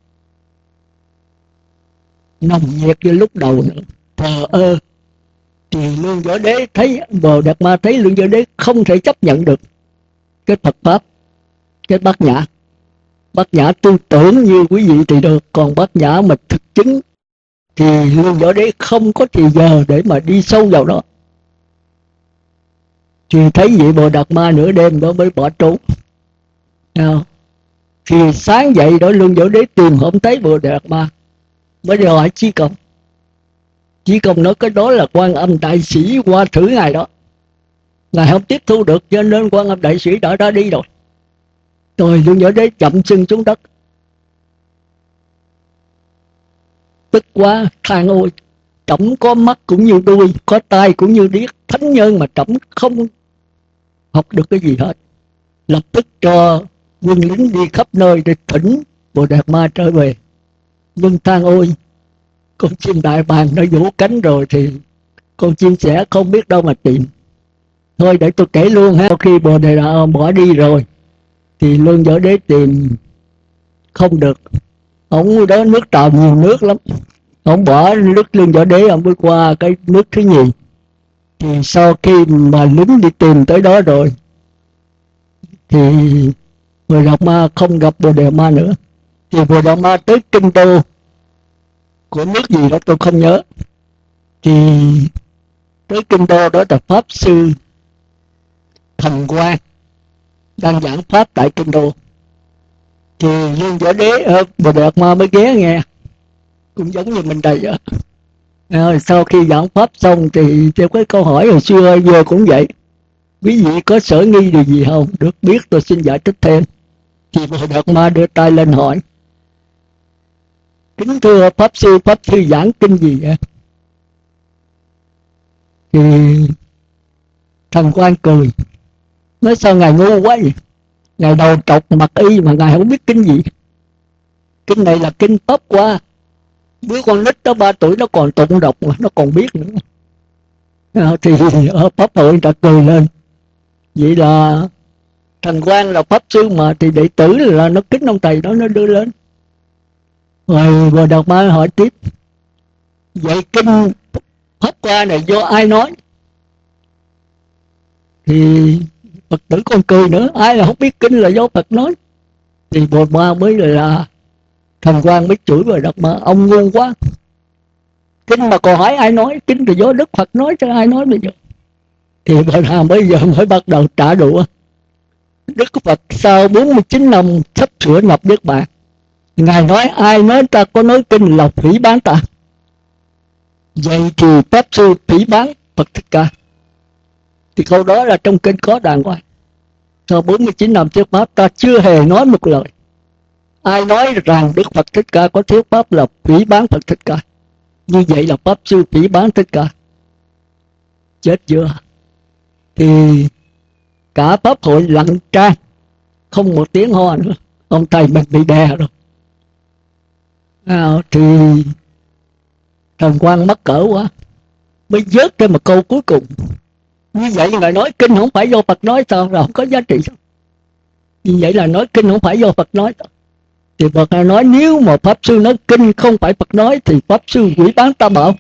nồng nhiệt như lúc đầu nữa, thờ ơ. Thì Lương Võ Đế thấy, Bồ Đạt Ma thấy Lương Võ Đế không thể chấp nhận được cái Phật pháp, cái bát nhã. Bát nhã tư tưởng như quý vị thì được, còn bát nhã mà thực chứng thì Lương Võ Đế không có thì giờ để mà đi sâu vào đó. Thì thấy vậy Bồ Đạt Ma nửa đêm đó mới bỏ trốn. Thì sáng dậy đó Lương Võ Đế tìm không thấy Bồ Đạt Ma, mới đi hỏi Chí Công. Chí Công nói cái đó là Quan Âm Đại Sĩ qua thử ngài đó, ngài không tiếp thu được, cho nên Quan Âm Đại Sĩ đã ra đi rồi. Rồi Lương Võ Đế chậm chân xuống đất, tức quá than ôi, trẫm có mắt cũng như đuôi, có tai cũng như điếc, thánh nhân mà trẫm không học được cái gì hết. Lập tức cho quân lính đi khắp nơi để thỉnh Bồ Đạt Ma trở về. nhưng than ôi, con chim đại bàng nó vỗ cánh rồi thì con chim sẻ không biết đâu mà tìm. Thôi để tôi kể luôn ha. Sau khi Bồ Đề Đạo bỏ đi rồi thì Lương Võ Đế tìm không được. Ông đó nước Tàu nhiều nước lắm, ông bỏ nước Lương Võ Đế, ông mới qua cái nước thứ nhì. Thì sau khi mà lính đi tìm tới đó rồi thì Bồ Đạt Ma không gặp Bồ Đề Ma nữa. Thì Bồ Đạt Ma tới kinh đô của nước gì đó tôi không nhớ. Thì tới kinh đô đó là pháp sư Thần Quang đang giảng pháp tại kinh đô. Thì Lương Võ Đế Bồ Đạt Ma mới ghé nghe, cũng giống như mình đây á. Sau khi giảng pháp xong thì theo cái câu hỏi hồi xưa giờ cũng vậy, quý vị có sở nghi điều gì không, được biết tôi xin giải thích thêm. Thì Bồ Đạt Ma đưa tay lên hỏi: kính thưa pháp sư giảng kinh gì vậy? Thì Thần Quang cười nói: sao ngài ngu quá vậy, ngài đầu trọc mặt y mà ngài không biết kinh gì. Kinh này là kinh Pháp Hoa, đứa con nít đó 3 tuổi nó còn tụng đọc mà nó còn biết nữa. Thì Pháp hội đã cười lên. Vậy là Thần Quang là pháp sư mà, thì đệ tử là nó kính ông thầy đó, nó đưa lên. Rồi Bồ Đạt Ma hỏi tiếp: vậy kinh Pháp Hoa này do ai nói? Thì Phật tử còn cười nữa: ai là không biết kinh là do Phật nói. Thì Bồ Đạt Ma mới là Thần Quang mới chửi Bồ Đạt Ma: ông ngu quá, kinh mà còn hỏi ai nói, kinh thì do Đức Phật nói cho ai nói bây giờ. Thì Bồ Đạt Ma bây giờ mới bắt đầu trả đũa. Đức Phật sau 49 năm sắp sửa nhập Niết Bàn, ngài nói ai nói ta có nói kinh là phỉ báng ta. Vậy thì pháp sư phỉ báng Phật Thích Ca. Thì câu đó là trong kinh có đàng hoàng. Sau 49 năm thuyết pháp ta chưa hề nói một lời. Ai nói rằng Đức Phật Thích Ca có thuyết pháp là phỉ báng Phật Thích Ca. Như vậy là pháp sư phỉ báng Thích Ca. Chết chưa? Thì cả pháp hội lặng trang, không một tiếng ho nữa. Ông thầy mình bị đè rồi. Thì Thần Quang mắc cỡ quá, mới vớt thêm một câu cuối cùng: như vậy ngài nói kinh không phải do Phật nói sao, rồi không có giá trị sao? Như vậy là nói kinh không phải do Phật nói. Thì Phật nói nếu mà pháp sư nói kinh không phải Phật nói thì pháp sư quỷ bán tam bảo.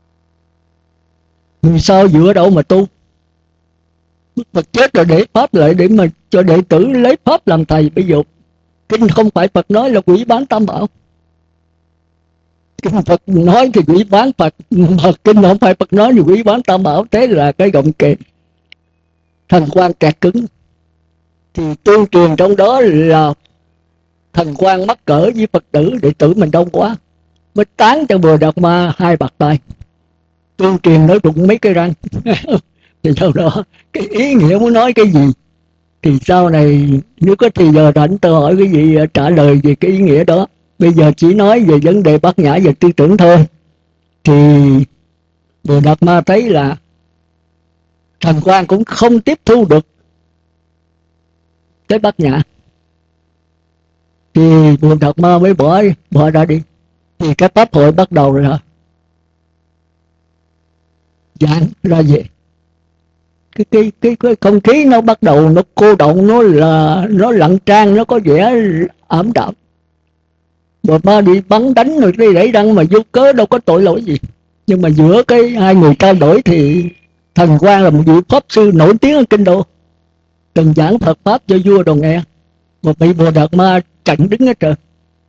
Vì sao dựa đâu mà tu? Đức Phật chết rồi để pháp lại để mà cho đệ tử lấy pháp làm thầy. Bây giờ kinh không phải Phật nói là quỷ bán tam bảo. Kinh Phật nói thì quỷ bán Phật, mà kinh không phải Phật nói thì quỷ bán tam bảo. Thế là cái gọng kềm. Thần Quang kẹt cứng. Thì tuyên truyền trong đó là Thần Quang mắc cỡ với Phật tử, đệ tử mình đông quá, mới tán cho Bồ Đạt Ma 2 bạt tay. Tuyên truyền nói đụng mấy cái răng. Thì sau đó cái ý nghĩa muốn nói cái gì thì sau này nếu có thì giờ rảnh tôi hỏi cái gì trả lời về cái ý nghĩa đó. Bây giờ chỉ nói về vấn đề bát nhã về tư tưởng thôi. Thì Bồ Đạt Ma thấy là Thần Quang cũng không tiếp thu được cái bát nhã, thì Bồ Đạt Ma mới bỏ ra đi. Thì cái pháp hội bắt đầu rồi hả? Giảng ra về cái không khí nó bắt đầu nó cô động, nó lặng trang, nó có vẻ ảm đạm. Bồ Ma đi bắn đánh rồi đi đẩy răng mà vô cớ đâu có tội lỗi gì. Nhưng mà giữa cái hai người trao đổi thì Thần Quang là một vị pháp sư nổi tiếng ở kinh đô, từng giảng Phật pháp cho vua đồ nghe, mà bị Bồ Đạt Ma chặn đứng hết trời.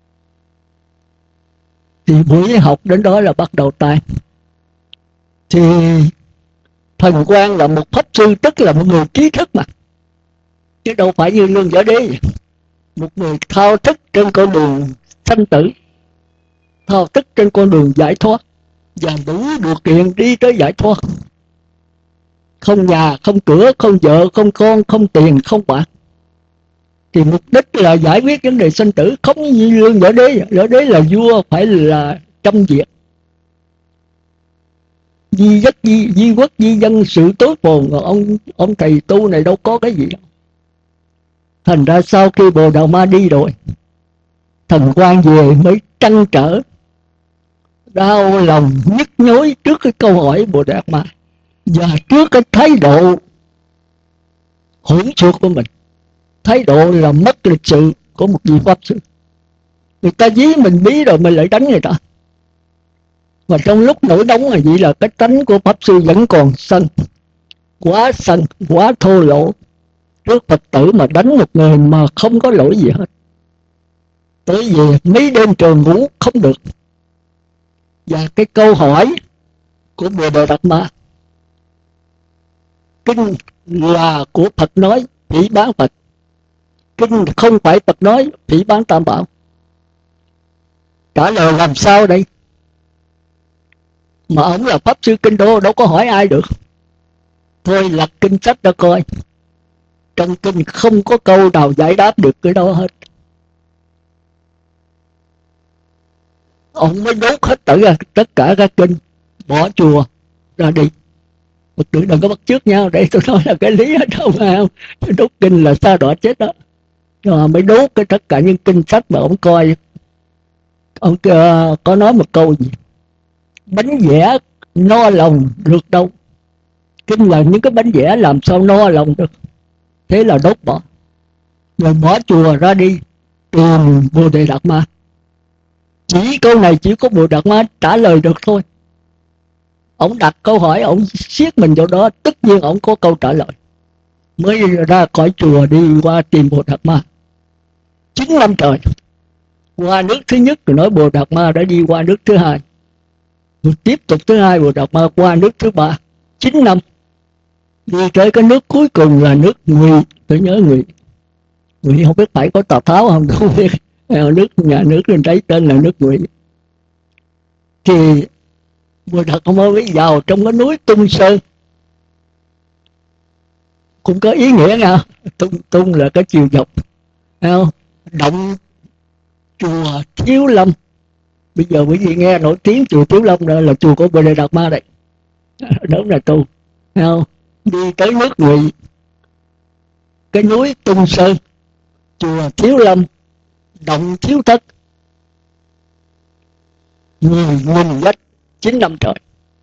Thì buổi học đến đó là bắt đầu tan. Thì Thần Quang là một pháp sư, tức là một người trí thức mà, chứ đâu phải như Lương Võ Đế, một người thao thức trên con đường sanh tử, thao thức trên con đường giải thoát, và đủ điều kiện đi tới giải thoát. Không nhà, không cửa, không vợ, không con, không tiền, không bạc. Thì mục đích là giải quyết vấn đề sanh tử, không như Lương Võ Đế. Võ Đế là vua phải là trăm việc, di quốc di dân sự tối phồn. Ông thầy tu này đâu có cái gì đâu. Thành ra sau khi Bồ Đạt Ma đi rồi, Thần Quang về mới trăn trở đau lòng nhức nhối trước cái câu hỏi Bồ Đề Đạt Ma, và trước cái thái độ hỗn xược của mình. Thái độ là mất lịch sự của một vị pháp sư. Người ta dí mình bí rồi mình lại đánh người ta, và trong lúc nổi nóng là vậy, là cái tánh của pháp sư vẫn còn sân, quá thô lỗ trước Phật tử, mà đánh một người mà không có lỗi gì hết. Tới về mấy đêm trời ngủ không được. Và cái câu hỏi của Bồ Đề Đạt Ma, kinh là của Phật nói, phỉ báng Phật. Kinh không phải Phật nói, phỉ báng Tam Bảo. Trả lời làm sao đây? Mà ông là pháp sư kinh đô, đâu có hỏi ai được. Thôi lật kinh sách ra coi, trong kinh không có câu nào giải đáp được cái đó hết. Ông mới đốt hết tất cả các kinh, bỏ chùa ra đi. Phật tử đừng có bắt chước nhau, để tôi nói là cái lý ở đâu mà không. Đốt kinh là sa đọa chết đó. Rồi mới đốt tất cả những kinh sách mà ông coi. Ông có nói một câu gì: bánh vẽ no lòng được đâu. Kinh là những cái bánh vẽ làm sao no lòng được. Thế là đốt bỏ. Rồi bỏ chùa ra đi tìm Bồ Đề Đạt Ma. Chỉ câu này chỉ có Bồ Đạt Ma trả lời được thôi. Ông đặt câu hỏi, ông siết mình chỗ đó, tất nhiên ông có câu trả lời. Mới ra khỏi chùa đi qua tìm Bồ Đạt Ma. 9 năm trời. Qua nước thứ nhất rồi nói Bồ Đạt Ma đã đi qua nước thứ hai. Rồi tiếp tục thứ hai Bồ Đạt Ma qua nước thứ ba. 9 năm. Đi tới cái nước cuối cùng là nước Ngụy. Tôi nhớ Ngụy. Ngụy không biết phải có Tào Tháo không biết. Nhà nước lên đấy tên là nước Ngụy. Thì Bồ Đạt Ma mới vào trong cái núi Tung Sơn. Cũng có ý nghĩa nha. Tung là cái chiều dọc. Động chùa Thiếu Lâm. Bây giờ quý vị nghe nổi tiếng chùa Thiếu Lâm đó là chùa của Bồ Đề Đạt Ma đây. Đó là tu. Đi tới nước Ngụy, cái núi Tung Sơn, chùa Thiếu Lâm, động Thiếu Thất, người nhìn vách 9 năm trời.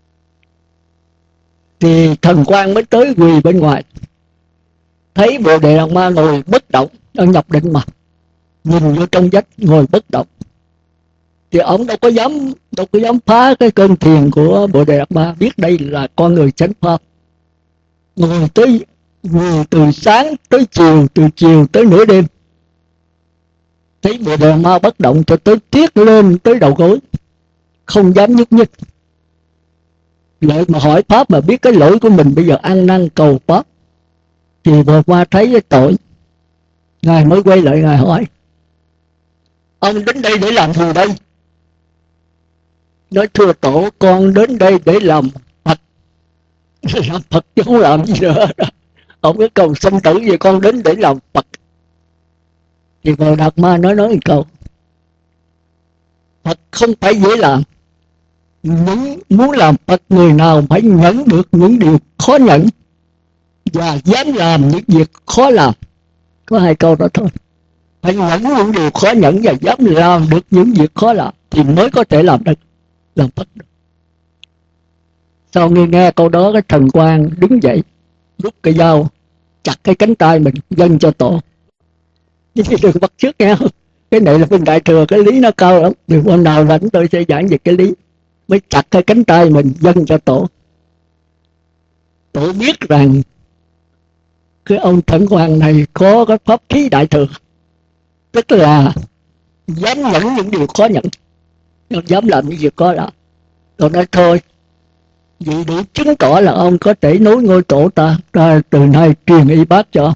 Thì thần quan mới tới quỳ bên ngoài, thấy Bồ Đề Đạt Ma ngồi bất động, đang nhập định mà, nhìn vô trong vách ngồi bất động. Thì ông đâu có dám phá cái cơn thiền của Bồ Đề Đạt Ma, biết đây là con người chánh pháp. Ngồi từ sáng tới chiều, từ chiều tới nửa đêm. Thấy Bồ Đề Đạt Ma bất động cho tới tiết lên tới đầu gối, không dám nhúc nhích. Lại mà hỏi pháp mà biết cái lỗi của mình, bây giờ ăn năn cầu pháp. Thì Bồ Đề Đạt Ma thấy cái tội, Ngài mới quay lại Ngài hỏi: ông đến đây để làm gì đây? Nói thưa tổ, con đến đây để làm Phật. Làm Phật chứ không làm gì nữa. Ông cái cầu sanh tử vậy, con đến để làm Phật. Thì Bồ Đạt Ma nói một câu: Phật không phải dễ làm. Muốn làm Phật, người nào phải nhẫn được những điều khó nhẫn, và dám làm những việc khó làm. Có 2 câu đó thôi. Phải nhẫn những điều khó nhẫn và dám làm được những việc khó làm, thì mới có thể làm Phật được. Sau nghe câu đó, cái thần quan đứng dậy, rút cái dao chặt cái cánh tay mình, dâng cho tổ. Chứ đừng bắt chước nghe không? Cái này là bên Đại Thừa, cái lý nó cao lắm. Đừng hôm nào rảnh tôi sẽ giảng về cái lý. Mới chặt cái cánh tay mình, dâng cho tổ. Tổ biết rằng cái ông thần quan này có cái pháp khí Đại Thừa, tức là dám nhẫn những điều khó nhẫn, dám làm những việc khó làm. Tôi nói thôi, vậy đủ chứng tỏ là ông có thể nối ngôi tổ ta từ nay truyền y bát cho.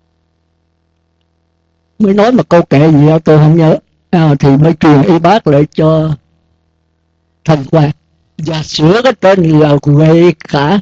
Mới nói một câu kệ gì đó tôi không nhớ. Thì mới truyền y bát lại cho thần quan, và sửa cái tên là Huệ Khả.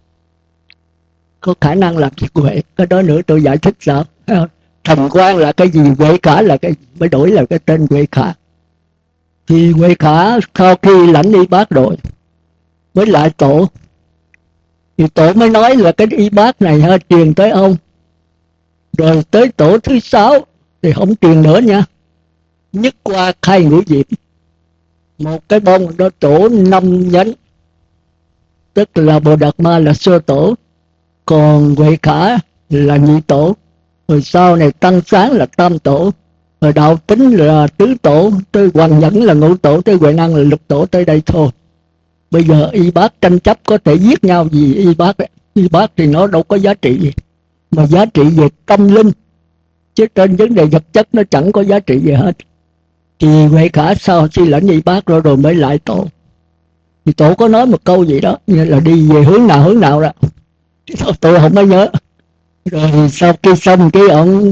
Có khả năng làm việc Huệ. Cái đó nữa tôi giải thích sao. Thần quan là cái gì, Huệ Khả là cái gì, mới đổi là cái tên Huệ Khả. Thì Huệ Khả sau khi lãnh y bát rồi mới lại tổ. Thì tổ mới nói là cái y bát này truyền tới ông. Rồi tới tổ thứ 6 thì không truyền nữa nha. Nhất qua khai ngũ diệm. Một cái bông nó tổ 5 nhánh, tức là Bồ Đạt Ma là sơ tổ, còn Huệ Khả là nhị tổ, rồi sau này Tăng Sáng là tam tổ, rồi Đạo Tính là tứ tổ, tới Hoàng Nhẫn là ngũ tổ, tới Huệ Năng là lục tổ, tới đây thôi. Bây giờ y bác tranh chấp có thể giết nhau gì y bác ấy. Y bác thì nó đâu có giá trị gì, mà giá trị về tâm linh, chứ trên vấn đề vật chất nó chẳng có giá trị gì hết. Thì Huệ Khả sau khi lãnh y bác rồi mới lại tổ. Thì tổ có nói một câu gì đó, như là đi về hướng nào đó, tôi không có nhớ. Rồi sau khi xong cái ông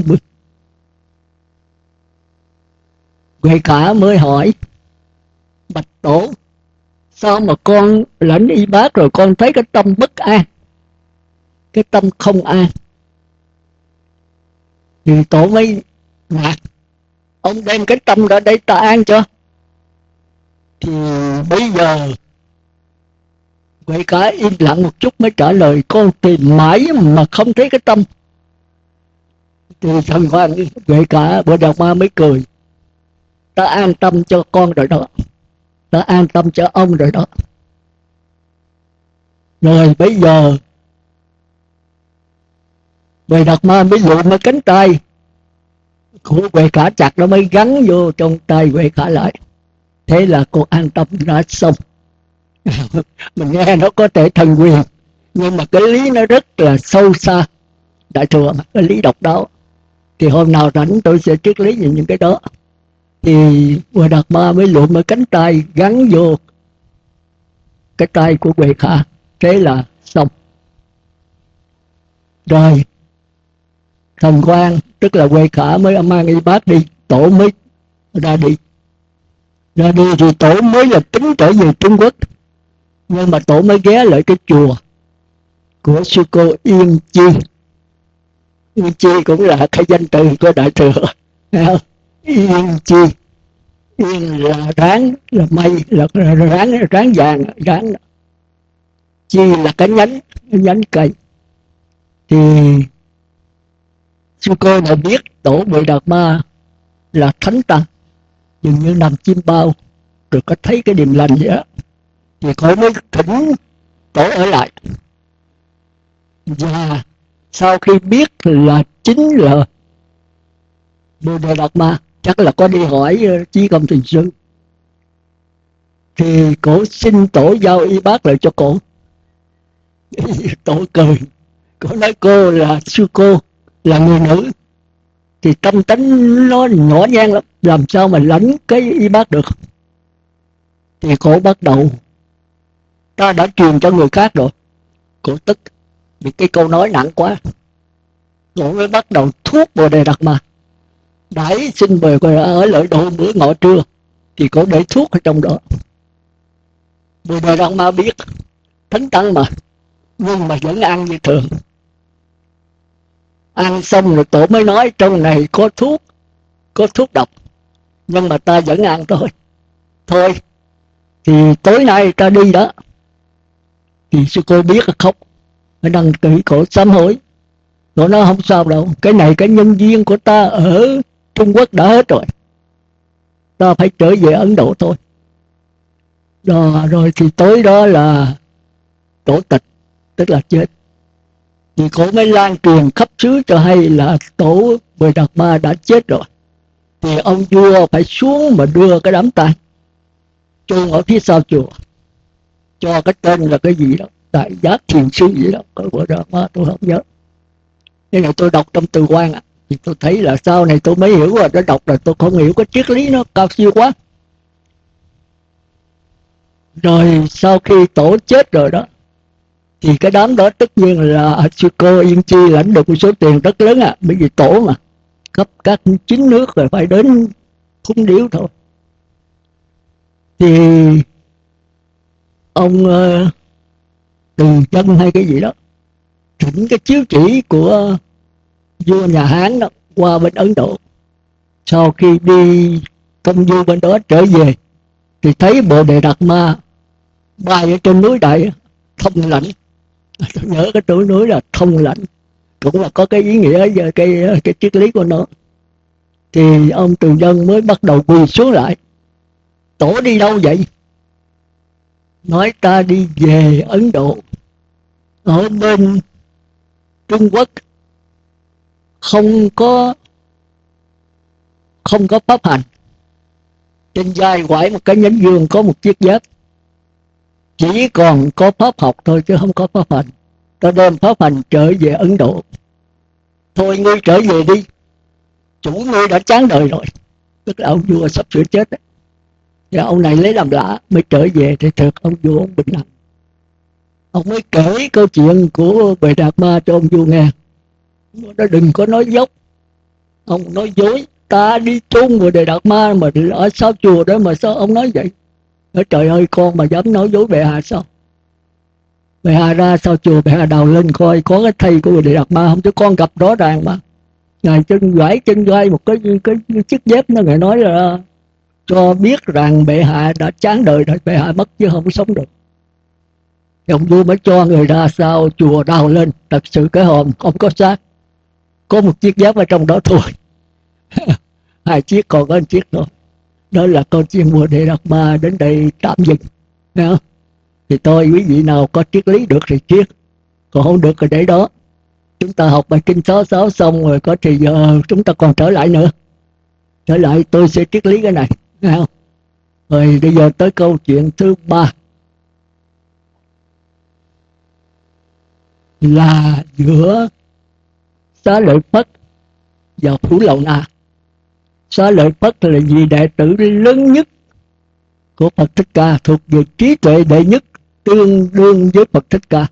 Huệ Khả mới hỏi: bạch tổ, sao mà con lãnh y bác rồi con thấy cái tâm bất an, cái tâm không an? Thì tổ mới ngạc: ông đem cái tâm ra đây ta an cho. Thì bây giờ Huệ Khả im lặng một chút mới trả lời: con tìm mãi mà không thấy cái tâm. Thì thần hoàng Huệ Khả Bồ Đạt Ma mới cười: ta an tâm cho con rồi đó, ta an tâm cho ông rồi đó. Rồi bây giờ Bồ Đạt Ma mới lụm cái cánh tay của Huệ Khả chặt, nó mới gắn vô trong tay Huệ Khả lại. Thế là cô an tâm đã xong. Mình nghe nó có thể thần quyền, nhưng mà cái lý nó rất là sâu xa, đại thừa mà, cái lý độc đáo. Thì hôm nào rảnh tôi sẽ triết lý về những cái đó. Thì Bồ Đạt Ma mới lụm cái cánh tay gắn vô cái tay của Huệ Khả, thế là xong. Rồi thần quan, tức là Huệ Khả mới mang y bác đi, tổ mới ra đi. Ra đi thì tổ mới là tính trở về Trung Quốc, nhưng mà tổ mới ghé lại cái chùa của sư cô Yên Chi. Yên Chi cũng là cái danh từ của đại thừa, Yên Chi. Yên là ráng, là mây, là ráng vàng, ráng. Chi là cái nhánh cây. Thì sư cô đã biết tổ Bồ Đạt Ma là thánh tăng, dường như nằm chim bao, rồi có thấy cái điềm lành vậy đó, thì cô mới thỉnh tổ ở lại. Và sau khi biết là chính là Bồ Đạt Ma, chắc là có đi hỏi Chí Công Thiền Sư, thì cổ xin tổ giao y bác lại cho cổ. Tổ cười, cổ nói cô là sư cô, là người nữ, thì tâm tính nó nhỏ nhen lắm, làm sao mà lãnh cái y bác được. Thì cổ bắt đầu: ta đã truyền cho người khác rồi. Cổ tức vì cái câu nói nặng quá. Cổ mới bắt đầu thuốc Bồ Đề Đạt Ma. Đãi xin về ở lợi độ bữa ngọ trưa, thì cổ để thuốc ở trong đó. Bồ Đề Đạt Ma biết thánh tăng mà, nhưng mà vẫn ăn như thường. Ăn xong rồi tổ mới nói: trong này có thuốc độc, nhưng mà ta vẫn ăn thôi. Thôi thì tối nay ta đi đó. Thì sư cô biết khóc, phải đăng ký cổ sám hối. Cổ nói: không sao đâu, cái này cái nhân duyên của ta ở Trung Quốc đã hết rồi, ta phải trở về Ấn Độ thôi. Rồi thì tối đó là tổ tịch, tức là chết. Thì cổ mới lan truyền khắp xứ cho hay là tổ Bồ Đạt Ma đã chết rồi. Thì ông vua phải xuống mà đưa cái đám tang chôn ở phía sau chùa, cho cái tên là cái gì đó, Đại Giác Thiền Sư gì đó, có Bồ Đạt Ma tôi không nhớ. Cái này tôi đọc trong từ quan thì tôi thấy là sau này tôi mới hiểu, rồi đã đọc là tôi không hiểu cái triết lý nó cao siêu quá. Rồi sau khi tổ chết rồi đó, thì cái đám đó tất nhiên là sư cô Yên Chi lãnh được một số tiền rất lớn bởi vì tổ mà cấp các 9 nước rồi phải đến cúng điếu thôi. Thì ông Từ Chân hay cái gì đó thỉnh cái chiếu chỉ của vua nhà Hán đó qua bên Ấn Độ. Sau khi đi công du bên đó trở về, thì thấy Bồ Đề Đạt Ma bay ở trên núi Đại Thông Lãnh. Tôi nhớ cái núi núi là Thông Lãnh, cũng là có cái ý nghĩa về cái triết lý của nó. Thì ông Từ Dân mới bắt đầu quỳ xuống lại. Tổ đi đâu vậy? Nói ta đi về Ấn Độ. Ở bên Trung Quốc không có pháp hành. Trên vai quải một cái nhánh dương có một chiếc giáp. Chỉ còn có pháp học thôi chứ không có pháp hành. Ta đem pháp hành trở về Ấn Độ. Thôi ngươi trở về đi, chủ ngươi đã chán đời rồi. Tức là ông vua sắp sửa chết đấy. Và ông này lấy làm lạ mới trở về thì thực ông vua ông bình lặng. Ông mới kể câu chuyện của Bệ Đạt Ma cho ông vua nghe. Nó đừng có nói dốc. Ông nói dối. Ta đi chung với Đề Đạt Ma mà ở sau chùa đó mà sao ông nói vậy? Nói trời ơi, con mà dám nói dối bệ hạ sao? Bệ hạ ra sau chùa, bệ hạ đào lên coi có cái thầy của Đề Đạt Ma không, chứ con gặp rõ ràng mà. Ngài chân vai một cái chiếc dép nó, ngài nói là cho biết rằng bệ hạ đã chán đời rồi, bệ hạ mất chứ không sống được. Thì ông vua mới cho người ra sau chùa đào lên, thật sự cái hòm không có xác, có một chiếc dép ở trong đó thôi. Hai chiếc, còn có một chiếc thôi. Đó là câu chuyện của Đề Đạt Ma đến đây tạm dừng. Đó. Thì tôi quý vị nào có triết lý được thì triết, còn không được thì để đó. Chúng ta học bài kinh 66 xong rồi có thì giờ chúng ta còn trở lại nữa. Trở lại tôi sẽ triết lý cái này. Nghe không? Rồi bây giờ tới câu chuyện thứ 3. Là giữa Xá Lợi Phất và Phú Lầu Na. Xá Lợi Phất là vị đệ tử lớn nhất của Phật Thích Ca, thuộc về trí tuệ đệ nhất, tương đương với Phật Thích Ca,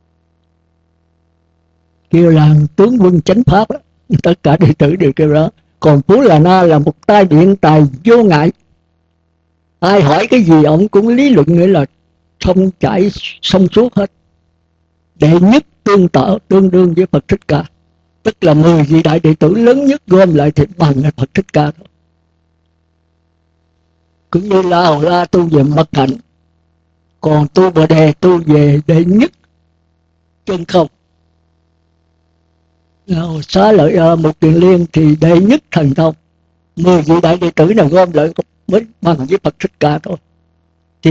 kêu là tướng quân chánh pháp đó. Tất cả đệ tử đều kêu đó. Còn Phú Lầu Na là một tay biện tài vô ngại, ai hỏi cái gì ông cũng lý luận, nghĩa là thông chảy thông suốt hết. Đệ nhất tương đương với Phật Thích Ca, tức là 10 vị đại đệ tử lớn nhất gom lại thì bằng là Phật Thích Ca thôi. Cũng như La Hầu La tu về mật hạnh, còn tu Bồ Đề tu về đệ nhất chân không. Xá Lợi Một Kiền Liên thì đệ nhất thần thông. 10 vị đại đệ tử nào gom lại mới bằng với Phật Thích Ca thôi. Thì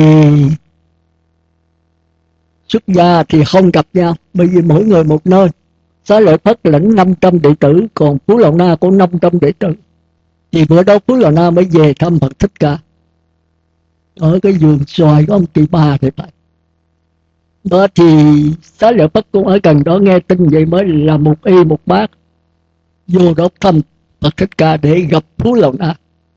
xuất gia thì không gặp nhau, bởi vì mỗi người một nơi. Xá Lợi Phất lãnh 500 đệ tử, còn Phú Lầu Na có 500 đệ tử. Thì bữa đó Phú Lầu Na mới về thăm Phật Thích Ca ở cái vườn xoài của ông Kỳ Ba thì phải. Đó thì Xá Lợi Phất cũng ở gần đó, nghe tin vậy mới là một y một bát vô đó thăm Phật Thích Ca để gặp Phú Lầu Na,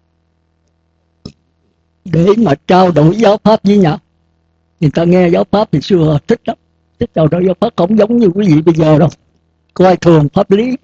để mà trao đổi giáo pháp với nhau. Người ta nghe giáo pháp thì xưa thích lắm, thích trao đổi giáo pháp, không giống như quý vị bây giờ đâu, coi thường pháp lý.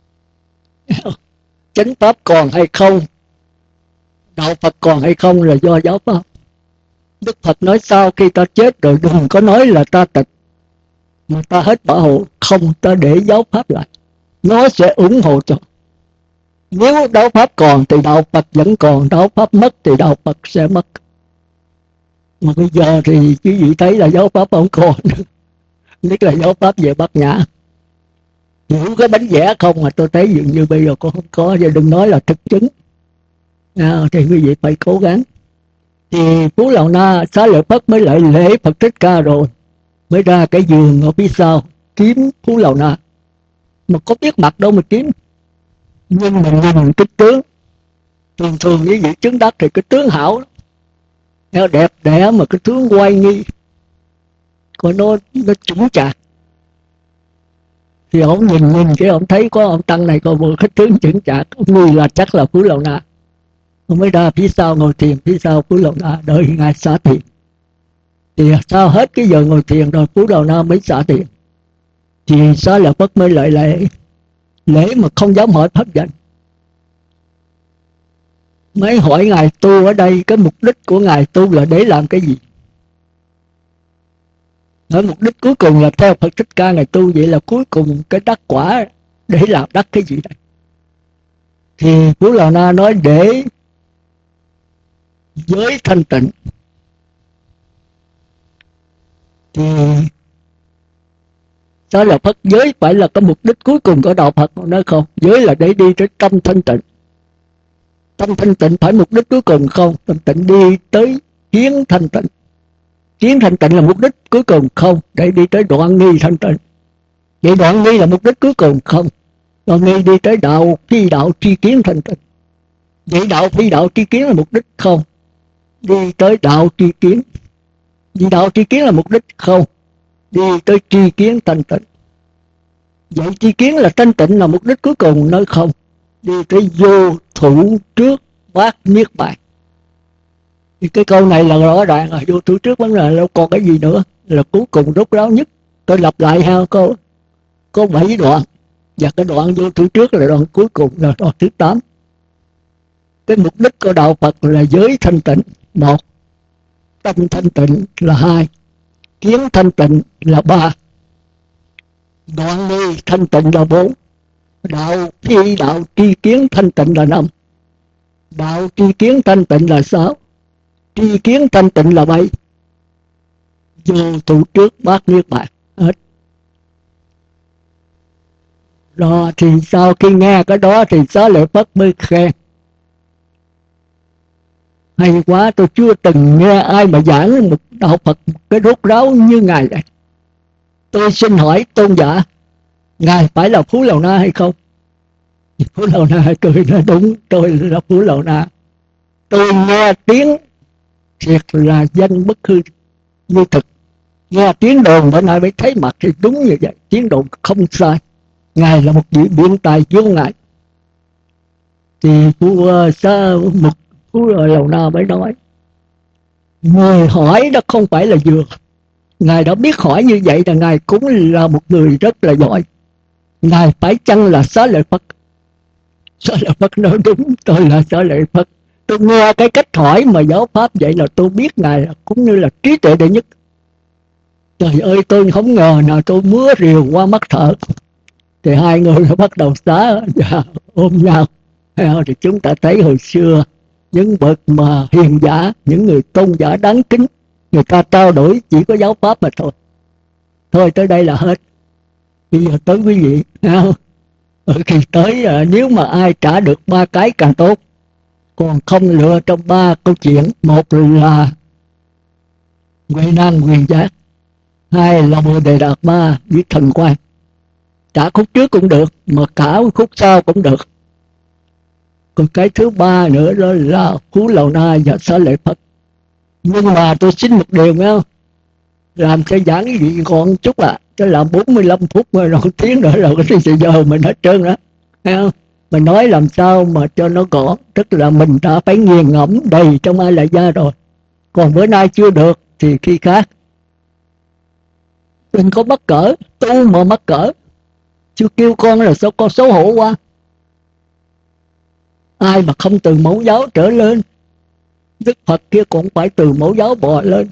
Chánh pháp còn hay không, đạo Phật còn hay không là do giáo pháp. Đức Phật nói sau khi ta chết rồi đừng có nói là ta tịch, mà ta hết bảo hộ, không, ta để giáo pháp lại, nó sẽ ủng hộ cho. Nếu đạo pháp còn thì đạo Phật vẫn còn, đạo pháp mất thì đạo Phật sẽ mất. Mà bây giờ thì quý vị thấy là giáo pháp không còn, nhất là giáo pháp về Bát Nhã. Hiểu cái bánh vẽ không mà tôi thấy dường như bây giờ cũng không có, và đừng nói là thực chứng. Thì quý vị phải cố gắng. Thì Phú Lầu Na, Xá Lợi Phất mới lại lễ Phật Thích Ca rồi mới ra cái giường ở phía sau kiếm Phú Lầu Na, mà có biết mặt đâu mà kiếm. Nhưng mà nhìn cái tướng, thường với vị chứng đắc thì cái tướng hảo, nó đẹp đẽ mà cái tướng oai nghi, còn nó chững chạc. Thì ông nhìn cái ông thấy có ông tăng này còn vừa cái tướng chững chạc, ông nghĩ là chắc là Phú Lầu Na. Ông mới ra phía sau ngồi thiền, phía sau Phú Lầu Na đợi ngài xả thiền. Thì sau hết cái giờ ngồi thiền rồi Phú Lầu Na mới xả thiền. Thì Xá Lợi Phất mới lại lễ mà không dám hỏi pháp danh. Mới hỏi ngài tu ở đây, cái mục đích của ngài tu là để làm cái gì? Nói mục đích cuối cùng là theo Phật Thích Ca ngài tu, vậy là cuối cùng cái đắc quả để làm đắc cái gì đây? Thì Phú Lầu Na nói để giới thanh tịnh. Thì đó là Phật, giới phải là cái mục đích cuối cùng của đạo Phật, nói không, giới là để đi tới tâm thanh tịnh. Tâm thanh tịnh phải mục đích cuối cùng không? Thanh tịnh đi tới kiến thanh tịnh. Kiến thanh tịnh là mục đích cuối cùng không? Để đi tới đoạn nghi thanh tịnh. Vậy đoạn nghi là mục đích cuối cùng không? Đoạn nghi đi tới đạo phi đạo tri kiến thanh tịnh. Vậy đạo phi đạo tri kiến là mục đích không? Đi tới đạo tri kiến. Vì đạo tri kiến là mục đích không? Đi tới tri kiến thanh tịnh. Vậy tri kiến là thanh tịnh là mục đích cuối cùng nói không? Đi tới vô thủ trước bát niết bàn. Thì cái câu này là rõ ràng rồi. Vô thủ trước vấn đề đâu còn cái gì nữa. Là cuối cùng rốt ráo nhất. Tôi lặp lại ha, có 7 đoạn. Và cái đoạn vô thủ trước là đoạn cuối cùng, là đoạn thứ 8. Cái mục đích của đạo Phật là giới thanh tịnh 1, tâm thanh tịnh là 2, kiến thanh tịnh là 3, đoạn nghi thanh tịnh là 4, đạo phi đạo tri kiến thanh tịnh là 5, đạo tri kiến thanh tịnh là 6, tri kiến thanh tịnh là 7, vô thủ trước bát niết bàn. Hết. Rồi thì sau khi nghe cái đó thì Xá Lợi Phất mới khen: hay quá, tôi chưa từng nghe ai mà giảng một đạo Phật cái rốt ráo như Ngài vậy. Tôi xin hỏi tôn giả, Ngài phải là Phú Lầu Na hay không? Phú Lầu Na cười nói: đúng, tôi là Phú Lầu Na. Tôi nghe tiếng thiệt là danh bất hư như thực. Nghe tiếng đồn bữa nay mới thấy mặt thì đúng như vậy. Tiếng đồn không sai. Ngài là một vị biện tài vô ngại. Thì Phú Lầu Na mới nói: người hỏi đó không phải là vừa. Ngài đã biết hỏi như vậy là Ngài cũng là một người rất là giỏi. Ngài phải chăng là Xá Lợi Phất? Xá Lợi Phất nói: đúng, tôi là Xá Lợi Phất. Tôi nghe cái cách hỏi mà giáo pháp vậy là tôi biết Ngài cũng như là trí tuệ đệ nhất. Trời ơi, tôi không ngờ nào tôi múa rìu qua mắt thợ. Thì hai người bắt đầu xá và ôm nhau. Thì chúng ta thấy hồi xưa những bậc mà hiền giả, những người tôn giả đáng kính, người ta trao đổi chỉ có giáo pháp mà thôi. Thôi tới đây là hết. Bây giờ tới quý vị. Khi tới nếu mà ai trả được 3 cái càng tốt. Còn không lựa trong 3 câu chuyện. Một là Huệ Năng Huyền Giác, 2 là Bồ Đề Đạt Ma với Thần Quang. Trả khúc trước cũng được, mà cả khúc sau cũng được. Còn cái thứ 3 nữa đó là Phú Lầu Na và Xá Lợi Phất. Nhưng mà tôi xin một điều nghe không? Làm cho giảng cái gì còn chút cho làm 45 phút rồi 1 tiếng nữa rồi cái giờ mình hết trơn đó. Thấy không? Mình nói làm sao mà cho nó gọn. Tức là mình đã phải nghiền ngẫm đầy trong A La Gia rồi. Còn bữa nay chưa được thì khi khác. Đừng có mắc cỡ, tu mà mắc cỡ. Chứ kêu con là sao con xấu hổ quá. Ai mà không từ mẫu giáo trở lên, Đức Phật kia cũng phải từ mẫu giáo bò lên.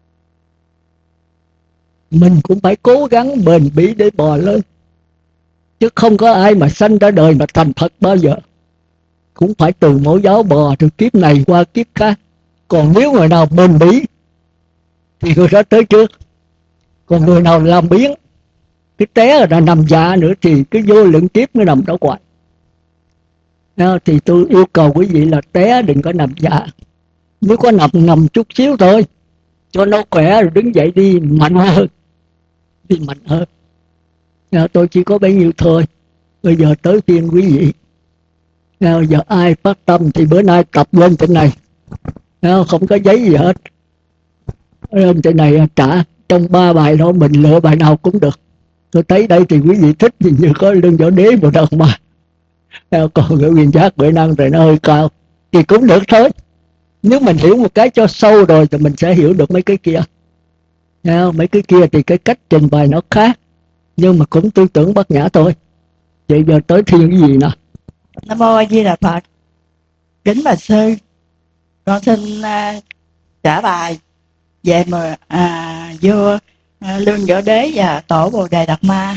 Mình cũng phải cố gắng bền bỉ để bò lên. Chứ không có ai mà sanh ra đời mà thành Phật bao giờ. Cũng phải từ mẫu giáo bò từ kiếp này qua kiếp khác. Còn nếu người nào bền bỉ thì người đó tới trước. Còn người nào làm biến, cái té là nằm dạ nữa thì cái vô lượng kiếp nó nằm đó hoài. Thì tôi yêu cầu quý vị là té đừng có nằm dạ. Nếu có nằm chút xíu thôi, cho nó khỏe rồi đứng dậy đi mạnh hơn. Đi mạnh hơn. Tôi chỉ có bấy nhiêu thôi. Bây giờ tới phiên quý vị. Giờ ai phát tâm thì bữa nay tập lên trên này. Không có giấy gì hết. Lên trên này trả. Trong 3 bài đó mình lựa bài nào cũng được. Tôi thấy đây thì quý vị thích thì như có Lương Võ Đế một đợt mà. Còn cái Huyền Giác Huệ Năng thì nó hơi cao. Thì cũng được thôi. Nếu mình hiểu một cái cho sâu rồi thì mình sẽ hiểu được mấy cái kia. Mấy cái kia thì cái cách trình bày nó khác. Nhưng mà cũng tư tưởng Bát Nhã thôi. Vậy giờ tới thiên cái gì nào? Nam Mô A Di Đà Phật. Kính bạch sư, con xin trả bài về mà vua Lương Võ Đế và tổ Bồ Đề Đạt Ma.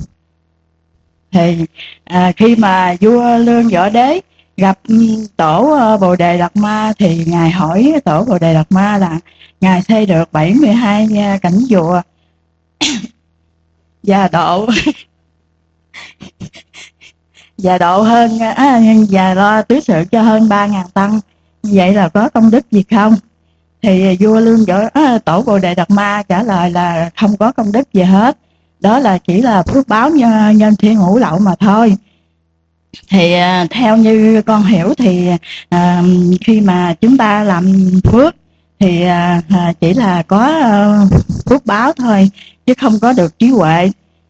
Thì khi mà vua Lương Võ Đế gặp tổ Bồ Đề Đạt Ma thì ngài hỏi tổ Bồ Đề Đạt Ma là ngài xây được 72 cảnh vua và độ hơn và lo tứ sự cho hơn 3.000 tăng, vậy là có công đức gì không? Thì vua Lương Võ Tổ Bồ Đề Đạt Ma trả lời là không có công đức gì hết, đó là chỉ là phước báo nhân thiên hữu lậu mà thôi. Thì theo như con hiểu thì khi mà chúng ta làm phước thì chỉ là có phước báo thôi, chứ không có được trí huệ.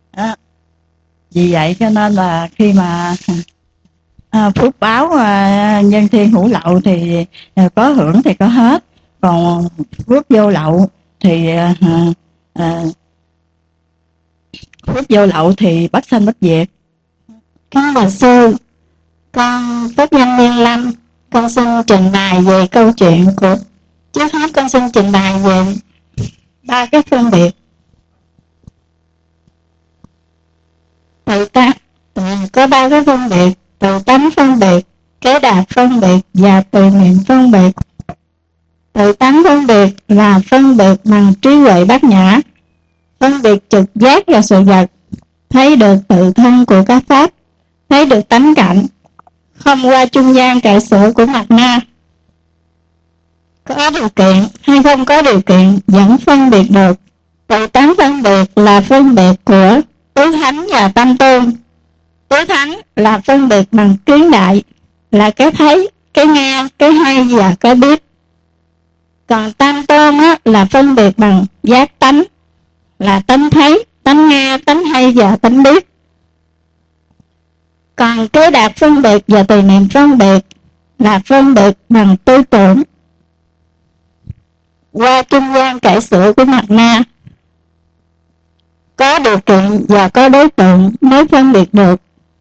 Vì vậy cho nên là khi mà phước báo nhân thiên hữu lậu thì có hưởng thì có hết, còn phước vô lậu thì phước vô lậu thì bất sanh bất diệt. Kính bạch sư, con pháp danh Liên Lâm, con xin trình bày về câu chuyện của, trước hết con xin trình bày về 3 cái phân biệt. Có 3 cái phân biệt: tự tánh phân biệt, kế đạt phân biệt và từ niệm phân biệt. Tự tánh phân biệt là phân biệt bằng trí huệ bát nhã, phân biệt trực giác và sự vật, thấy được tự thân của các pháp, thấy được tánh cảnh, không qua trung gian kệ sửa của mặt na. Có điều kiện hay không có điều kiện vẫn phân biệt được. Tự tánh phân biệt là phân biệt của tứ thánh và tâm tôn. Tứ thánh là phân biệt bằng kiến đại, là cái thấy, cái nghe, cái hay và cái biết. Còn tam tôn là phân biệt bằng giác tánh, là tánh thấy, tánh nghe, tánh hay và tánh biết. Còn kế đạt phân biệt và tùy niệm phân biệt là phân biệt bằng tư tưởng, qua trung gian cải sửa của mặt na. Có điều kiện và có đối tượng mới phân biệt được.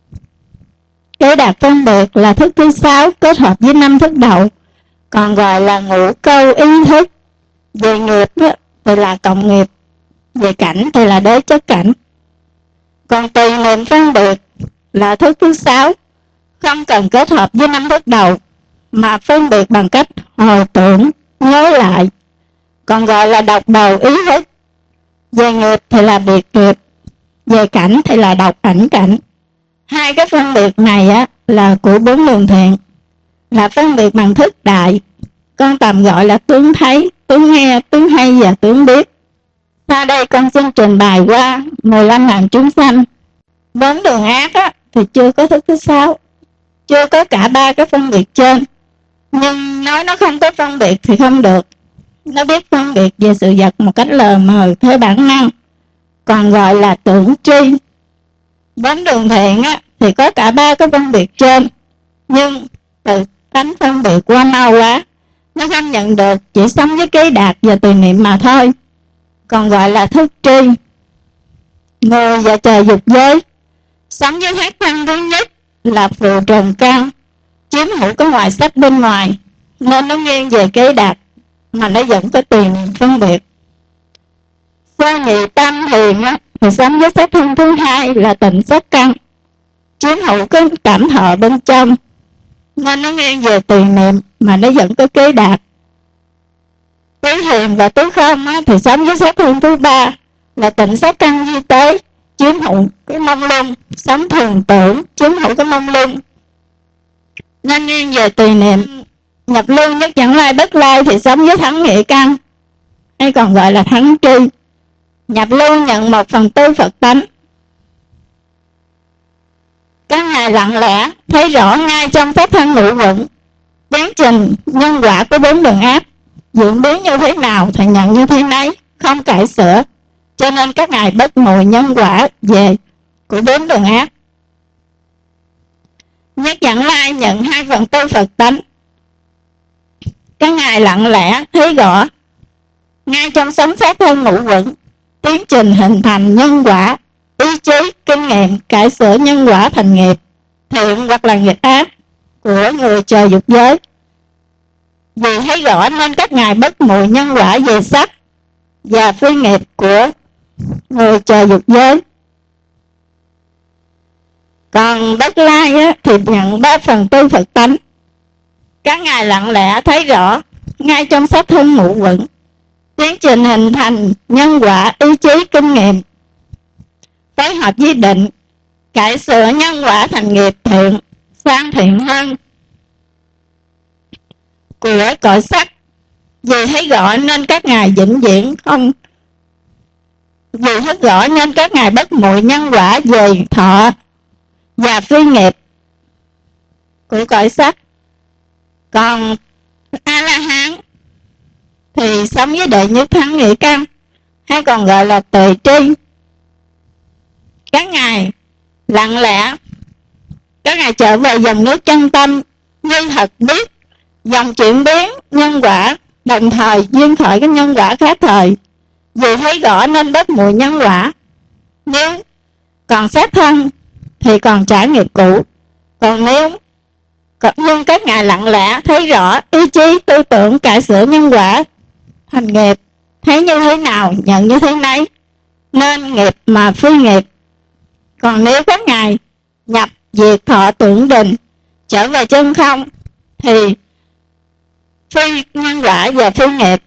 Kế đạt phân biệt là thức thứ 6 kết hợp với 5 thức đầu, còn gọi là ngũ câu ý thức. Về nghiệp thì là cộng nghiệp, về cảnh thì là đế chất cảnh. Còn tùy niệm phân biệt là thức thứ 6, không cần kết hợp với 5 thức đầu, mà phân biệt bằng cách hồi tưởng, nhớ lại, còn gọi là độc đầu ý thức. Về nghiệp thì là biệt nghiệp, về cảnh thì là độc ảnh cảnh. 2 cái phân biệt này là của 4 luồng thiện, là phân biệt bằng thức đại, con tạm gọi là tướng thấy, tướng nghe, tướng hay và tướng biết. Sau đây con xin trình bày qua 15 ngàn chúng sanh. 4 đường ác thì chưa có thức thứ 6, chưa có cả 3 cái phân biệt trên. Nhưng nói nó không có phân biệt thì không được. Nó biết phân biệt về sự vật một cách lờ mờ theo bản năng, còn gọi là tưởng tri. 4 đường thiện thì có cả 3 cái phân biệt trên, nhưng tự tánh phân biệt qua mau quá, nó không nhận được, chỉ sống với kế đạt và tùy niệm mà thôi, còn gọi là thức tri. Người và trời dục giới sống với thác thân thứ nhất là phù trần căn, chiếm hữu cái ngoài sắc bên ngoài, nên nó nghiêng về kế đạt, mà nó vẫn có tùy niệm phân biệt. Sơ nhị tam thiền thì sống với sắc thân thứ 2 là tịnh sắc căn, chiếm hữu cái cảm thọ bên trong, nên nó nghiêng về tùy niệm, mà nó vẫn có kế đạt. Tứ thiền và tứ không thì sống với sắc thân thứ 3 là tịnh sắc căn di tế, chiếm hữu cái mông lung, sống thường tưởng, chiếm hữu cái mông lung, nên nghiêng về tùy niệm. Nhập lưu nhất dẫn lai bất lai thì sống với thắng nghĩa căn, hay còn gọi là thắng tri. Nhập lưu nhận 1/4 Phật tánh. Các ngài lặng lẽ thấy rõ ngay trong pháp thân ngũ quẩn tiến trình nhân quả của 4 đường ác, diễn biến như thế nào thì nhận như thế nấy, không cải sửa, cho nên các ngài bất mùi nhân quả về của 4 đường ác. Nhất dẫn lai nhận 2/4 Phật tánh. Các ngài lặng lẽ thấy rõ ngay trong sống pháp thân ngũ quẩn tiến trình hình thành nhân quả, ý chí, kinh nghiệm cải sửa nhân quả thành nghiệp thiện hoặc là nghiệp ác của người trời dục giới. Vì thấy rõ nên các ngài bất mùi nhân quả về sắc và phi nghiệp của người trời dục giới. Còn Bất Lai thì nhận 3/4 Phật tánh. Các ngài lặng lẽ thấy rõ ngay trong pháp thân ngũ quẩn tiến trình hình thành nhân quả, ý chí, kinh nghiệm phối hợp với định cải sửa nhân quả thành nghiệp thiện, sang thiện hơn của cõi sắc. Vì thấy rõ nên các ngài vĩnh viễn không vì thấy rõ nên các ngài bất muội nhân quả về thọ và phi nghiệp của cõi sắc. Còn A La Hán thì sống với đệ nhất thắng nghĩa căn, hay còn gọi là tề tri. Các ngài lặng lẽ, các ngài trở về dòng nước chân tâm, như thật biết dòng chuyển biến nhân quả, đồng thời duyên khởi cái nhân quả khác thời. Vì thấy rõ nên bất muội nhân quả. Nếu còn xác thân thì còn trả nghiệp cũ. Còn nếu nhưng các ngài lặng lẽ thấy rõ ý chí tư tưởng cải sửa nhân quả thành nghiệp, thấy như thế nào nhận như thế nấy, nên nghiệp mà phi nghiệp. Còn nếu các ngài nhập diệt thọ tưởng định, trở về chân không, thì phi nhân quả và phi nghiệp.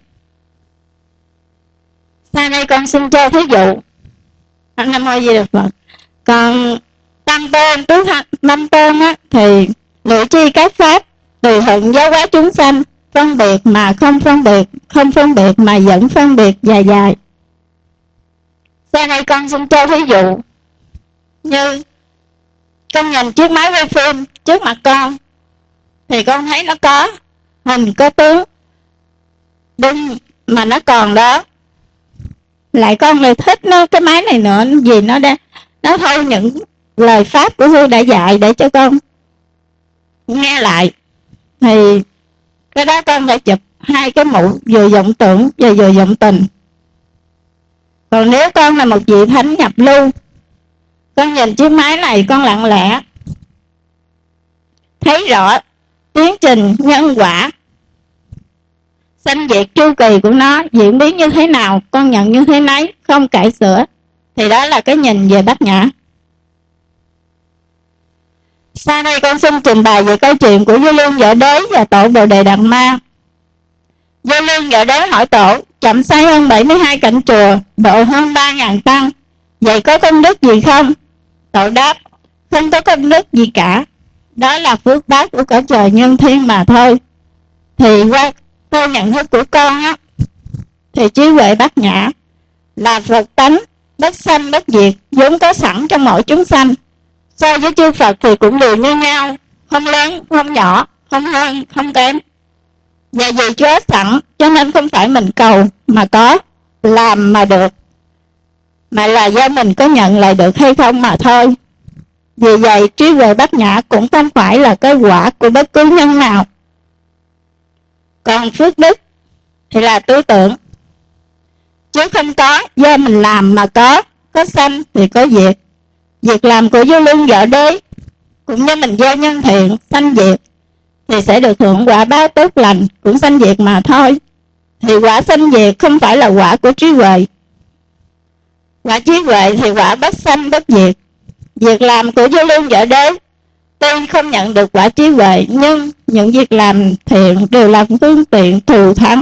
Sau đây con xin cho thí dụ. Nam mô Di Đà Phật. Còn Tam Tôn, trước Năm Tôn á, thì lựa chi các pháp tùy thuận giáo hóa chúng sanh, phân biệt mà không phân biệt, không phân biệt mà vẫn phân biệt dài dài. Sau đây con xin cho thí dụ. Như con nhìn chiếc máy quay phim trước mặt con, thì con thấy nó có hình có tướng đinh mà nó còn đó. Lại con lại thích nó cái máy này nữa, vì nó thôi những lời pháp của sư đã dạy để cho con nghe lại. Thì cái đó con phải chụp hai cái mũ, vừa vọng tưởng và vừa vọng tình. Còn nếu con là một vị thánh nhập lưu, con nhìn chiếc máy này, con lặng lẽ thấy rõ tiến trình nhân quả sanh diệt chu kỳ của nó diễn biến như thế nào, con nhận như thế nấy, không cải sửa, thì đó là cái nhìn về Bát Nhã. Sau đây con xin trình bày về câu chuyện của Vô Lương Vợ Đế và Tổ Bồ Đề Đạt Ma. Vô Lương Vợ Đế hỏi Tổ: chậm xây hơn 72 cảnh chùa, độ hơn 3.000 tăng, vậy có công đức gì không? Tổ đáp: không có công đức gì cả, đó là phước báo của cõi trời nhân thiên mà thôi. Thì qua theo nhận thức của con á, thì trí huệ Bát Nhã là Phật tánh bất sanh bất diệt, vốn có sẵn trong mỗi chúng sanh. So với chư Phật thì cũng đều như nhau, không lớn, không nhỏ, không hơn, không kém. Và vì Chúa sẵn cho nên không phải mình cầu mà có, làm mà được, mà là do mình có nhận lại được hay không mà thôi. Vì vậy trí huệ Bát Nhã cũng không phải là cái quả của bất cứ nhân nào. Còn phước đức thì là tư tưởng, chứ không có do mình làm mà có sanh thì có diệt. Việc làm của Vô Lương Vợ Đế cũng như mình gieo nhân thiện sanh diệt thì sẽ được hưởng quả báo tốt lành, cũng sanh diệt mà thôi. Thì quả sanh diệt không phải là quả của trí huệ. Quả trí huệ thì quả bất sanh bất diệt. Việc làm của Vô Lương Vợ Đế tuy không nhận được quả trí huệ, nhưng những việc làm thiện đều là phương tiện thù thắng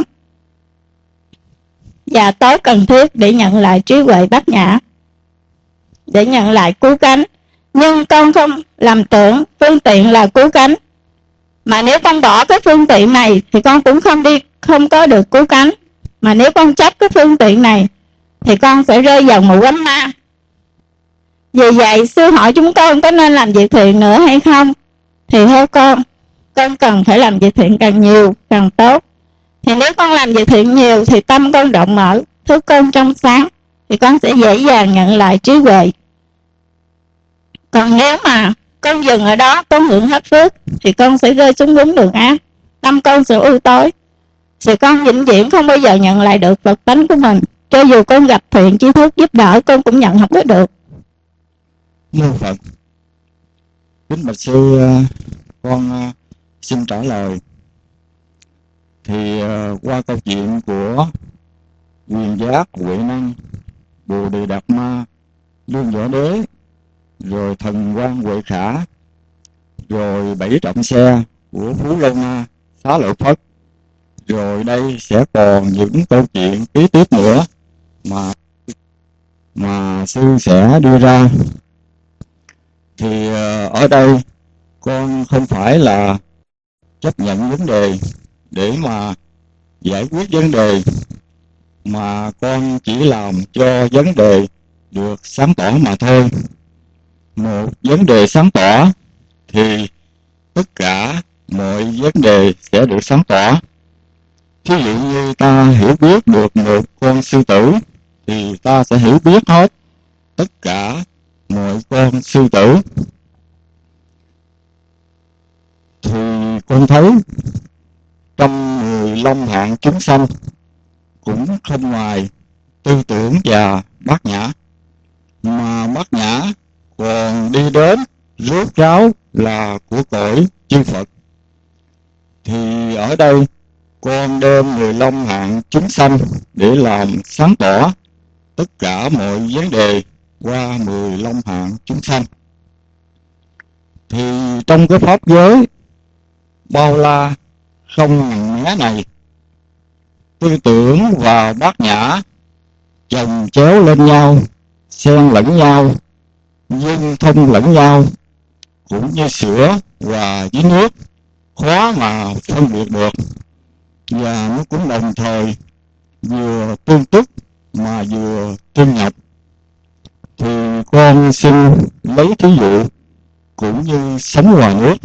và tối cần thiết để nhận lại trí huệ Bát Nhã, để nhận lại cứu cánh. Nhưng con không làm tưởng phương tiện là cứu cánh, mà nếu con bỏ cái phương tiện này thì con cũng không có được cứu cánh. Mà nếu con chấp cái phương tiện này thì con sẽ rơi vào ngũ ấm ma. Vì vậy sư hỏi chúng con có nên làm việc thiện nữa hay không? Thì theo con cần phải làm việc thiện càng nhiều càng tốt. Thì nếu con làm việc thiện nhiều thì tâm con rộng mở, thức con trong sáng, thì con sẽ dễ dàng nhận lại trí huệ. Còn nếu mà con dừng ở đó, con hưởng hết phước, thì con sẽ rơi xuống đúng đường ác, tâm con sẽ u tối, thì con vĩnh viễn không bao giờ nhận lại được Phật tánh của mình. Cho dù con gặp thiện tri thức giúp đỡ, con cũng nhận không có được. Mô Phật. Kính bạch sư, con xin trả lời. Thì qua câu chuyện của Quyền Giác, Huệ Năng, Bồ Đề Đạt Ma, Lương Võ Đế, rồi Thần Quang Huệ Khả, rồi 7 trọng xe của Phú Lâu Na, Xá Lợi Phất, rồi đây sẽ còn những câu chuyện kế tiếp nữa mà sư sẽ đưa ra. Thì ở đây con không phải là chấp nhận vấn đề để mà giải quyết vấn đề, mà con chỉ làm cho vấn đề được sáng tỏ mà thôi. Một vấn đề sáng tỏ thì tất cả mọi vấn đề sẽ được sáng tỏ. Thí dụ như ta hiểu biết được một con sư tử thì ta sẽ hiểu biết hết tất cả mọi con sư tử. Thì con thấy trong 15 hạng chúng sanh cũng không ngoài tư tưởng và bát nhã, mà bát nhã còn đi đến rốt ráo là của cõi chư Phật. Thì ở đây con đem 15 hạng chúng sanh để làm sáng tỏ tất cả mọi vấn đề qua 15 hạng chúng sanh. Thì trong cái pháp giới bao la không ngần nghé này, tư tưởng và bát nhã chồng chéo lên nhau, xen lẫn nhau, dung thông lẫn nhau, cũng như sữa và với nước, khó mà phân biệt được. Và nó cũng đồng thời vừa tương tức mà vừa tương nhập. Thì con xin lấy thí dụ cũng như sống ngoài nước.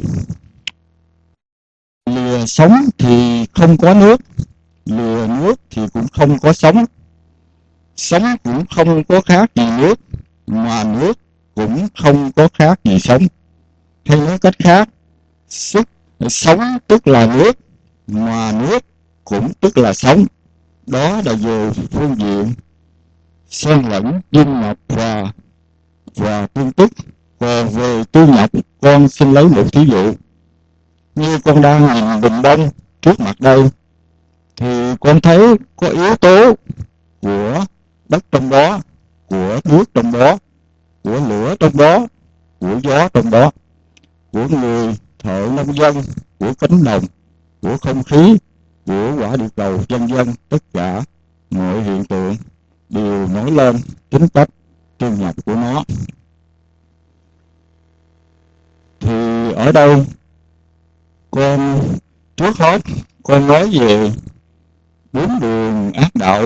Lìa sống thì không có nước, lìa nước thì cũng không có sống. Sống cũng không có khác gì nước, mà nước cũng không có khác gì sống. Hay nói cách khác, sống tức là nước, mà nước cũng tức là sống. Đó là về phương diện xen lẫn, dung nhập và tương tức. Còn về tương nhập, con xin lấy một thí dụ. Như con đang nhìn bình đông trước mặt đây, thì con thấy có yếu tố của đất trong đó, của nước trong đó, của lửa trong đó, của gió trong đó, của người thợ nông dân, của cánh đồng, của không khí, của quả địa cầu, vân vân. Tất cả mọi hiện tượng đều nói lên tính cách tương nhập của nó. Thì ở đây con trước hết con nói về 4 đường ác đạo.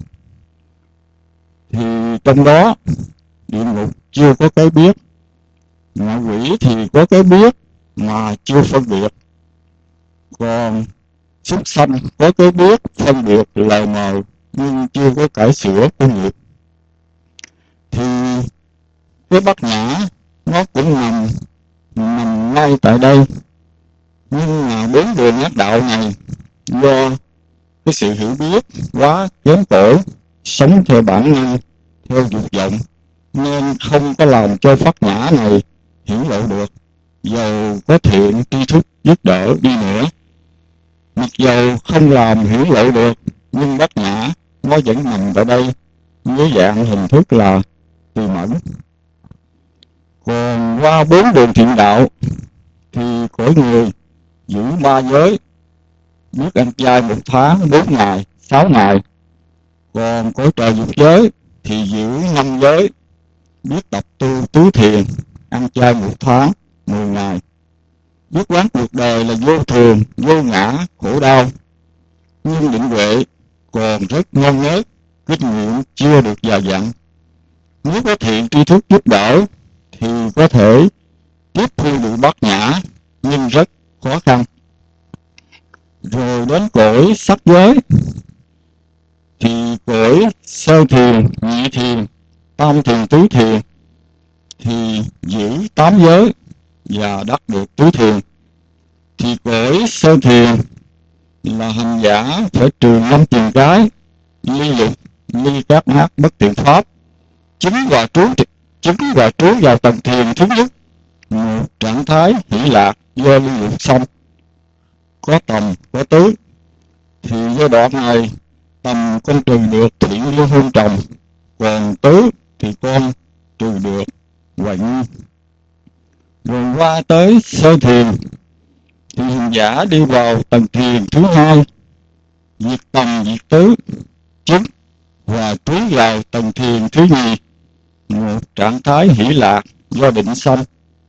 Thì trong đó địa ngục chưa có cái biết, ngạ quỷ thì có cái biết mà chưa phân biệt, còn súc sanh có cái biết phân biệt lờ mờ nhưng chưa có cải sửa của nghiệp. Thì cái bát nhã nó cũng nằm ngay tại đây. Nhưng mà 4 đường ác đạo này do cái sự hiểu biết quá kém cỏi, sống theo bản năng, theo dục vọng, nên không có làm cho bát nhã này hiểu lộ được. Dầu có thiện tri thức giúp đỡ đi nữa, mặc dầu không làm hiểu lộ được, nhưng bát nhã nó vẫn nằm tại đây với dạng hình thức là tùy mẫn. Còn qua 4 đường thiện đạo thì cõi người giữ 3 giới, biết ăn chay 1 tháng 4 ngày 6 ngày. Còn cõi trời dục giới thì giữ 5 giới, biết tập tu tứ thiền, ăn chay 1 tháng 10 ngày, biết quán cuộc đời là vô thường, vô ngã, khổ đau. Nhưng định huệ còn rất ngon nớt, kinh nghiệm chưa được già dặn. Nếu có thiện tri thức giúp đỡ thì có thể tiếp thu được bát nhã, nhưng rất khó khăn. Rồi đến cõi sắc giới thì cõi sơ thiền, nhị thiền, tam thiền, tứ thiền thì giữ 8 giới và đắc được tứ thiền. Thì cõi sơ thiền là hành giả phải trừ 5 tiền cái, ly dục, ly các ác bất thiện pháp, chứng và trú vào tầng thiền thứ nhất, một trạng thái hỷ lạc do ly dục xong, có tầm có tứ. Thì giai đoạn này tầm con trừ được thiện liên hôn trồng, còn tứ thì con trừ được hoại nhi. Rồi qua tới sơ thiền thì hành giả đi vào tầng thiền thứ 2, diệt tầm diệt tứ, chứng và trú vào tầng thiền thứ nhì, một trạng thái hỷ lạc do định sanh,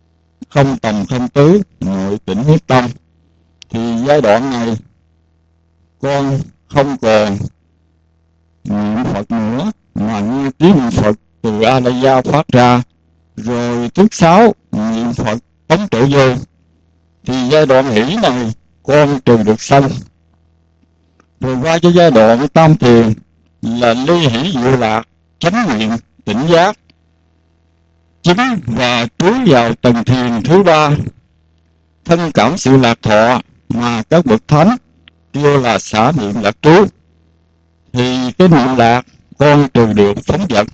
không tầm không tứ, nội tỉnh nhất tâm. Thì giai đoạn này con không còn niệm Phật nữa, mà nghe tiếng niệm Phật từ A La Gia phát ra, rồi thứ sáu niệm Phật tống trụ vô. Thì giai đoạn hỷ này con trừ được xong. Rồi qua cho giai đoạn tam thiền là ly hỷ diệu lạc, chánh niệm tỉnh giác, chính và trú vào tầng thiền thứ ba, thân cảm sự lạc thọ mà các bậc thánh kêu là xả niệm lạc trú. Thì cái niệm lạc con trừ được phóng dật.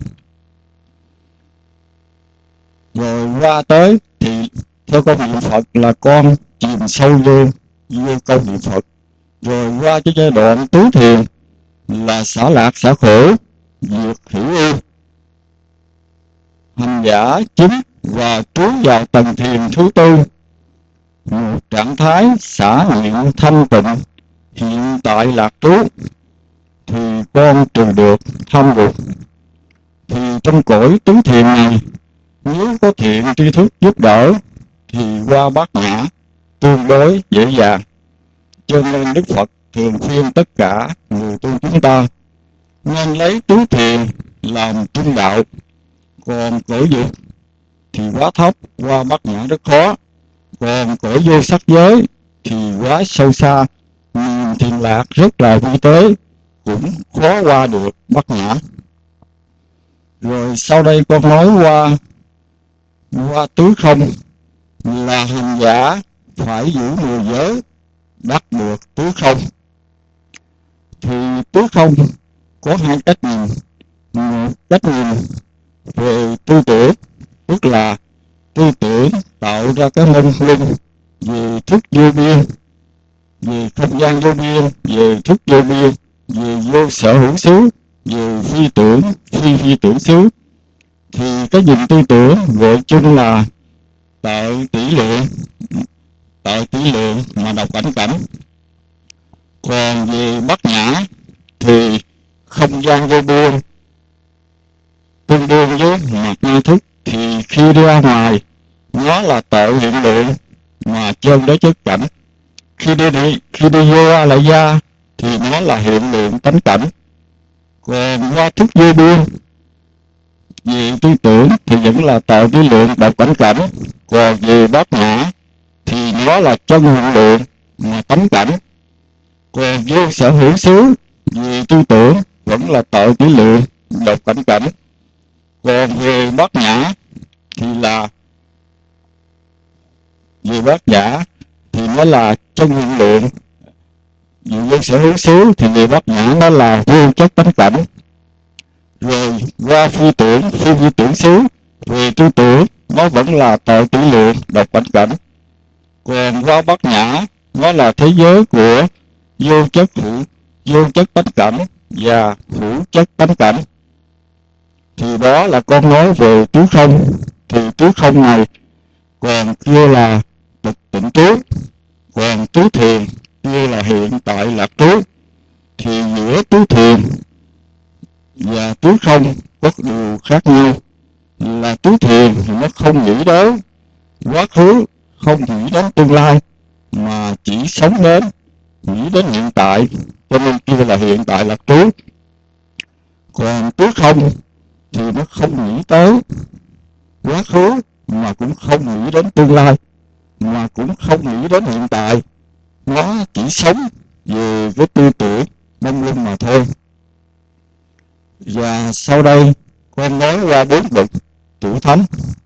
Rồi qua tới thì theo con niệm Phật là con chìm sâu vô câu niệm Phật. Rồi qua cho giai đoạn tứ thiền là xả lạc xả khổ, diệt hữu ưu, hành giả chính và trú vào tầng thiền thứ tư, một trạng thái xả niệm thanh tịnh hiện tại lạc trú. Thì con trừ được tham dục. Thì trong cõi tứ thiền này, nếu có thiện tri thức giúp đỡ thì qua bát nhã tương đối dễ dàng. Cho nên Đức Phật thường khuyên tất cả người tu chúng ta nên lấy tứ thiền làm trung đạo. Còn cõi dục thì quá thấp, qua bát nhã rất khó. Còn cõi vô sắc giới thì quá sâu xa, niềm thiền lạc rất là vi tế, cũng khó qua được bát nhã. Rồi sau đây con nói qua tứ không là hành giả phải giữ 10 giới đắc được tứ không. Thì tứ không có hai cách nhìn. Một cách nhìn về tư tưởng, tức là tư tưởng tạo ra cái mông lung về thức vô biên, về không gian vô biên, về thức vô biên, về vô sở hữu xứ, về phi tưởng, phi tưởng xứ. Thì cái nhìn tư tưởng gọi chung là tại tỷ lượng mà đọc cảnh cảnh. Còn về bát nhã thì không gian vô biên tương đương với mặt ý thức. Thì khi đi ra ngoài nó là tự hiện lượng mà chân đối chất cảnh. Khi đi vô A La Gia thì nó là hiện lượng tánh cảnh. Còn qua thức vô biên về tư tưởng thì vẫn là tạo tỷ lượng đọc cảnh cảnh. Còn về bát nhã thì nó là chân hiện lượng mà tánh cảnh. Còn vô sở hữu xứ về tư tưởng vẫn là tạo tỷ lượng đọc cảnh cảnh. Còn về bát nhã thì nó là chân hiện lượng. Về vô sở hữu xứ thì về bát nhã nó là vô chất tánh cảnh. Rồi qua phi tưởng xứ về tư tưởng nó vẫn là tạo tỷ lượng đọc cảnh cảnh. Còn qua bát nhã nó là thế giới của vô chất tánh cảnh và hữu chất tánh cảnh. Thì đó là con nói về tứ không. Thì tứ không này còn kia là thực tịnh trú, còn tứ thiền kia là hiện tại lạc trú. Thì giữa tứ thiền và tứ không có điều khác nhau là tứ thiền thì nó không nghĩ đến quá khứ, không nghĩ đến tương lai, mà chỉ sống đến, nghĩ đến hiện tại, cho nên kia là hiện tại lạc trú. Còn tứ không thì nó không nghĩ tới quá khứ, mà cũng không nghĩ đến tương lai, mà cũng không nghĩ đến hiện tại. Nó chỉ sống về cái tư tưởng mông lung mà thôi. Và sau đây con nói qua 4 bậc tiểu thánh.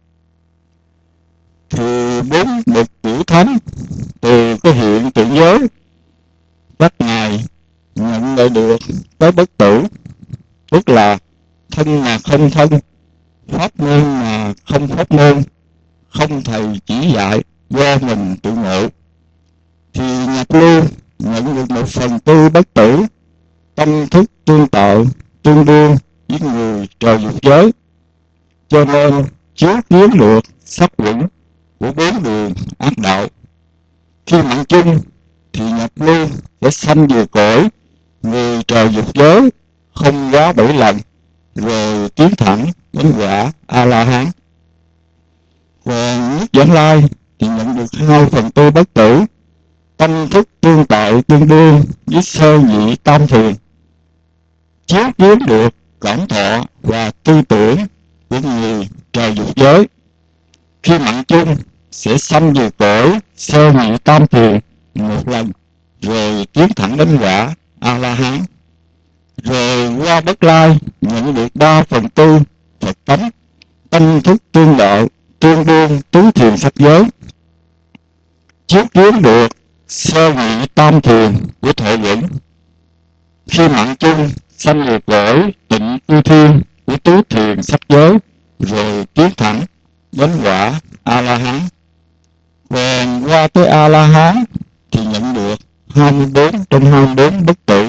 Thì 4 bậc tiểu thánh từ cái hiện tượng giới các ngài nhận lại được tới bất tử, tức là thân mà không thân, pháp môn mà không pháp môn, không thầy chỉ dạy, do mình tự ngộ. Thì nhập lưu nhận được 1/4 bất tử, tâm thức tương tự tương đương với người trời dục giới. Cho nên trước chiến lược sắc vững của 4 đường ác đạo. Khi mạng chung thì nhập lưu sẽ sanh về cõi người trời dục giới không quá 7 lần, rồi tiến thẳng đến quả A La Hán. Còn nhất Vãng Lai thì nhận được 2/4 bất tử. Tâm thức tương tự tương đương với sơ nhị tam thiền, chiếu kiến được cảm thọ và tư tưởng của người trời dục giới. Khi mạng chung sẽ sanh về cõi sơ nhị tam thiền một lần, rồi tiến thẳng đến quả A La Hán, rồi qua Bất Lai nhận được 3/4 Phật tánh, tâm thức tương đương tứ thiền sắc giới, chiếu kiến được sơ nhị tam thiền của Thọ Vững. Khi mạng chung sanh về cõi Tịnh Cư Thiên của tứ thiền sắc giới, rồi tiến thẳng đến quả A La Hán. Còn qua tới A La Hán thì nhận được 24 trên 24 bất tử,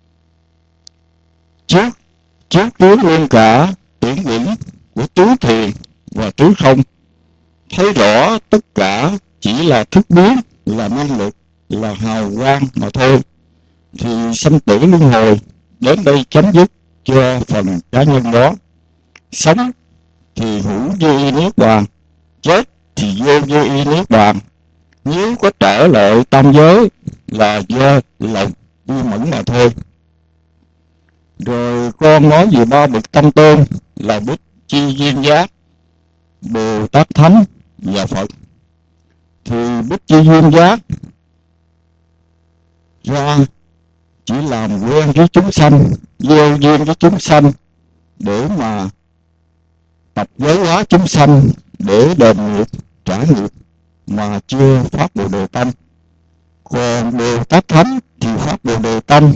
trước kiến luôn cả tưởng vững của tứ thiền và tứ không, thấy rõ tất cả chỉ là thức biến, là năng lực, là hào quang mà thôi, thì sanh tử luân hồi đến đây chấm dứt cho phần cá nhân đó. Sống thì hữu vô y niết bàn, chết thì vô y niết bàn. Nếu có trở lại tam giới là do lòng vui mẫn mà thôi. Rồi con nói về 3 bậc tâm tôn là Bích Chi Duyên Giác, Bồ Tát Thánh và Phật. Thì Bích Chi Duyên Giác ra chỉ làm quen với chúng sanh, vô duyên với chúng sanh, để mà tập giới hóa chúng sanh, để đền nghiệp trả nghiệp, mà chưa phát Bồ Đề Tâm. Còn Bồ Tát Thánh thì phát Bồ Đề Tâm,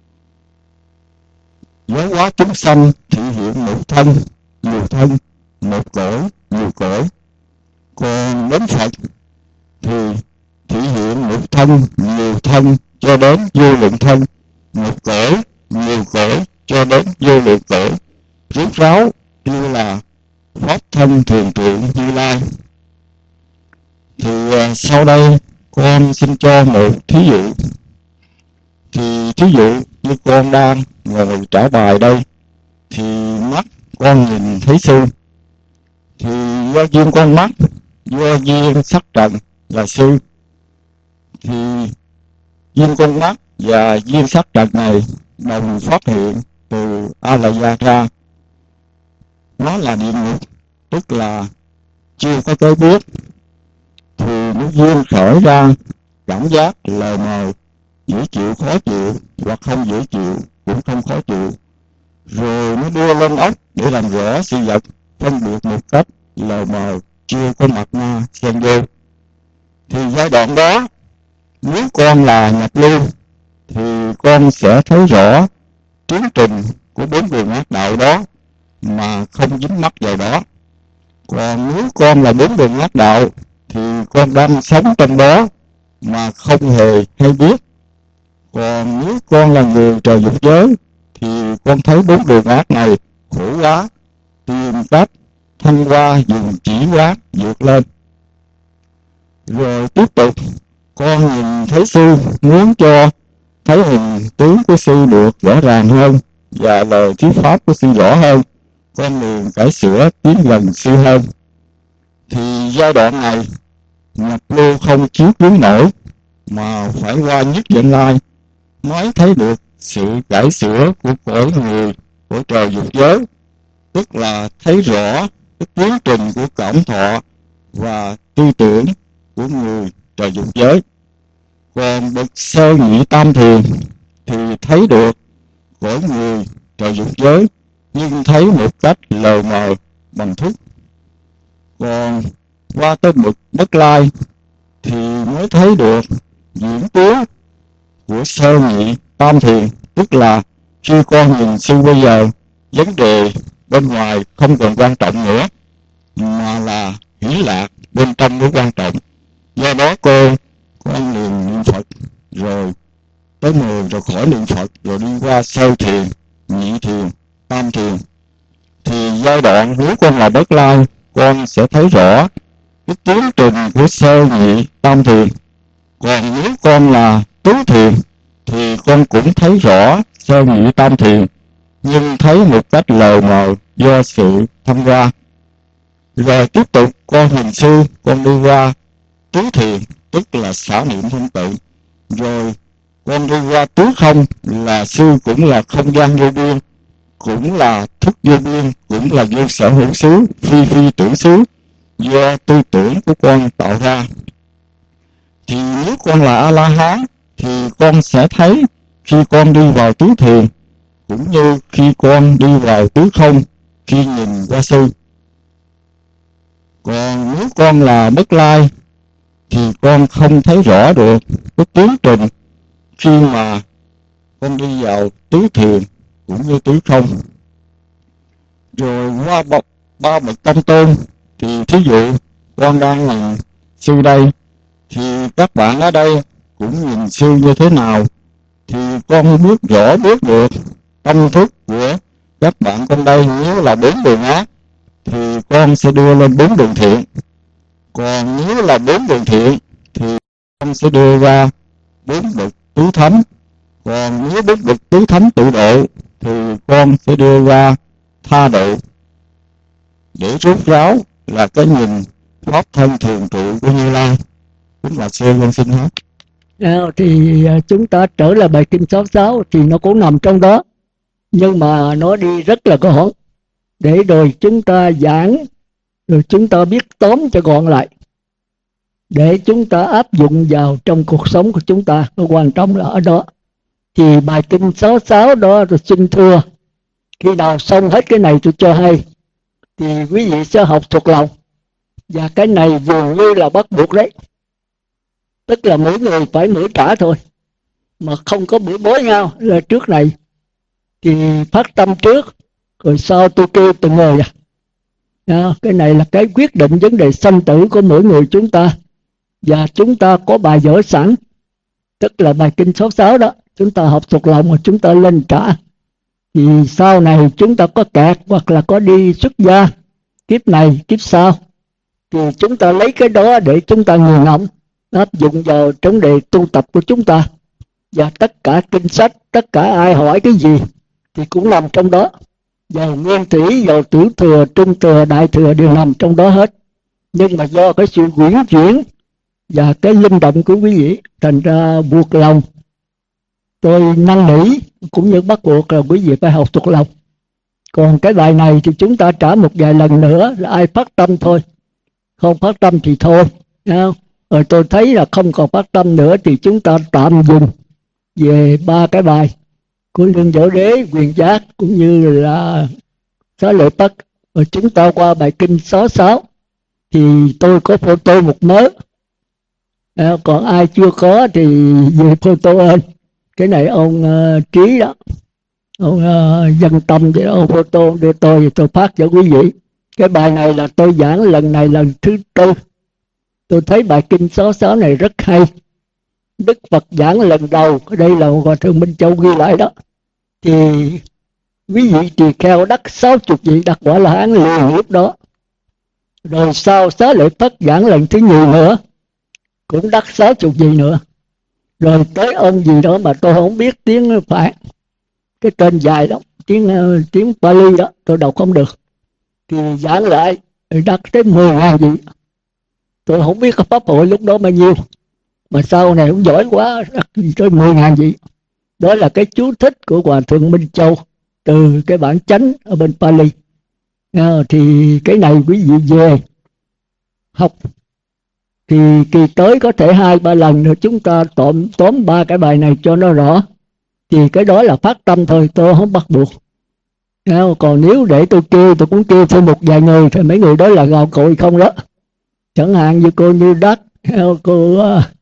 giới hóa chúng sanh, thị hiện một thân, nhiều thân, một cõi, nhiều cõi. Còn đến Phật thì thị hiện một thân, nhiều thân, cho đến vô lượng thân, một cõi, nhiều cõi, cho đến vô lượng cõi, rốt ráo như là pháp thân thường trụ Như Lai. Thì sau đây con xin cho một thí dụ. Thì thí dụ như con đang ngồi trả bài đây, thì mắt con nhìn thấy sư, thì do duyên con mắt, do duyên sắc trần là sư, thì duyên con mắt và duyên sắc trần này đồng phát hiện từ A La Gia ra. Nó là địa ngục, tức là chưa có cái biết, thì nó duyên khởi ra cảm giác lờ mờ, dễ chịu khó chịu, hoặc không dễ chịu cũng không khó chịu, rồi nó đưa lên óc để làm rõ sự vật, phân biệt một cách lờ mờ, chưa có mặt na xen vô. Thì giai đoạn đó, nếu con là nhập lưu thì con sẽ thấy rõ tiến trình của 4 đường ác đạo đó mà không dính mắc vào đó. Còn nếu con là 4 đường ác đạo thì con đang sống trong đó mà không hề hay biết. Còn nếu con là người trời dục giới thì con thấy 4 đường ác này khổ quá, tìm cách thanh qua dùng chỉ quán vượt lên. Rồi tiếp tục con nhìn thấy sư, muốn cho thấy hình tướng của sư được rõ ràng hơn và lời thuyết pháp của sư rõ hơn, con liền cải sửa tiến gần sư hơn. Thì giai đoạn này nhập lưu không chiếu kiến nổi, mà phải qua nhất Vãng Lai mới thấy được sự cải sửa của cõi người của trời dục giới, tức là thấy rõ cái tiến trình của cảm thọ và tư tưởng của người trời dục giới. Còn bậc sơ nhị tam thiền thì thấy được cõi người trời dục giới, nhưng thấy một cách lờ mờ bằng thức. Còn qua tới bậc Bất Lai thì mới thấy được diễn tiến của sơ nhị tam thiền, tức là khi con nhìn sư bây giờ, vấn đề bên ngoài không còn quan trọng nữa, mà là hỷ lạc bên trong mới quan trọng. Do đó con liền niệm Phật, rồi tới 10 rồi khỏi niệm Phật, rồi đi qua sơ thiền, nhị thiền, tam thiền. Thì giai đoạn nếu con là Bất Lai, con sẽ thấy rõ cái tiến trình của sơ nhị tam thiền. Còn nếu con là tứ thiền thì con cũng thấy rõ sơ nhị tam thiền, nhưng thấy một cách lờ mờ do sự thăm qua. Rồi tiếp tục con hình sư, con đi qua tứ thiền, tức là xả niệm thanh tịnh. Rồi con đi qua tứ không, là sư cũng là không gian vô biên, cũng là thức vô biên, cũng là vô sở hữu xứ, phi phi tưởng xứ, do tư tưởng của con tạo ra. Thì nếu con là A-la-hán thì con sẽ thấy khi con đi vào tứ thiền, cũng như khi con đi vào tứ không, khi nhìn qua sư. Còn nếu con là Bất Lai thì con không thấy rõ được cái tiến trình khi mà con đi vào tứ thiền cũng như tứ không. Rồi qua ba bậc tông tôn, thì thí dụ con đang là sư đây, thì các bạn ở đây cũng nhìn sư như thế nào, thì con biết rõ biết được tâm thức của các bạn con đây. Nếu là 4 đường ác thì con sẽ đưa lên 4 đường thiện, còn nếu là 4 đường thiện thì con sẽ đưa ra 4 bậc tứ thánh, còn nếu 4 bậc tứ thánh tự độ thì con sẽ đưa ra tha độ, để rốt ráo là cái nhìn pháp thân thường trụ của Như Lai. Kính bạch sư, con xin hết. Thì chúng ta trở lại bài kinh 66 thì nó cũng nằm trong đó, nhưng mà nó đi rất là gọn, để rồi chúng ta giảng, rồi chúng ta biết tóm cho gọn lại, để chúng ta áp dụng vào trong cuộc sống của chúng ta. Nó quan trọng là ở đó. Thì bài kinh 66 đó tôi xin thưa, khi nào xong hết cái này tôi cho hay, thì quý vị sẽ học thuộc lòng. Và cái này dường như là bắt buộc đấy, tức là mỗi người phải mở trả thôi, mà không có bữa bối nhau. Là trước này thì phát tâm trước, rồi sau tôi kêu từng người. Cái này là cái quyết định vấn đề sanh tử của mỗi người chúng ta. Và chúng ta có bài vở sẵn, tức là bài kinh 66 đó, chúng ta học thuộc lòng mà chúng ta lên trả. Thì sau này chúng ta có kẹt hoặc là có đi xuất gia kiếp này kiếp sau, thì chúng ta lấy cái đó để chúng ta nghiền ngẫm, áp dụng vào trong đề tu tập của chúng ta. Và tất cả kinh sách, tất cả ai hỏi cái gì thì cũng nằm trong đó. Vào nguyên thủy, vào tiểu thừa, trung thừa, đại thừa đều nằm trong đó hết. Nhưng mà do cái sự quyển chuyển và cái linh động của quý vị, thành ra buộc lòng tôi năn nỉ, cũng như bắt buộc là quý vị phải học thuộc lòng. Còn cái bài này thì chúng ta trả một vài lần nữa, là ai phát tâm thôi, không phát tâm thì thôi. Rồi tôi thấy là không còn phát tâm nữa thì chúng ta tạm dừng về 3 cái bài của Lương Võ Đế, Quyền Giác cũng như là Xá Lợi Phất. Rồi chúng ta qua bài kinh 66 thì tôi có photo một mớ. Còn ai chưa có thì về photo ơn. Cái này ông Trí đó, ông Dân Tâm thì ông photo đưa tôi, thì tôi phát cho quý vị. Cái bài này là tôi giảng lần này lần thứ 4. Tôi thấy bài kinh 66 này rất hay. Đức Phật giảng lần đầu, đây là Hòa Thượng Minh Châu ghi lại đó, thì quý vị tỳ kheo đắc 60 vị đắc quả là hán liền lúc đó. Rồi sau Xá Lợi Phất giảng lần thứ nhiều nữa, cũng đắc 60 vị nữa. Rồi tới ông gì đó mà tôi không biết tiếng Phạn, cái tên dài đó, tiếng Pali đó tôi đọc không được, thì giảng lại đắc tới 10.000 vị. Tôi không biết cái pháp hội lúc đó bao nhiêu, mà sau này cũng giỏi quá, đắc tới 10.000 vị. Đó là cái chú thích của Hòa Thượng Minh Châu từ cái bản chánh ở bên Pali. Thì cái này quý vị về học thì kỳ tới có thể 2-3 lần nữa chúng ta tóm 3 cái bài này cho nó rõ. Thì cái đó là phát tâm thôi, tôi không bắt buộc. Còn nếu để tôi kêu, tôi cũng kêu thêm một vài người, thì mấy người đó là gạo cội không đó. Chẳng hạn như cô Như Đắc, cô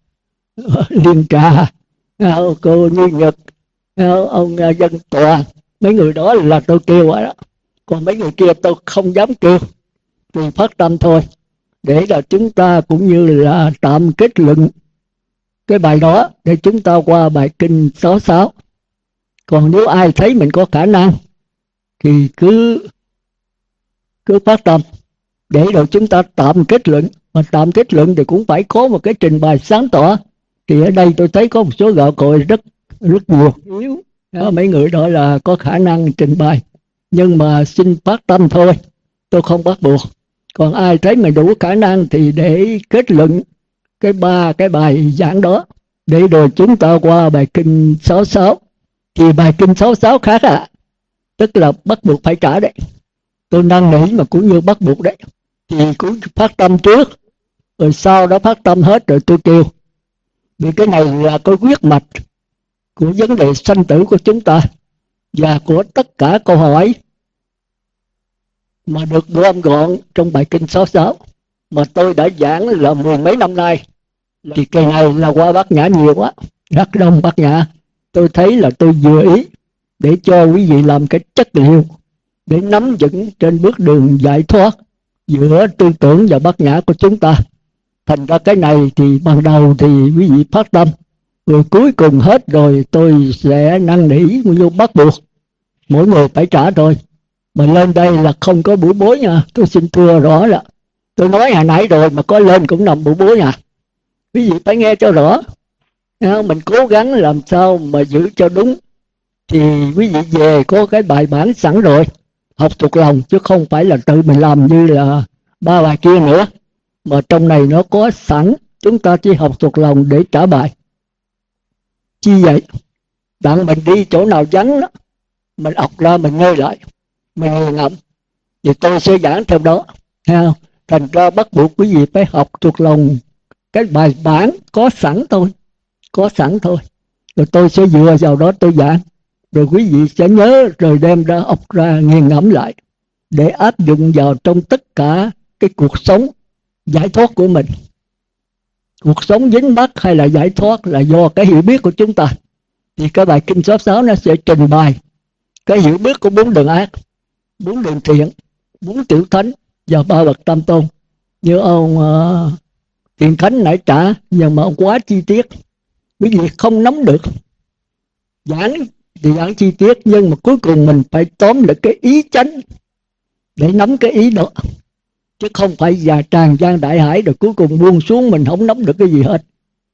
Liên Trà, cô Như Nhật, ông Dân Toàn, mấy người đó là tôi kêu đó. Còn mấy người kia tôi không dám kêu, tôi phát tâm thôi, để là chúng ta cũng như là tạm kết luận cái bài đó, để chúng ta qua bài kinh 66. Còn nếu ai thấy mình có khả năng thì cứ phát tâm, để rồi chúng ta tạm kết luận. Mà tạm kết luận thì cũng phải có một cái trình bày sáng tỏ. Thì ở đây tôi thấy có một số gạo cội rất nhiều yếu đó, mấy người đó là có khả năng trình bày, nhưng mà xin phát tâm thôi, tôi không bắt buộc. Còn ai thấy mình đủ khả năng thì để kết luận ba cái bài giảng đó, để rồi chúng ta qua bài kinh 66. Thì bài kinh 66 khác tức là bắt buộc phải trả đấy. Tôi năn nỉ mà cũng như bắt buộc đấy. Thì cũng phát tâm trước, rồi sau đó phát tâm hết rồi tôi kêu. Vì cái này là cái huyết mạch của vấn đề sanh tử của chúng ta, và của tất cả câu hỏi mà được gom gọn trong bài kinh 66 mà tôi đã giảng là mười mấy năm nay. Thì cái này là qua Bát Nhã nhiều quá, rất đông Bát Nhã. Tôi thấy là tôi vừa ý để cho quý vị làm cái chất liệu để nắm vững trên bước đường giải thoát giữa tư tưởng và Bát Nhã của chúng ta. Thành ra cái này thì ban đầu thì quý vị phát tâm, rồi cuối cùng hết rồi tôi sẽ năn nỉ như bắt buộc mỗi người phải trả thôi. Mà lên đây là không có bủi bối nha, tôi xin thưa rõ là tôi nói hồi nãy rồi, mà có lên cũng nằm bủi bối nha. Quý vị phải nghe cho rõ. Mình cố gắng làm sao mà giữ cho đúng. Thì quý vị về có cái bài bản sẵn rồi, học thuộc lòng, chứ không phải là tự mình làm như là ba bài kia nữa. Mà trong này nó có sẵn, chúng ta chỉ học thuộc lòng để trả bài. Chi vậy? Đặng mình đi chỗ nào vắng đó, mình ọc ra mình ngơi lại, mình ngồi ngậm, thì tôi sẽ giảng theo đó. Thấy không? Thành ra bắt buộc quý vị phải học thuộc lòng cái bài bản có sẵn thôi. Có sẵn thôi. Rồi tôi sẽ dựa vào đó tôi giảng. Rồi quý vị sẽ nhớ rồi đem ra ọc ra nghiền ngẫm lại, để áp dụng vào trong tất cả cái cuộc sống giải thoát của mình. Cuộc sống dính mắc hay là giải thoát là do cái hiểu biết của chúng ta. Thì cái bài kinh 66 nó sẽ trình bày cái hiểu biết của 4 đường ác, 4 đường thiện, 4 tiểu thánh và 3 bậc tam tôn. Như ông Thiện Khánh nãy trả, nhưng mà ông quá chi tiết, quý vị không nắm được. Giảng thì giảng chi tiết, nhưng mà cuối cùng mình phải tóm được cái ý chánh để nắm cái ý đó, chứ không phải già tràn gian đại hải rồi cuối cùng buông xuống mình không nắm được cái gì hết.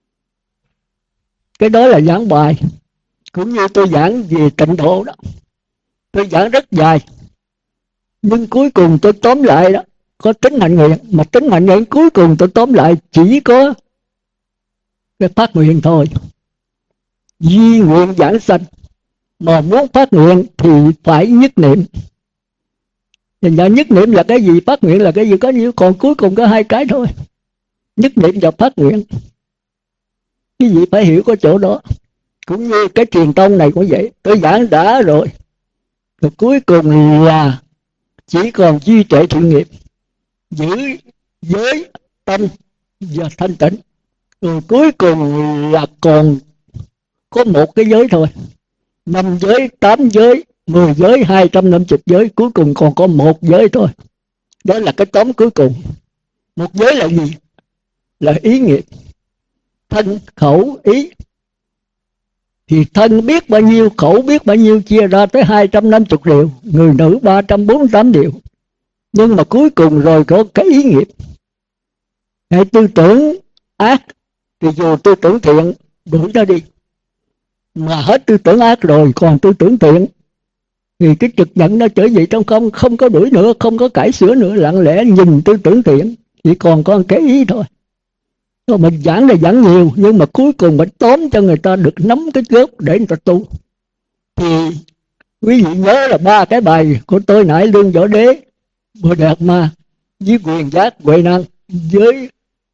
Cái đó là giảng bài. Cũng như tôi giảng về tịnh độ đó, tôi giảng rất dài, nhưng cuối cùng tôi tóm lại đó, có tính hạnh nguyện. Mà tính hạnh nguyện cuối cùng tôi tóm lại chỉ có cái phát nguyện thôi. Duy nguyện giảng sanh. Mà muốn phát nguyện thì phải nhất niệm. Thì nhất niệm là cái gì, phát nguyện là cái gì, có nhiều. Còn cuối cùng có hai cái thôi, nhất niệm và phát nguyện. Quý vị phải hiểu có chỗ đó. Cũng như cái truyền tông này cũng vậy. Tôi giảng đã rồi, rồi cuối cùng là chỉ còn duy trì thiện nghiệp, giữ giới tâm và thanh tịnh. Rồi cuối cùng là còn có một cái giới thôi. 5 giới, 8 giới, 10 giới, 250 giới. Cuối cùng còn có một giới thôi. Đó là cái tóm cuối cùng. Một giới là gì? Là ý nghiệp. Thân, khẩu, ý. Thì thân biết bao nhiêu, khẩu biết bao nhiêu, chia ra tới 250 điều. Người nữ 348 điều. Nhưng mà cuối cùng rồi có cái ý nghiệp. Hãy tư tưởng ác thì dù tư tưởng thiện đuổi nó đi. Mà hết tư tưởng ác rồi còn tư tưởng thiện thì cái trực nhận nó trở về trong không. Không có đuổi nữa, không có cải sửa nữa, lặng lẽ nhìn tư tưởng thiện. Chỉ còn có cái ý thôi. Rồi mình giảng là giảng nhiều, nhưng mà cuối cùng mình tóm cho người ta được nắm cái gốc để người ta tu. Thì quý vị nhớ là 3 cái bài của tôi nãy: Lương Võ Đế, Bồ Đề Ma, với Quyền Giác Huệ Năng, với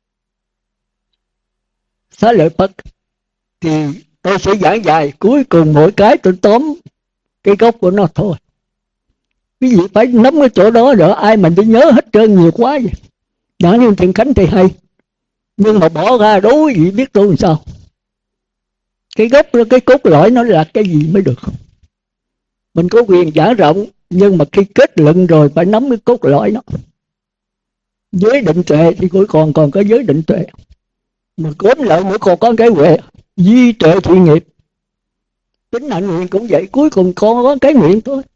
Xá Lợi Phất. Thì tôi sẽ giảng dài, cuối cùng mỗi cái tôi tóm cái gốc của nó thôi. Quý vị phải nắm cái chỗ đó, rồi ai mà đi nhớ hết trơn nhiều quá vậy. Giảng như Thiện Khánh thì hay, nhưng mà bỏ ra đối vị biết tôi làm sao. Cái gốc, cái cốt lõi nó là cái gì mới được. Mình có quyền giảng rộng, nhưng mà khi kết luận rồi phải nắm cái cốt lõi nó. Giới định tuệ thì cuối còn có giới định tuệ. Mà cốt lại nữa còn có cái huệ, duy tuệ thiện nghiệp. Tính hạnh nguyện cũng vậy, cuối cùng còn có cái nguyện thôi.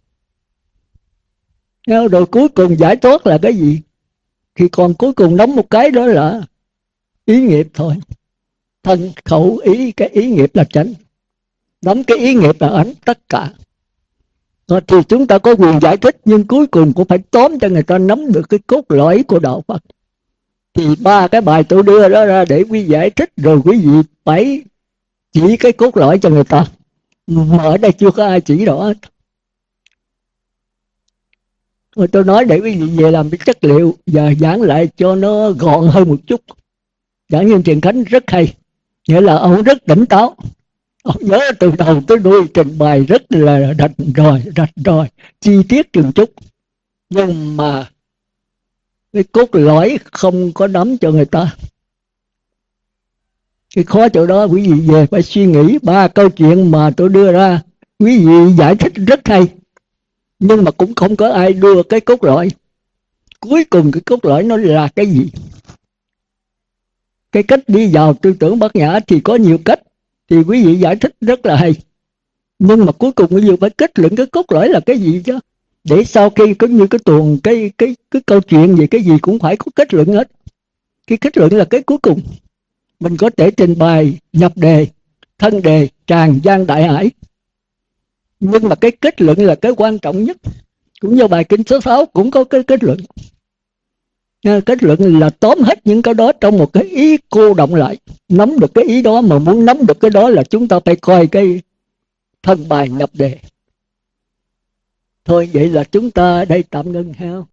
Rồi cuối cùng giải thoát là cái gì? Thì còn cuối cùng nắm một cái đó là ý nghiệp thôi. Thân, khẩu, ý, cái ý nghiệp là chánh. Nắm cái ý nghiệp là ảnh tất cả. Rồi thì chúng ta có quyền giải thích, nhưng cuối cùng cũng phải tóm cho người ta nắm được cái cốt lõi của đạo Phật. Thì 3 cái bài tôi đưa đó ra để quý giải thích, rồi quý vị phải chỉ cái cốt lõi cho người ta, mà ở đây chưa có ai chỉ rõ. Rồi tôi nói để quý vị về làm cái chất liệu và giảng lại cho nó gọn hơn một chút. Giảng nhân Trần Khánh rất hay, nghĩa là ông rất tỉnh táo, ông nhớ từ đầu tới đuôi, trình bày rất là rạch ròi, chi tiết từng chút, nhưng mà cái cốt lõi không có nắm cho người ta. Cái khó chỗ đó quý vị về phải suy nghĩ. 3 câu chuyện mà tôi đưa ra, quý vị giải thích rất hay, nhưng mà cũng không có ai đưa cái cốt lõi. Cuối cùng cái cốt lõi nó là cái gì? Cái cách đi vào tư tưởng Bát Nhã thì có nhiều cách, thì quý vị giải thích rất là hay, nhưng mà cuối cùng quý vị phải kết luận cái cốt lõi là cái gì chứ. Để sau khi có như cái tuồng cái câu chuyện gì cái gì cũng phải có kết luận hết. Cái kết luận là cái cuối cùng. Mình có thể trình bày nhập đề, thân đề, tràng gian đại hải, nhưng mà cái kết luận là cái quan trọng nhất. Cũng như bài kinh số 6 cũng có cái kết luận. Kết luận là tóm hết những cái đó trong một cái ý cô động lại. Nắm được cái ý đó, mà muốn nắm được cái đó là chúng ta phải coi cái thân bài nhập đề. Thôi vậy là chúng ta đây tạm ngưng ha.